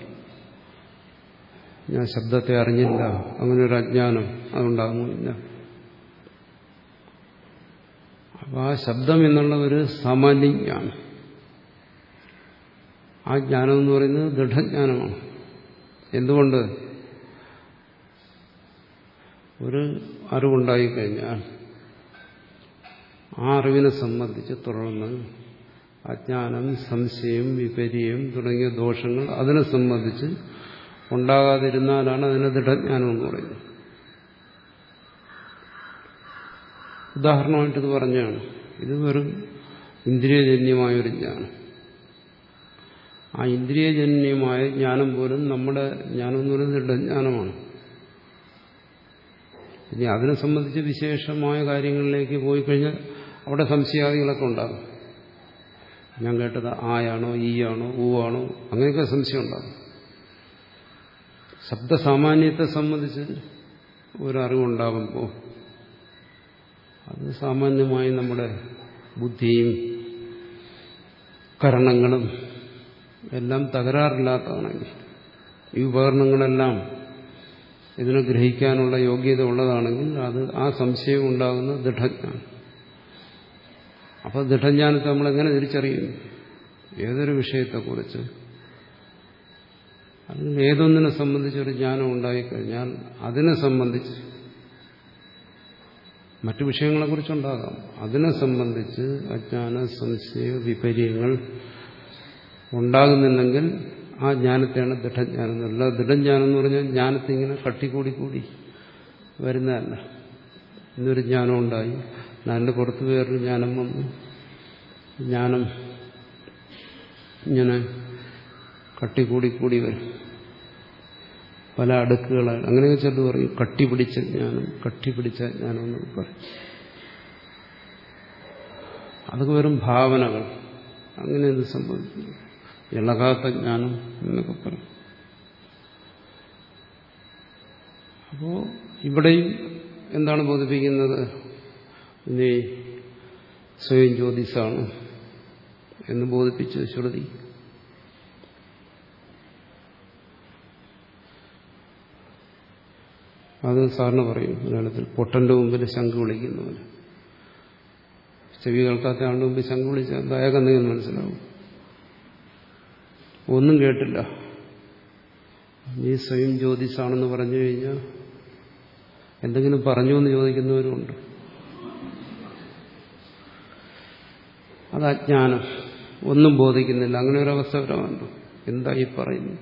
ഞാൻ ശബ്ദത്തെ അറിഞ്ഞില്ല, അങ്ങനെ ഒരു അജ്ഞാനം അതുണ്ടാകുന്നില്ല. അപ്പം ആ ശബ്ദം എന്നുള്ള ഒരു സാമാന്യജ്ഞാനം, ആ ജ്ഞാനം എന്ന് പറയുന്നത് ദൃഢജ്ഞാനമാണ്. എന്തുകൊണ്ട്? ഒരു അറിവുണ്ടായിക്കഴിഞ്ഞാൽ ആ അറിവിനെ സംബന്ധിച്ച് തുടർന്ന് അജ്ഞാനം, സംശയം, വിപര്യം തുടങ്ങിയ ദോഷങ്ങൾ അതിനെ സംബന്ധിച്ച് ഉണ്ടാകാതിരുന്നാലാണ് അതിനെ ദൃഢജ്ഞാനം എന്ന് പറയുന്നത്. ഉദാഹരണമായിട്ടിത് പറഞ്ഞാണ്, ഇത് വെറും ഇന്ദ്രിയജന്യമായൊരു ജ്ഞാനം. ആ ഇന്ദ്രിയജന്യമായ ജ്ഞാനം പോലും നമ്മുടെ ജ്ഞാനം എന്ന് പറയുന്നത് ദൃഢജ്ഞാനമാണ്. ഇനി അതിനെ സംബന്ധിച്ച് വിശേഷമായ കാര്യങ്ങളിലേക്ക് പോയി കഴിഞ്ഞാൽ അവിടെ സംശയാദികളൊക്കെ ഉണ്ടാകും. ഞാൻ കേട്ടത് ആയാണോ, ഈ ആണോ, ഊ ആണോ, അങ്ങനെയൊക്കെ സംശയം ഉണ്ടാകും. ശബ്ദസാമാന്യത്തെ സംബന്ധിച്ച് ഒരറിവുണ്ടാകുമ്പോൾ അത് സാമാന്യമായി നമ്മുടെ ബുദ്ധിയും കരണങ്ങളും എല്ലാം തകരാറില്ലാത്തതാണെങ്കിൽ, ഈ ഉപകരണങ്ങളെല്ലാം ഇതിനെ ഗ്രഹിക്കാനുള്ള യോഗ്യത ഉള്ളതാണെങ്കിൽ അത് ആ സംശയം ഉണ്ടാകുന്ന ദൃഢജ്ഞാനം. അപ്പോൾ ദൃഢജ്ഞാനത്തെ നമ്മളെങ്ങനെ തിരിച്ചറിയും? ഏതൊരു വിഷയത്തെക്കുറിച്ച് അല്ലെങ്കിൽ ഏതൊന്നിനെ സംബന്ധിച്ചൊരു ജ്ഞാനം ഉണ്ടായിക്കഴിഞ്ഞാൽ അതിനെ സംബന്ധിച്ച്, മറ്റു വിഷയങ്ങളെക്കുറിച്ചുണ്ടാകാം, അതിനെ സംബന്ധിച്ച് അജ്ഞാന, സംശയ, വിപര്യങ്ങൾ ഉണ്ടാകുന്നുണ്ടെങ്കിൽ ആ ജ്ഞാനത്തെയാണ് ദൃഢജ്ഞാനം എന്നല്ല. ദൃഢജ്ഞാനം എന്ന് പറഞ്ഞാൽ ജ്ഞാനത്തെ ഇങ്ങനെ കട്ടിക്കൂടി കൂടി വരുന്നതല്ല. ഇന്നൊരു ജ്ഞാനം ഉണ്ടായി, അതിൻ്റെ പുറത്ത് വേറൊരു ജ്ഞാനം വന്നു, ജ്ഞാനം ഇങ്ങനെ കട്ടിക്കൂടി കൂടി വരും, പല അടുക്കുകളാണ്. അങ്ങനെയൊക്കെ ചിലത് പറയും കട്ടിപിടിച്ച ജ്ഞാനം, കട്ടിപിടിച്ച ജ്ഞാനം എന്നൊക്കെ പറയും. അതൊക്കെ വെറും ഭാവനകൾ. അങ്ങനെ എന്ത് സംഭവിക്കുന്നു? ഇളകാത്ത ജ്ഞാനം എന്നൊക്കെ പറയും. അപ്പോൾ ഇവിടെയും എന്താണ് ബോധിപ്പിക്കുന്നത്? ഇനി സ്വയം ജ്യോതിസാണ് എന്ന് ബോധിപ്പിച്ച് ശ്രുതി. അത് സാറിന് പറയും മലയാളത്തിൽ, പൊട്ടന്റെ മുമ്പിൽ ശംഖ് വിളിക്കുന്നവന്. ചെവി കേൾക്കാത്ത ആളുടെ മുമ്പിൽ ശംഖ് വിളിച്ചാൽ അയാൾക്കെന്തെങ്കിലും മനസ്സിലാവും? ഒന്നും കേട്ടില്ല. നീ സ്വയം ജ്യോതിസാണെന്ന് പറഞ്ഞു കഴിഞ്ഞാൽ എന്തെങ്കിലും പറഞ്ഞു എന്ന് ചോദിക്കുന്നവരുമുണ്ട്. അത് അജ്ഞാനം, ഒന്നും ബോധിക്കുന്നില്ല. അങ്ങനെ ഒരവസ്ഥ വരാമല്ലോ. എന്താ ഈ പറയുന്നു?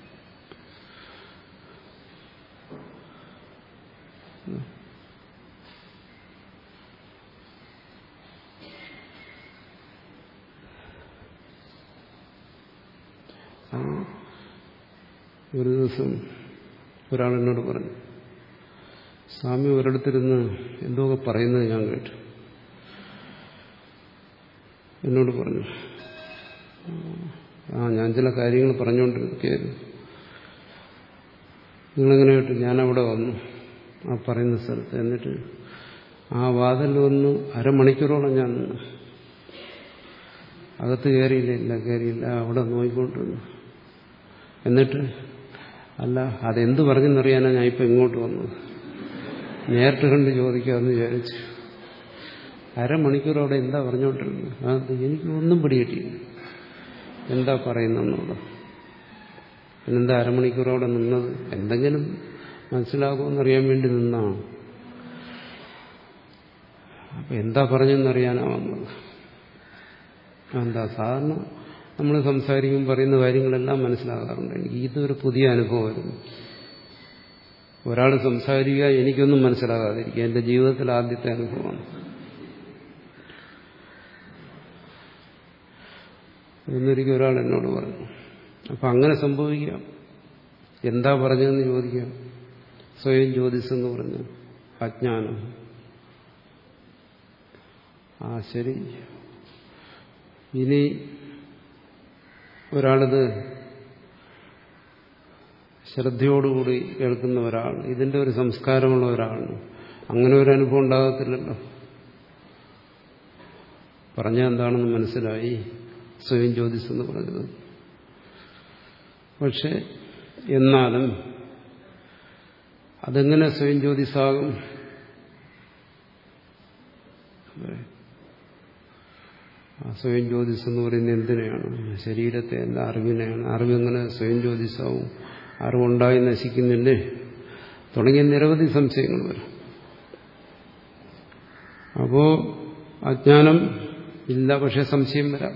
ഒരു ദിവസം ഒരാളെന്നോട് പറഞ്ഞു, സ്വാമി ഒരിടത്തിരുന്ന് എന്തൊക്കെ പറയുന്നത് ഞാൻ കേട്ടു. എന്നോട് പറഞ്ഞു, ആ ഞാൻ ചില കാര്യങ്ങൾ പറഞ്ഞുകൊണ്ടിരിക്കുകയായിരുന്നു. നിങ്ങളെങ്ങനെ കേട്ടു? ഞാനവിടെ വന്നു, ആ പറയുന്ന സ്ഥലത്ത്. എന്നിട്ട് ആ വാതിൽ വന്ന് അരമണിക്കൂറോളം ഞാൻ നിന്നു. അകത്ത് കയറിയില്ല, ഇല്ല കയറിയില്ല, അവിടെ നോക്കിക്കൊണ്ടിരുന്നു. എന്നിട്ട് അല്ല, അതെന്ത് പറഞ്ഞെന്നറിയാനാണ് ഞാൻ ഇപ്പം ഇങ്ങോട്ട് വന്നത്, നേരിട്ട് കണ്ട് ചോദിക്കാമെന്ന് വിചാരിച്ചു. അരമണിക്കൂർ അവിടെ എന്താ പറഞ്ഞുകൊണ്ടിരുന്നത്? അത് എനിക്ക് ഒന്നും പിടികിട്ടിയില്ല, എന്താ പറയുന്നെന്നുള്ളത്. പിന്നെന്താ അരമണിക്കൂർ അവിടെ നിന്നത്? എന്തെങ്കിലും മനസ്സിലാകുമെന്നറിയാൻ വേണ്ടി നിന്നാണ്. അപ്പം എന്താ പറഞ്ഞെന്നറിയാനാ വന്നത്. എന്താ സാധാരണ നമ്മൾ സംസാരിക്കും, പറയുന്ന കാര്യങ്ങളെല്ലാം മനസ്സിലാകാറുണ്ട്. എനിക്ക് ഇതൊരു പുതിയ അനുഭവമായിരുന്നു. ഒരാൾ സംസാരിക്കുക, എനിക്കൊന്നും മനസ്സിലാകാതിരിക്കുക. എൻ്റെ ജീവിതത്തിൽ ആദ്യത്തെ അനുഭവമാണ്. എന്നൊരിക്കൽ ഒരാൾ എന്നോട് പറഞ്ഞു. അപ്പം അങ്ങനെ സംഭവിക്കാം. എന്താ പറഞ്ഞതെന്ന് ചോദിക്കാം. സ്വയം ജ്യോതിസെന്ന് പറഞ്ഞു, അജ്ഞാനം. ആ ശരി, ഇനി ഒരാളിത് ശ്രദ്ധയോടുകൂടി കേൾക്കുന്ന ഒരാൾ, ഇതിന്റെ ഒരു സംസ്കാരമുള്ള ഒരാളാണ്, അങ്ങനെ ഒരു അനുഭവം ഉണ്ടാകത്തില്ലല്ലോ. പറഞ്ഞ എന്താണെന്ന് മനസ്സിലായി, സ്വയം ജ്യോതിസെന്ന് പറഞ്ഞത്. പക്ഷെ എന്നാലും അതെങ്ങനെ സ്വയം ജ്യോതിസാകും? സ്വയം ജ്യോതിസെന്ന് പറയുന്നത് എന്തിനെയാണ്? ശരീരത്തെ അല്ല, അറിവിനെയാണ്. അറിവെങ്ങനെ സ്വയം ജ്യോതിസാവും? അറിവുണ്ടായി നശിക്കുന്നില്ലേ? തുടങ്ങിയ നിരവധി സംശയങ്ങൾ വരും. അപ്പോ അജ്ഞാനം ഇല്ല, പക്ഷെ സംശയം വരാം.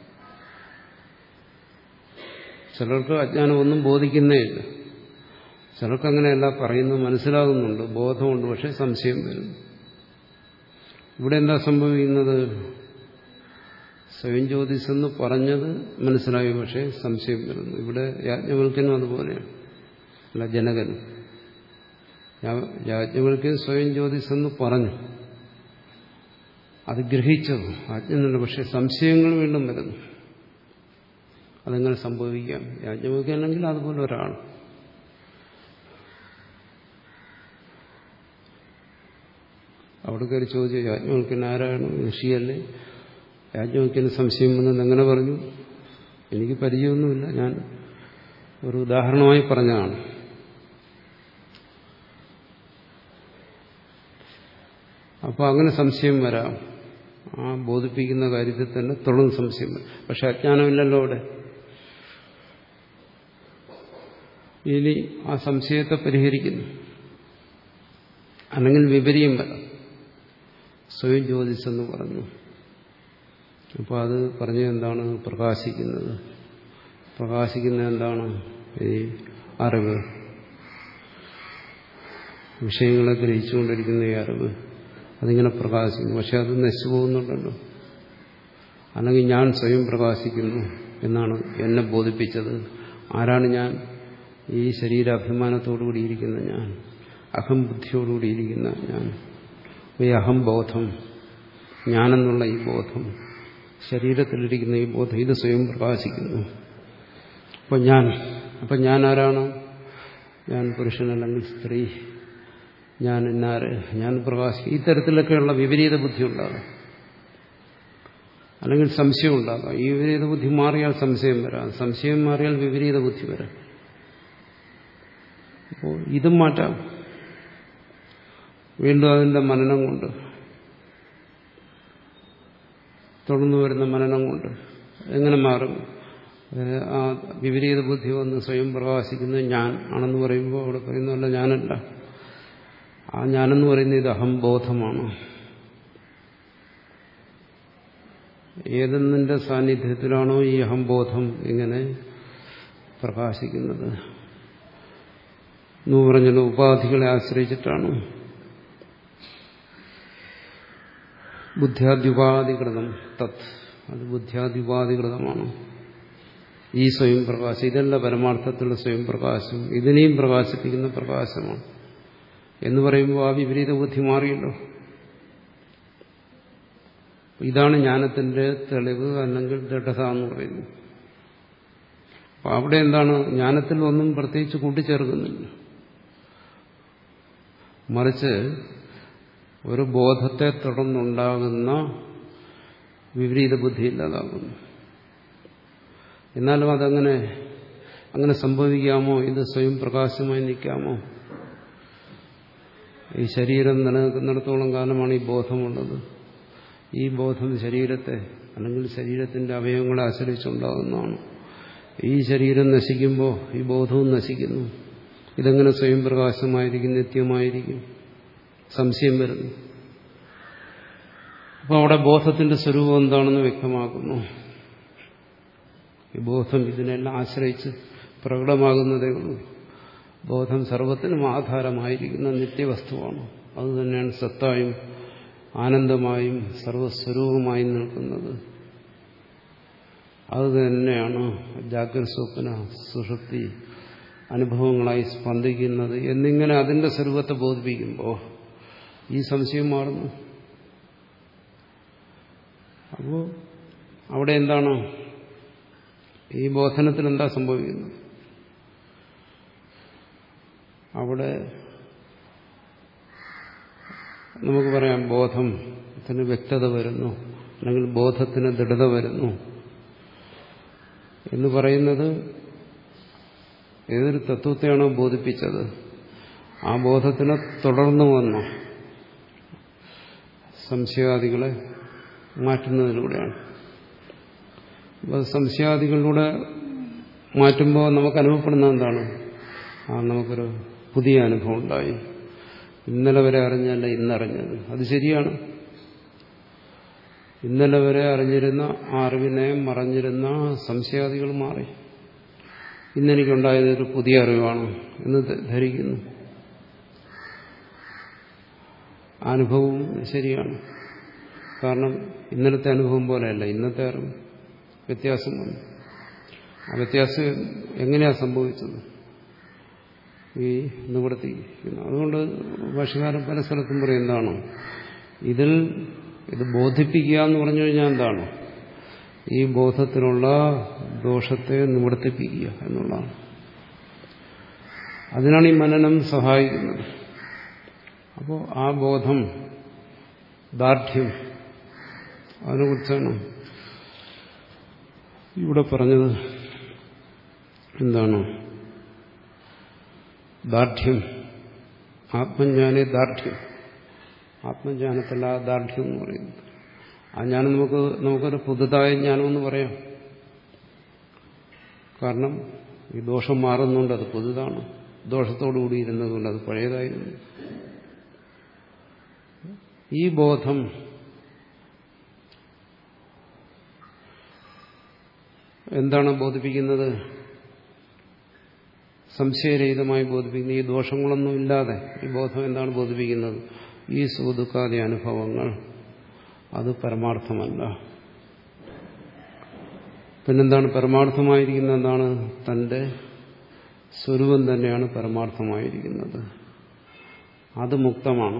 ചിലർക്ക് അജ്ഞാനം ഒന്നും ബോധിക്കുന്നേ ഇല്ല. ചിലർക്ക് അങ്ങനെയല്ല, പറയുന്നത് മനസ്സിലാകുന്നുണ്ട്, ബോധമുണ്ട്, പക്ഷെ സംശയം വരുന്നു. ഇവിടെ എന്താ സംഭവിക്കുന്നത്? സ്വയം ജ്യോതിസെന്ന് പറഞ്ഞത് മനസ്സിലായി, പക്ഷെ സംശയം വരുന്നു. ഇവിടെ യാജ്ഞവൽക്യനും അതുപോലെയാണ്, അല്ല ജനകനും. യാജ്ഞവൽക്യൻ സ്വയം ജ്യോതിസെന്ന് പറഞ്ഞു, അത് ഗ്രഹിച്ചു, ആജ്ഞനുണ്ട്, പക്ഷെ സംശയങ്ങൾ വീണ്ടും വരുന്നു. അതെങ്ങനെ സംഭവിക്കാം? യാജ്ഞവൽക്യനാണെങ്കിൽ അതുപോലെ ഒരാൾ. അവിടെ കയറി ചോദിച്ചു, യാജ്ഞവൽക്യൻ ആരാണ്? ഋഷിയല്ലേ? യാജ്ഞവൽക്യന് സംശയം വന്നത് എങ്ങനെ പറഞ്ഞു? എനിക്ക് പരിചയമൊന്നുമില്ല, ഞാൻ ഒരു ഉദാഹരണമായി പറഞ്ഞതാണ്. അപ്പോൾ അങ്ങനെ സംശയം വരാം. ആ ബോധിപ്പിക്കുന്ന കാര്യത്തിൽ തന്നെ തുടർന്ന് സംശയം വരും. പക്ഷെ അജ്ഞാനമില്ലല്ലോ അവിടെ. ഇനി ആ സംശയത്തെ പരിഹരിക്കുന്നു, അല്ലെങ്കിൽ വിപരീയം വരാം. സ്വയം ജ്യോതിസെന്ന് പറഞ്ഞു, അപ്പോൾ അത് പറഞ്ഞത് എന്താണ്? പ്രകാശിക്കുന്നത്. പ്രകാശിക്കുന്നത് എന്താണ്? ഈ അറിവ്, വിഷയങ്ങളെ ഗ്രഹിച്ചുകൊണ്ടിരിക്കുന്ന ഈ അറിവ്, അതിങ്ങനെ പ്രകാശിക്കുന്നു. പക്ഷെ അത് നശിച്ചു പോകുന്നുണ്ടല്ലോ. അല്ലെങ്കിൽ ഞാൻ സ്വയം പ്രകാശിക്കുന്നു എന്നാണ് എന്നെ ബോധിപ്പിച്ചത്. ആരാണ് ഞാൻ? ഈ ശരീരാഭിമാനത്തോടുകൂടിയിരിക്കുന്ന ഞാൻ, അഹംബുദ്ധിയോടുകൂടിയിരിക്കുന്ന ഞാൻ. ഈ അഹംബോധം, ഞാനെന്നുള്ള ഈ ബോധം, ശരീരത്തിലിരിക്കുന്ന ഈ ബോധം, ഇത് സ്വയം പ്രകാശിക്കുന്നു. അപ്പം ഞാൻ അപ്പം ഞാൻ ആരാണ്? ഞാൻ പുരുഷനല്ലെങ്കിൽ സ്ത്രീ, ഞാൻ എന്നാര്, ഞാൻ പ്രകാശിക്കും. ഇത്തരത്തിലൊക്കെയുള്ള വിപരീത ബുദ്ധി ഉണ്ടാകാം, അല്ലെങ്കിൽ സംശയം ഉണ്ടാകാം. ഈ വിപരീത ബുദ്ധി മാറിയാൽ സംശയം വരാം, സംശയം മാറിയാൽ വിപരീത ബുദ്ധി വരാം. അപ്പോൾ ഇതും മാറ്റാം, വീണ്ടും അതിൻ്റെ മനനം കൊണ്ട്, തുടർന്നു വരുന്ന മനനം കൊണ്ട്. എങ്ങനെ മാറും? ആ വിപരീത ബുദ്ധി വന്ന് സ്വയം പ്രകാശിക്കുന്നത് ഞാൻ ആണെന്ന് പറയുമ്പോൾ അവിടെ പറയുന്നതല്ല, ഞാനല്ല. ആ ഞാനെന്ന് പറയുന്നത് ഇത് അഹംബോധമാണ്. ഏതെന്നിന്റെ സാന്നിധ്യത്തിലാണോ ഈ അഹംബോധം ഇങ്ങനെ പ്രകാശിക്കുന്നത് എന്ന് പറഞ്ഞാൽ ഉപാധികളെ ആശ്രയിച്ചിട്ടാണ്. ബുദ്ധ്യാദ്യുപാധികൃതം തത്, അത് ബുദ്ധ്യാദ്യുപാധികൃതമാണ് ഈ സ്വയം പ്രകാശം. ഇതല്ല പരമാർത്ഥത്തിലുള്ള സ്വയം പ്രകാശം, ഇതിനെയും പ്രകാശിപ്പിക്കുന്ന പ്രകാശമാണ് എന്ന് പറയുമ്പോൾ ആ വിപരീത ബുദ്ധി മാറിയല്ലോ. ഇതാണ് ജ്ഞാനത്തിന്റെ തെളിവ്, അല്ലെങ്കിൽ ദൃഢത എന്ന് പറയുന്നത്. അപ്പം അവിടെ എന്താണ്? ജ്ഞാനത്തിൽ ഒന്നും പ്രത്യേകിച്ച് കൂട്ടിച്ചേർക്കുന്നില്ല, മറിച്ച് ഒരു ബോധത്തെ തുടർന്നുണ്ടാകുന്ന വിപരീത ബുദ്ധി ഇല്ലാതാകുന്നു. എന്നാലും അതങ്ങനെ അങ്ങനെ സംഭവിക്കാമോ? ഇത് സ്വയം പ്രകാശമായി നിൽക്കാമോ? ഈ ശരീരം നിലനിൽക്കുന്നിടത്തോളം കാലമാണ് ഈ ബോധമുള്ളത്. ഈ ബോധം ശരീരത്തെ അല്ലെങ്കിൽ ശരീരത്തിന്റെ അവയവങ്ങളെ ആശ്രയിച്ചുണ്ടാകുന്നതാണ്. ഈ ശരീരം നശിക്കുമ്പോൾ ഈ ബോധവും നശിക്കുന്നു. ഇതെങ്ങനെ സ്വയം പ്രകാശമായിരിക്കും, നിത്യമായിരിക്കും? സംശയം വരുന്നു. അപ്പോൾ അവിടെ ബോധത്തിന്റെ സ്വരൂപം എന്താണെന്ന് വ്യക്തമാക്കുന്നു. ഈ ബോധം ഇതിനെല്ലാം ആശ്രയിച്ച് പ്രകടമാകുന്നതേ ഉള്ളൂ. ബോധം സർവത്തിനും ആധാരമായിരിക്കുന്ന നിത്യവസ്തുവാണ്. അതുതന്നെയാണ് സത്തായും ആനന്ദമായും സർവസ്വരൂപമായും നിൽക്കുന്നത്. അതുതന്നെയാണ് ജാഗ്രത സ്വപ്ന സുഷുപ്തി അനുഭവങ്ങളായി സ്പന്ദിക്കുന്നത് എന്നിങ്ങനെ അതിന്റെ സ്വരൂപത്തെ ബോധിപ്പിക്കുമ്പോൾ ഈ സംശയം മാറുന്നു. അപ്പോൾ അവിടെ എന്താണ് ഈ ബോധനത്തിൽ എന്താ സംഭവിക്കുന്നത്? അവിടെ നമുക്ക് പറയാം ബോധത്തിന് വ്യക്തത വരുന്നു, അല്ലെങ്കിൽ ബോധത്തിന് ദൃഢത വരുന്നു എന്ന് പറയുന്നത് ഏതൊരു തത്വത്തെയാണോ ബോധിപ്പിച്ചത് ആ ബോധത്തിനെ തുടർന്നു വന്നു സംശയാദികളെ മാറ്റുന്നതിലൂടെയാണ്. അപ്പോൾ സംശയാദികളിലൂടെ മാറ്റുമ്പോൾ നമുക്ക് അനുഭവപ്പെടുന്നത് എന്താണ്? ആ നമുക്കൊരു പുതിയ അനുഭവം ഉണ്ടായി. ഇന്നലെ വരെ അറിഞ്ഞല്ല ഇന്നറിഞ്ഞത്. അത് ശരിയാണ്. ഇന്നലെ വരെ അറിഞ്ഞിരുന്ന ആ അറിവിനെ മറഞ്ഞിരുന്ന സംശയാദികൾ മാറി. ഇന്നെനിക്കുണ്ടായത് ഒരു പുതിയ അറിവാണ് എന്ന് ധരിക്കുന്നു. അനുഭവവും ശരിയാണ്. കാരണം ഇന്നലത്തെ അനുഭവം പോലെയല്ല ഇന്നത്തെ അറിവ്. വ്യത്യാസം വന്നു. ആ വ്യത്യാസം എങ്ങനെയാണ് സംഭവിച്ചത്? ഈ നിവൃത്തിക്കുന്നു. അതുകൊണ്ട് ഭാഷകാരൻ പല സ്ഥലത്തും പറയും എന്താണ് ഇതിൽ ഇത് ബോധിപ്പിക്കുക എന്ന് പറഞ്ഞു കഴിഞ്ഞാൽ എന്താണ്? ഈ ബോധത്തിലുള്ള ദോഷത്തെ നിവർത്തിപ്പിക്കുക എന്നുള്ളതാണ്. അതിനാണ് ഈ മനനം സഹായിക്കുന്നത്. അപ്പോൾ ആ ബോധം ദാർഢ്യം അതിനെക്കുറിച്ചാണ് ഇവിടെ പറഞ്ഞത്. എന്താണ് ദാർഢ്യം? ആത്മജ്ഞാനെ ദാർഢ്യം. ആത്മജ്ഞാനത്തിലുള്ള ആ ദാർഢ്യം എന്ന് പറയുന്നത് ആ ജ്ഞാനം നമുക്ക് നമുക്കൊരു പുതുതായ ജ്ഞാനമെന്ന് പറയാം. കാരണം ഈ ദോഷം മാറുന്നുണ്ട്, അത് പുതുതാണ്. ദോഷത്തോടുകൂടി ഇരുന്നതുകൊണ്ട് അത് പഴയതായിരുന്നു. ഈ ബോധം എന്താണ് ബോധിപ്പിക്കുന്നത്? സംശയരഹിതമായി ബോധിപ്പിക്കുന്ന ഈ ദോഷങ്ങളൊന്നും ഇല്ലാതെ ഈ ബോധം എന്താണ് ബോധിപ്പിക്കുന്നത്? ഈ സുഖദുഃഖാദി അനുഭവങ്ങൾ അത് പരമാർത്ഥമല്ല. പിന്നെന്താണ് പരമാർത്ഥമായിരിക്കുന്നത്? എന്താണ്? തന്റെ സ്വരൂപം തന്നെയാണ് പരമാർത്ഥമായിരിക്കുന്നത്. അത് മുക്തമാണ്.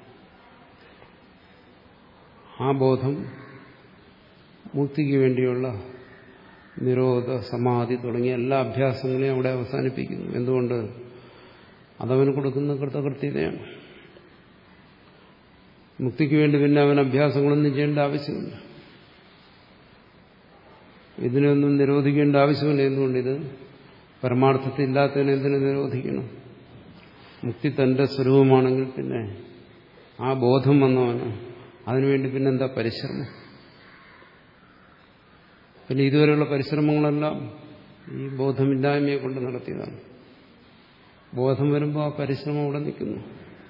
ആ ബോധം മുക്തിക്ക് വേണ്ടിയുള്ള നിരോധ സമാധി തുടങ്ങിയ എല്ലാ അഭ്യാസങ്ങളെയും അവിടെ അവസാനിപ്പിക്കുന്നു. എന്തുകൊണ്ട്? അതവന് കൊടുക്കുന്ന കൃതകൃത്യതയാണ്. മുക്തിക്ക് വേണ്ടി പിന്നെ അവൻ അഭ്യാസങ്ങളൊന്നും ചെയ്യേണ്ട ആവശ്യമില്ല. ഇതിനൊന്നും നിരോധിക്കേണ്ട ആവശ്യമില്ല. എന്തുകൊണ്ട്? ഇത് പരമാർത്ഥത്തിൽ ഇല്ലാത്തതിനെ എന്തിനു നിരോധിക്കണം? മുക്തി തന്റെ സ്വരൂപമാണെങ്കിൽ പിന്നെ ആ ബോധം വന്നവന് അതിനുവേണ്ടി പിന്നെന്താ പരിശ്രമം? പിന്നെ ഇതുവരെയുള്ള പരിശ്രമങ്ങളെല്ലാം ഈ ബോധമില്ലായ്മയെ കൊണ്ട് നടത്തിയതാണ്. ബോധം വരുമ്പോൾ ആ പരിശ്രമം അവിടെ നിൽക്കുന്നു.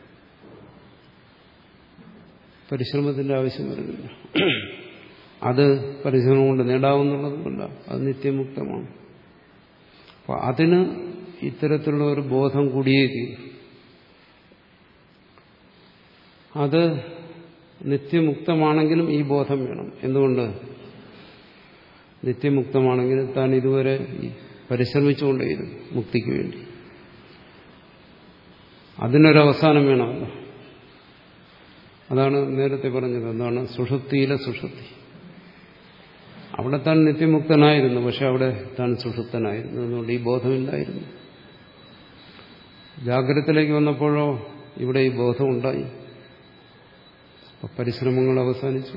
പരിശ്രമത്തിന്റെ ആവശ്യം വരുന്നില്ല. അത് പരിശ്രമം കൊണ്ട് നേടാവുന്നുള്ളതുമല്ല, അത് നിത്യമുക്തമാണ്. അപ്പോൾ അതിന് ഇത്തരത്തിലുള്ള ഒരു ബോധം കൂടിയേ തീരും. അത് നിത്യമുക്തമാണെങ്കിലും ഈ ബോധം വേണം. എന്തുകൊണ്ട്? നിത്യമുക്തമാണെങ്കിലും താൻ ഇതുവരെ പരിശ്രമിച്ചുകൊണ്ടേയിരുന്നു മുക്തിക്ക് വേണ്ടി. അതിനൊരവസാനം വേണമല്ലോ. അതാണ് നേരത്തെ പറഞ്ഞത്. എന്താണ്? സുഷുപ്തിയിലെ സുഷുപ്തി. അവിടെ താൻ നിത്യമുക്തനായിരുന്നു, പക്ഷെ അവിടെ താൻ സുഷുപ്തനായിരുന്നു. അതുകൊണ്ട് ഈ ബോധമില്ലായിരുന്നു. ജാഗ്രതത്തിലേക്ക് വന്നപ്പോഴോ ഇവിടെ ഈ ബോധം ഉണ്ടായി. അപ്പോൾ പരിശ്രമങ്ങൾ അവസാനിച്ചു.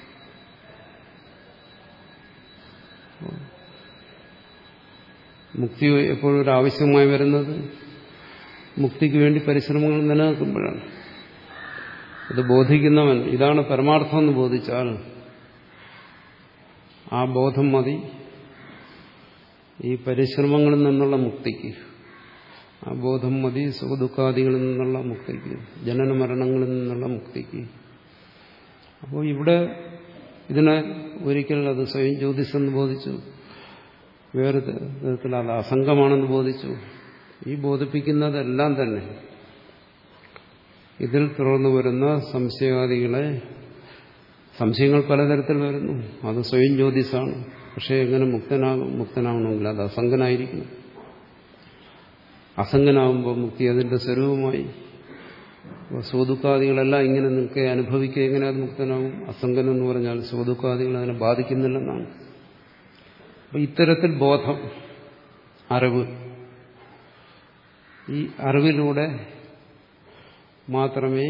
മുക്തി എപ്പോഴും ഒരു ആവശ്യമായി വരുന്നത് മുക്തിക്ക് വേണ്ടി പരിശ്രമങ്ങൾ നിലനിൽക്കുമ്പോഴാണ്. ഇത് ബോധിക്കുന്നവൻ ഇതാണ് പരമാർത്ഥം എന്ന് ബോധിച്ചാൽ ആ ബോധം മതി ഈ പരിശ്രമങ്ങളിൽ നിന്നുള്ള മുക്തിക്ക്. ആ ബോധം മതി സുഖദുഃഖാദികളിൽ നിന്നുള്ള മുക്തിക്ക്, ജനന മരണങ്ങളിൽ നിന്നുള്ള മുക്തിക്ക്. അപ്പോൾ ഇവിടെ ഇതിനെ ഒരിക്കൽ അത് സ്വയം ജ്യോതിഷെന്ന് ബോധിച്ചു, വേറെ തരത്തിൽ അത് അസംഗമാണെന്ന് ബോധിച്ചു. ഈ ബോധിപ്പിക്കുന്നതെല്ലാം തന്നെ ഇതിൽ തുടർന്നു വരുന്ന സംശയാദികളെ, സംശയങ്ങൾ പലതരത്തിൽ വരുന്നു. അത് സ്വയം ജ്യോതിസാണ്. പക്ഷെ എങ്ങനെ മുക്തനാകും? മുക്തനാവണമെങ്കിൽ അത് അസംഗനായിരിക്കണം. അസംഗനാവുമ്പോൾ മുക്തി അതിന്റെ സ്വരൂപമായി. സ്വദുഃഖാദികളെല്ലാം ഇങ്ങനെ നിൽക്കുക, അനുഭവിക്കുക, എങ്ങനെ അത് മുക്തനാകും? അസംഗനം എന്ന് പറഞ്ഞാൽ സ്വദുഃഖാദികൾ അതിനെ ബാധിക്കുന്നില്ലെന്നാണ്. അപ്പൊ ഇത്തരത്തിൽ ബോധം, അറിവ്, ഈ അറിവിലൂടെ മാത്രമേ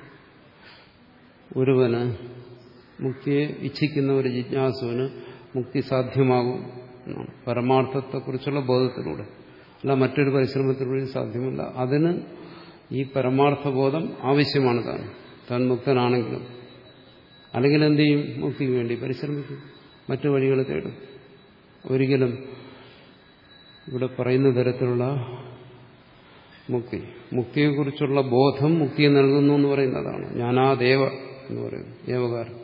ഒരുവന്, മുക്തിയെ ഇച്ഛിക്കുന്ന ഒരു ജിജ്ഞാസുവിന് മുക്തി സാധ്യമാകൂ എന്നാണ്. പരമാർത്ഥത്തെക്കുറിച്ചുള്ള ബോധത്തിലൂടെ, അല്ല മറ്റൊരു പരിശ്രമത്തിലൂടെ സാധ്യമല്ല. അതിന് ഈ പരമാർത്ഥബോധം ആവശ്യമാണ്. താൻ താൻ മുക്തനാണെങ്കിലും. അല്ലെങ്കിൽ എന്ത് ചെയ്യും? മുക്തിക്ക് വേണ്ടി പരിശ്രമിക്കും, മറ്റു വഴികൾ തേടും. ഒരിക്കലും ഇവിടെ പറയുന്ന തരത്തിലുള്ള മുക്തി, മുക്തിയെക്കുറിച്ചുള്ള ബോധം മുക്തിയെ നൽകുന്നു എന്ന് പറയുന്നതാണ്. ജ്ഞാനാദേവ എന്ന് പറയുന്നു, ഏവകാരം.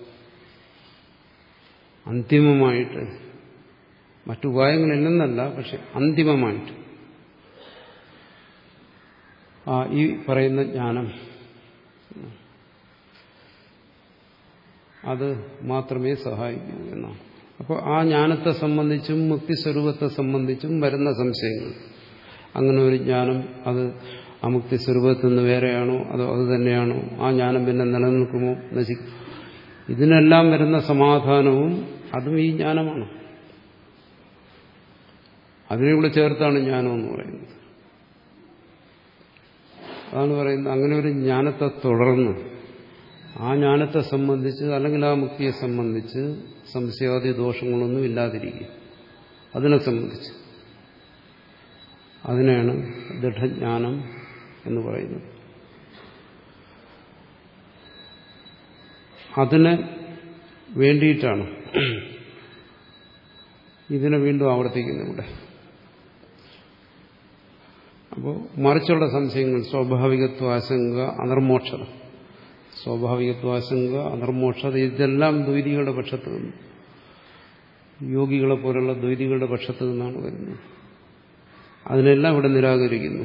അന്തിമമായിട്ട്, മറ്റുപായങ്ങളില്ലെന്നല്ല, പക്ഷെ അന്തിമമായിട്ട് ആ ഈ പറയുന്ന ജ്ഞാനം അത് മാത്രമേ സഹായിക്കൂ എന്നാണ്. അപ്പോൾ ആ ജ്ഞാനത്തെ സംബന്ധിച്ചും മുക്തിസ്വരൂപത്തെ സംബന്ധിച്ചും വരുന്ന സംശയങ്ങൾ, അങ്ങനെ ഒരു ജ്ഞാനം അത് ആ മുക്തിസ്വരൂപത്തിൽ നിന്ന് വേറെയാണോ അതോ അത് തന്നെയാണോ, ആ ജ്ഞാനം പിന്നെ നിലനിൽക്കുമോ നശിക്കും, ഇതിനെല്ലാം വരുന്ന സമാധാനവും അതും ഈ ജ്ഞാനമാണ്. അതിനെക്കൂടെ ചേർത്താണ് ജ്ഞാനം എന്ന് പറയുന്നത്. അതാണ് പറയുന്നത്. അങ്ങനെ ഒരു ജ്ഞാനത്തെ തുടർന്ന് ആ ജ്ഞാനത്തെ സംബന്ധിച്ച് അല്ലെങ്കിൽ ആ മുക്തിയെ സംബന്ധിച്ച് സംശയാദി ദോഷങ്ങളൊന്നും ഇല്ലാതിരിക്കുക, അതിനെ സംബന്ധിച്ച്. അതിനെയാണ് ദൃഢജ്ഞാനം എന്ന് പറയുന്നത്. അതിന് വേണ്ടിയിട്ടാണ് ഇതിനെ വീണ്ടും ആവർത്തിക്കുന്നത് ഇവിടെ. അപ്പോൾ മറിച്ചുള്ള സംശയങ്ങൾ, സ്വാഭാവികത്വ ആശങ്ക, അനർമോക്ഷത, സ്വാഭാവികത്വ ആശങ്ക, അനർമോക്ഷത, ഇതെല്ലാം ദ്വൈതികളുടെ പക്ഷത്ത് നിന്ന്, യോഗികളെ പോലുള്ള ദ്വൈതികളുടെ പക്ഷത്ത് നിന്നാണ് വരുന്നത്. അതിനെല്ലാം ഇവിടെ നിരാകരിക്കുന്നു.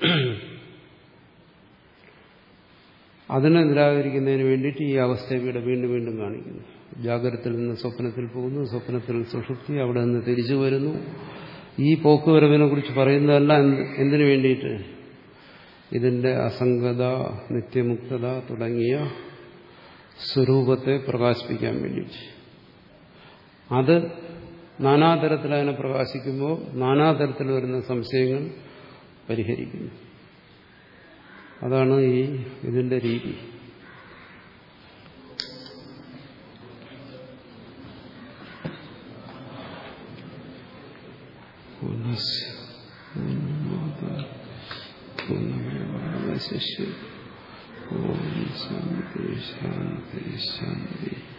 അതിനെ നിരാകരിക്കുന്നതിന് വേണ്ടിയിട്ട് ഈ അവസ്ഥയെ ഇവിടെ വീണ്ടും വീണ്ടും കാണിക്കുന്നു. ജാഗ്രതത്തിൽ നിന്ന് സ്വപ്നത്തിൽ പോകുന്നു, സ്വപ്നത്തിൽ സുഷുപ്തി, അവിടെ നിന്ന് തിരിച്ചു വരുന്നു. ഈ പോക്കുവരവിനെ കുറിച്ച് പറയുന്നതല്ല എന്തിനു വേണ്ടിയിട്ട്? ഇതിന്റെ അസംഗത, നിത്യമുക്തത തുടങ്ങിയ സ്വരൂപത്തെ പ്രകാശിപ്പിക്കാൻ വേണ്ടിയിട്ട്. അത് നാനാതരത്തിൽ അതിനെ പ്രകാശിക്കുമ്പോൾ നാനാതരത്തിൽ വരുന്ന സംശയങ്ങൾ പരിഹരിക്കുന്നു. അതാണ് ഈ ഇതിന്റെ രീതി. ശിഷ്യ ഓം ശാന്തി ശാന്തി ശാന്തി.